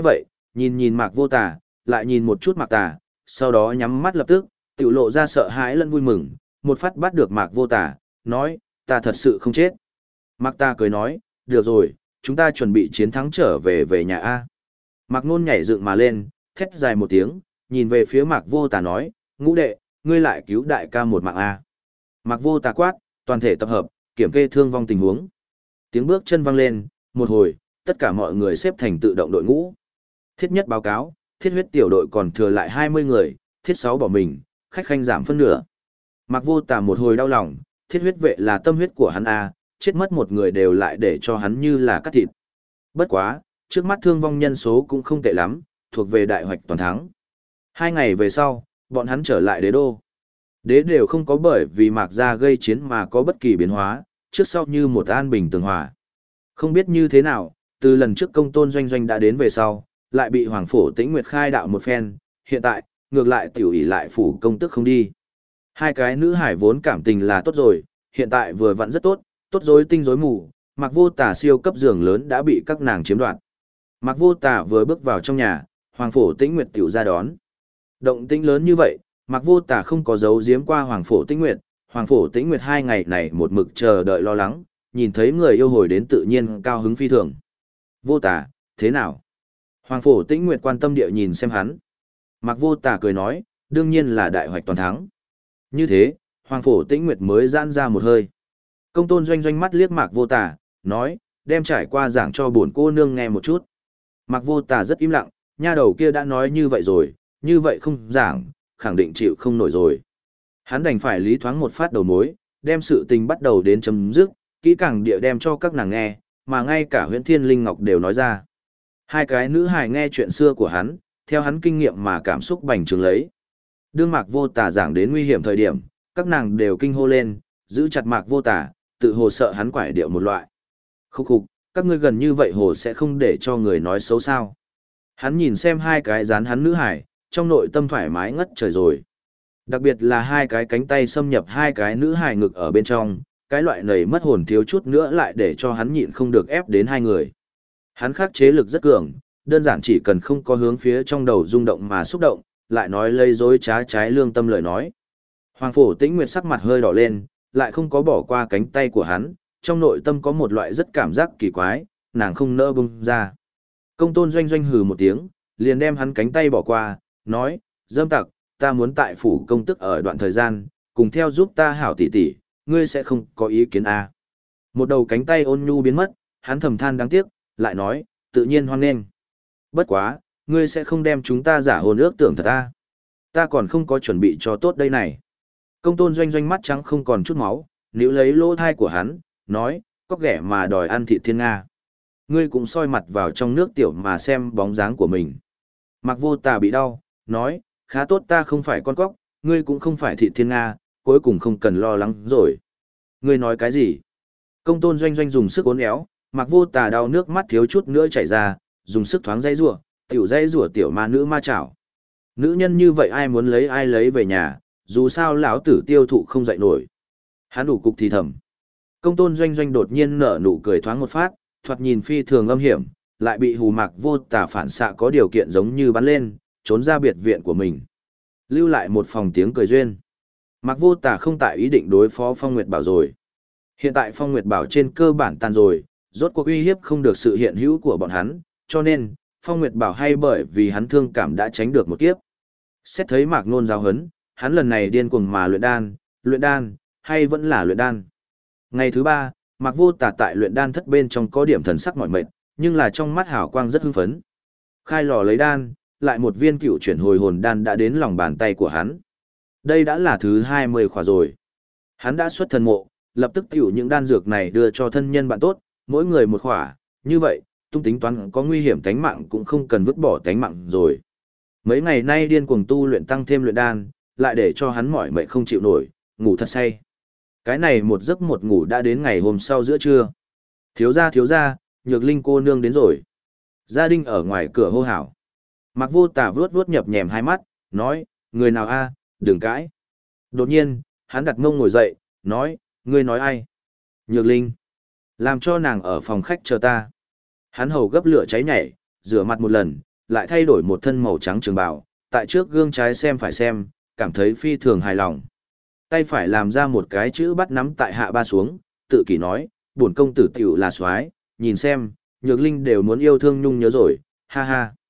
nhìn nhìn Mạc Vô Tà, lại nhìn một chút Mạc Tà, sau đó nhắm mắt lập tức, tiểu lộ ra sợ hãi lẫn vui mừng, một phát bắt được Mạc Vô Tà, nói, ta thật sự không chết. Mạc Tà cười nói, được rồi, chúng ta chuẩn bị chiến thắng trở về nhà A. Mạc Nôn nhảy dựng mà lên, thét dài một tiếng, nhìn về phía Mạc Vô Tà nói, ngũ đệ, ngươi lại cứu đại ca một mạng A. Mạc Vô Tà quát, toàn thể tập hợp, kiểm kê thương vong tình huống. Tiếng bước chân vang lên, một hồi, tất cả mọi người xếp thành tự động đội ngũ. Thiết nhất báo cáo, thiết huyết tiểu đội còn thừa lại 20 người, thiết 6 bỏ mình, khách khanh giảm phân nửa. Mạc Vô Tà một hồi đau lòng, thiết huyết vệ là tâm huyết của hắn A, chết mất một người đều lại để cho hắn như là cắt thịt. Bất quá, trước mắt thương vong nhân số cũng không tệ lắm, thuộc về đại hoạch toàn thắng. 2 ngày về sau, bọn hắn trở lại đế đô. Đế đều không có bởi vì Mạc gia gây chiến mà có bất kỳ biến hóa, trước sau như một an bình tường hòa. Không biết như thế nào, từ lần trước Công Tôn Doanh Doanh đã đến về sau, lại bị Hoàng Phổ Tĩnh Nguyệt khai đạo một phen, hiện tại, ngược lại tiểu ỷ lại phủ công tức không đi. Hai cái nữ hải vốn cảm tình là tốt rồi, hiện tại vừa vặn rất tốt, tốt rối tinh rối mù, Mạc Vô Tà siêu cấp giường lớn đã bị các nàng chiếm đoạt. Mạc Vô Tà vừa bước vào trong nhà, Hoàng Phổ Tĩnh Nguyệt tiểu ra đón. Động tĩnh lớn như vậy, Mạc Vô Tà không có giấu giếm qua Hoàng Phổ Tĩnh Nguyệt, Hoàng Phổ Tĩnh Nguyệt 2 ngày này một mực chờ đợi lo lắng, nhìn thấy người yêu hồi đến tự nhiên cao hứng phi thường. Vô Tà, thế nào? Hoàng Phổ Tĩnh Nguyệt quan tâm địa nhìn xem hắn. Mạc Vô Tà cười nói, đương nhiên là đại hoạch toàn thắng. Như thế, Hoàng Phổ Tĩnh Nguyệt mới giãn ra một hơi. Công Tôn Doanh Doanh mắt liếc Mạc Vô Tà, nói, đem trải qua giảng cho bổn cô nương nghe một chút. Mạc Vô Tà rất im lặng, nha đầu kia đã nói như vậy rồi, như vậy không giảng, khẳng định chịu không nổi rồi. Hắn đành phải lý thoáng một phát đầu mối, đem sự tình bắt đầu đến chấm dứt, kỹ càng địa đem cho các nàng nghe, mà ngay cả Huyễn Thiên Linh Ngọc đều nói ra. Hai cái nữ hài nghe chuyện xưa của hắn, theo hắn kinh nghiệm mà cảm xúc bành trướng lấy. Đương Mạc Vô Tà giảng đến nguy hiểm thời điểm, các nàng đều kinh hô lên, giữ chặt Mạc Vô Tà, tự hồ sợ hắn quải điệu một loại. Khúc khục, các ngươi gần như vậy hồ sẽ không để cho người nói xấu sao. Hắn nhìn xem hai cái dán hắn nữ hải, trong nội tâm thoải mái ngất trời rồi. Đặc biệt là hai cái cánh tay xâm nhập hai cái nữ hài ngực ở bên trong, cái loại nầy mất hồn thiếu chút nữa lại để cho hắn nhịn không được ép đến hai người. Hắn khắc chế lực rất cường, đơn giản chỉ cần không có hướng phía trong đầu rung động mà xúc động, lại nói lây dối trá trái lương tâm lời nói. Hoàng Phổ Tĩnh Nguyệt sắc mặt hơi đỏ lên, lại không có bỏ qua cánh tay của hắn, trong nội tâm có một loại rất cảm giác kỳ quái, nàng không nỡ bung ra. Công Tôn Doanh Doanh hừ một tiếng, liền đem hắn cánh tay bỏ qua, nói, dâm tặc, ta muốn tại phủ công tức ở đoạn thời gian, cùng theo giúp ta hảo tỷ tỷ, ngươi sẽ không có ý kiến à. Một đầu cánh tay ôn nhu biến mất, hắn thầm than đáng tiếc, lại nói, tự nhiên hoan nghênh. Bất quá, ngươi sẽ không đem chúng ta giả hồn ước tưởng thật à. Ta còn không có chuẩn bị cho tốt đây này. Công Tôn Doanh Doanh mắt trắng không còn chút máu, níu lấy lỗ thai của hắn, nói, có ghẻ mà đòi ăn thịt thiên Nga. Ngươi cũng soi mặt vào trong nước tiểu mà xem bóng dáng của mình. Mạc Vô Tà bị đau, nói, khá tốt ta không phải con cóc, ngươi cũng không phải thịt thiên Nga, cuối cùng không cần lo lắng rồi. Ngươi nói cái gì? Công Tôn Doanh Doanh dùng sức uốn éo, Mạc Vô Tà đau nước mắt thiếu chút nữa chảy ra, dùng sức thoáng dây rủa, tiểu ma nữ ma chảo. Nữ nhân như vậy ai muốn lấy ai lấy về nhà, dù sao lão tử tiêu thụ không dậy nổi. Hắn đủ cục thì thầm. Công Tôn Doanh Doanh đột nhiên nở nụ cười thoáng một phát, thoạt nhìn phi thường âm hiểm, lại bị hù Mạc Vô Tà phản xạ có điều kiện giống như bắn lên, trốn ra biệt viện của mình. Lưu lại một phòng tiếng cười duyên. Mạc Vô Tà không tại ý định đối phó Phong Nguyệt Bảo rồi. Hiện tại Phong Nguyệt Bảo trên cơ bản tan rồi, rốt cuộc uy hiếp không được sự hiện hữu của bọn hắn, cho nên, Phong Nguyệt Bảo hay bởi vì hắn thương cảm đã tránh được một kiếp. Xét thấy Mạc Nôn giáo hấn, hắn lần này điên cuồng mà luyện đan, hay vẫn là luyện đan. Ngày thứ 3, Mạc Vô Tà tại luyện đan thất bên trong có điểm thần sắc mỏi mệt, nhưng là trong mắt hào quang rất hưng phấn. Khai lò lấy đan, lại một viên cựu chuyển hồi hồn đan đã đến lòng bàn tay của hắn. Đây đã là thứ 20 khỏa rồi. Hắn đã xuất thần mộ, lập tức tiểu những đan dược này đưa cho thân nhân bạn tốt, mỗi người một khỏa, như vậy, tung tính toán có nguy hiểm tánh mạng cũng không cần vứt bỏ tánh mạng rồi. Mấy ngày nay điên cuồng tu luyện tăng thêm luyện đan, lại để cho hắn mỏi mệt không chịu nổi, ngủ thật say. Cái này một giấc một ngủ đã đến ngày hôm sau giữa trưa. Thiếu gia, Nhược Linh cô nương đến rồi. Gia đình ở ngoài cửa hô hào. Mạc Vô Tà vuốt nhập nhèm hai mắt, nói, người nào a, đừng cãi. Đột nhiên, hắn đặt mông ngồi dậy, nói, ngươi nói ai? Nhược Linh. Làm cho nàng ở phòng khách chờ ta. Hắn hầu gấp lửa cháy nhảy, rửa mặt một lần, lại thay đổi một thân màu trắng trường bào, tại trước gương trái xem phải xem, cảm thấy phi thường hài lòng. Tay phải làm ra một cái chữ bắt nắm tại hạ ba xuống, tự kỷ nói, bổn công tử tiểu là soái, nhìn xem, Nhược Linh đều muốn yêu thương Nhung nhớ rồi, ha ha.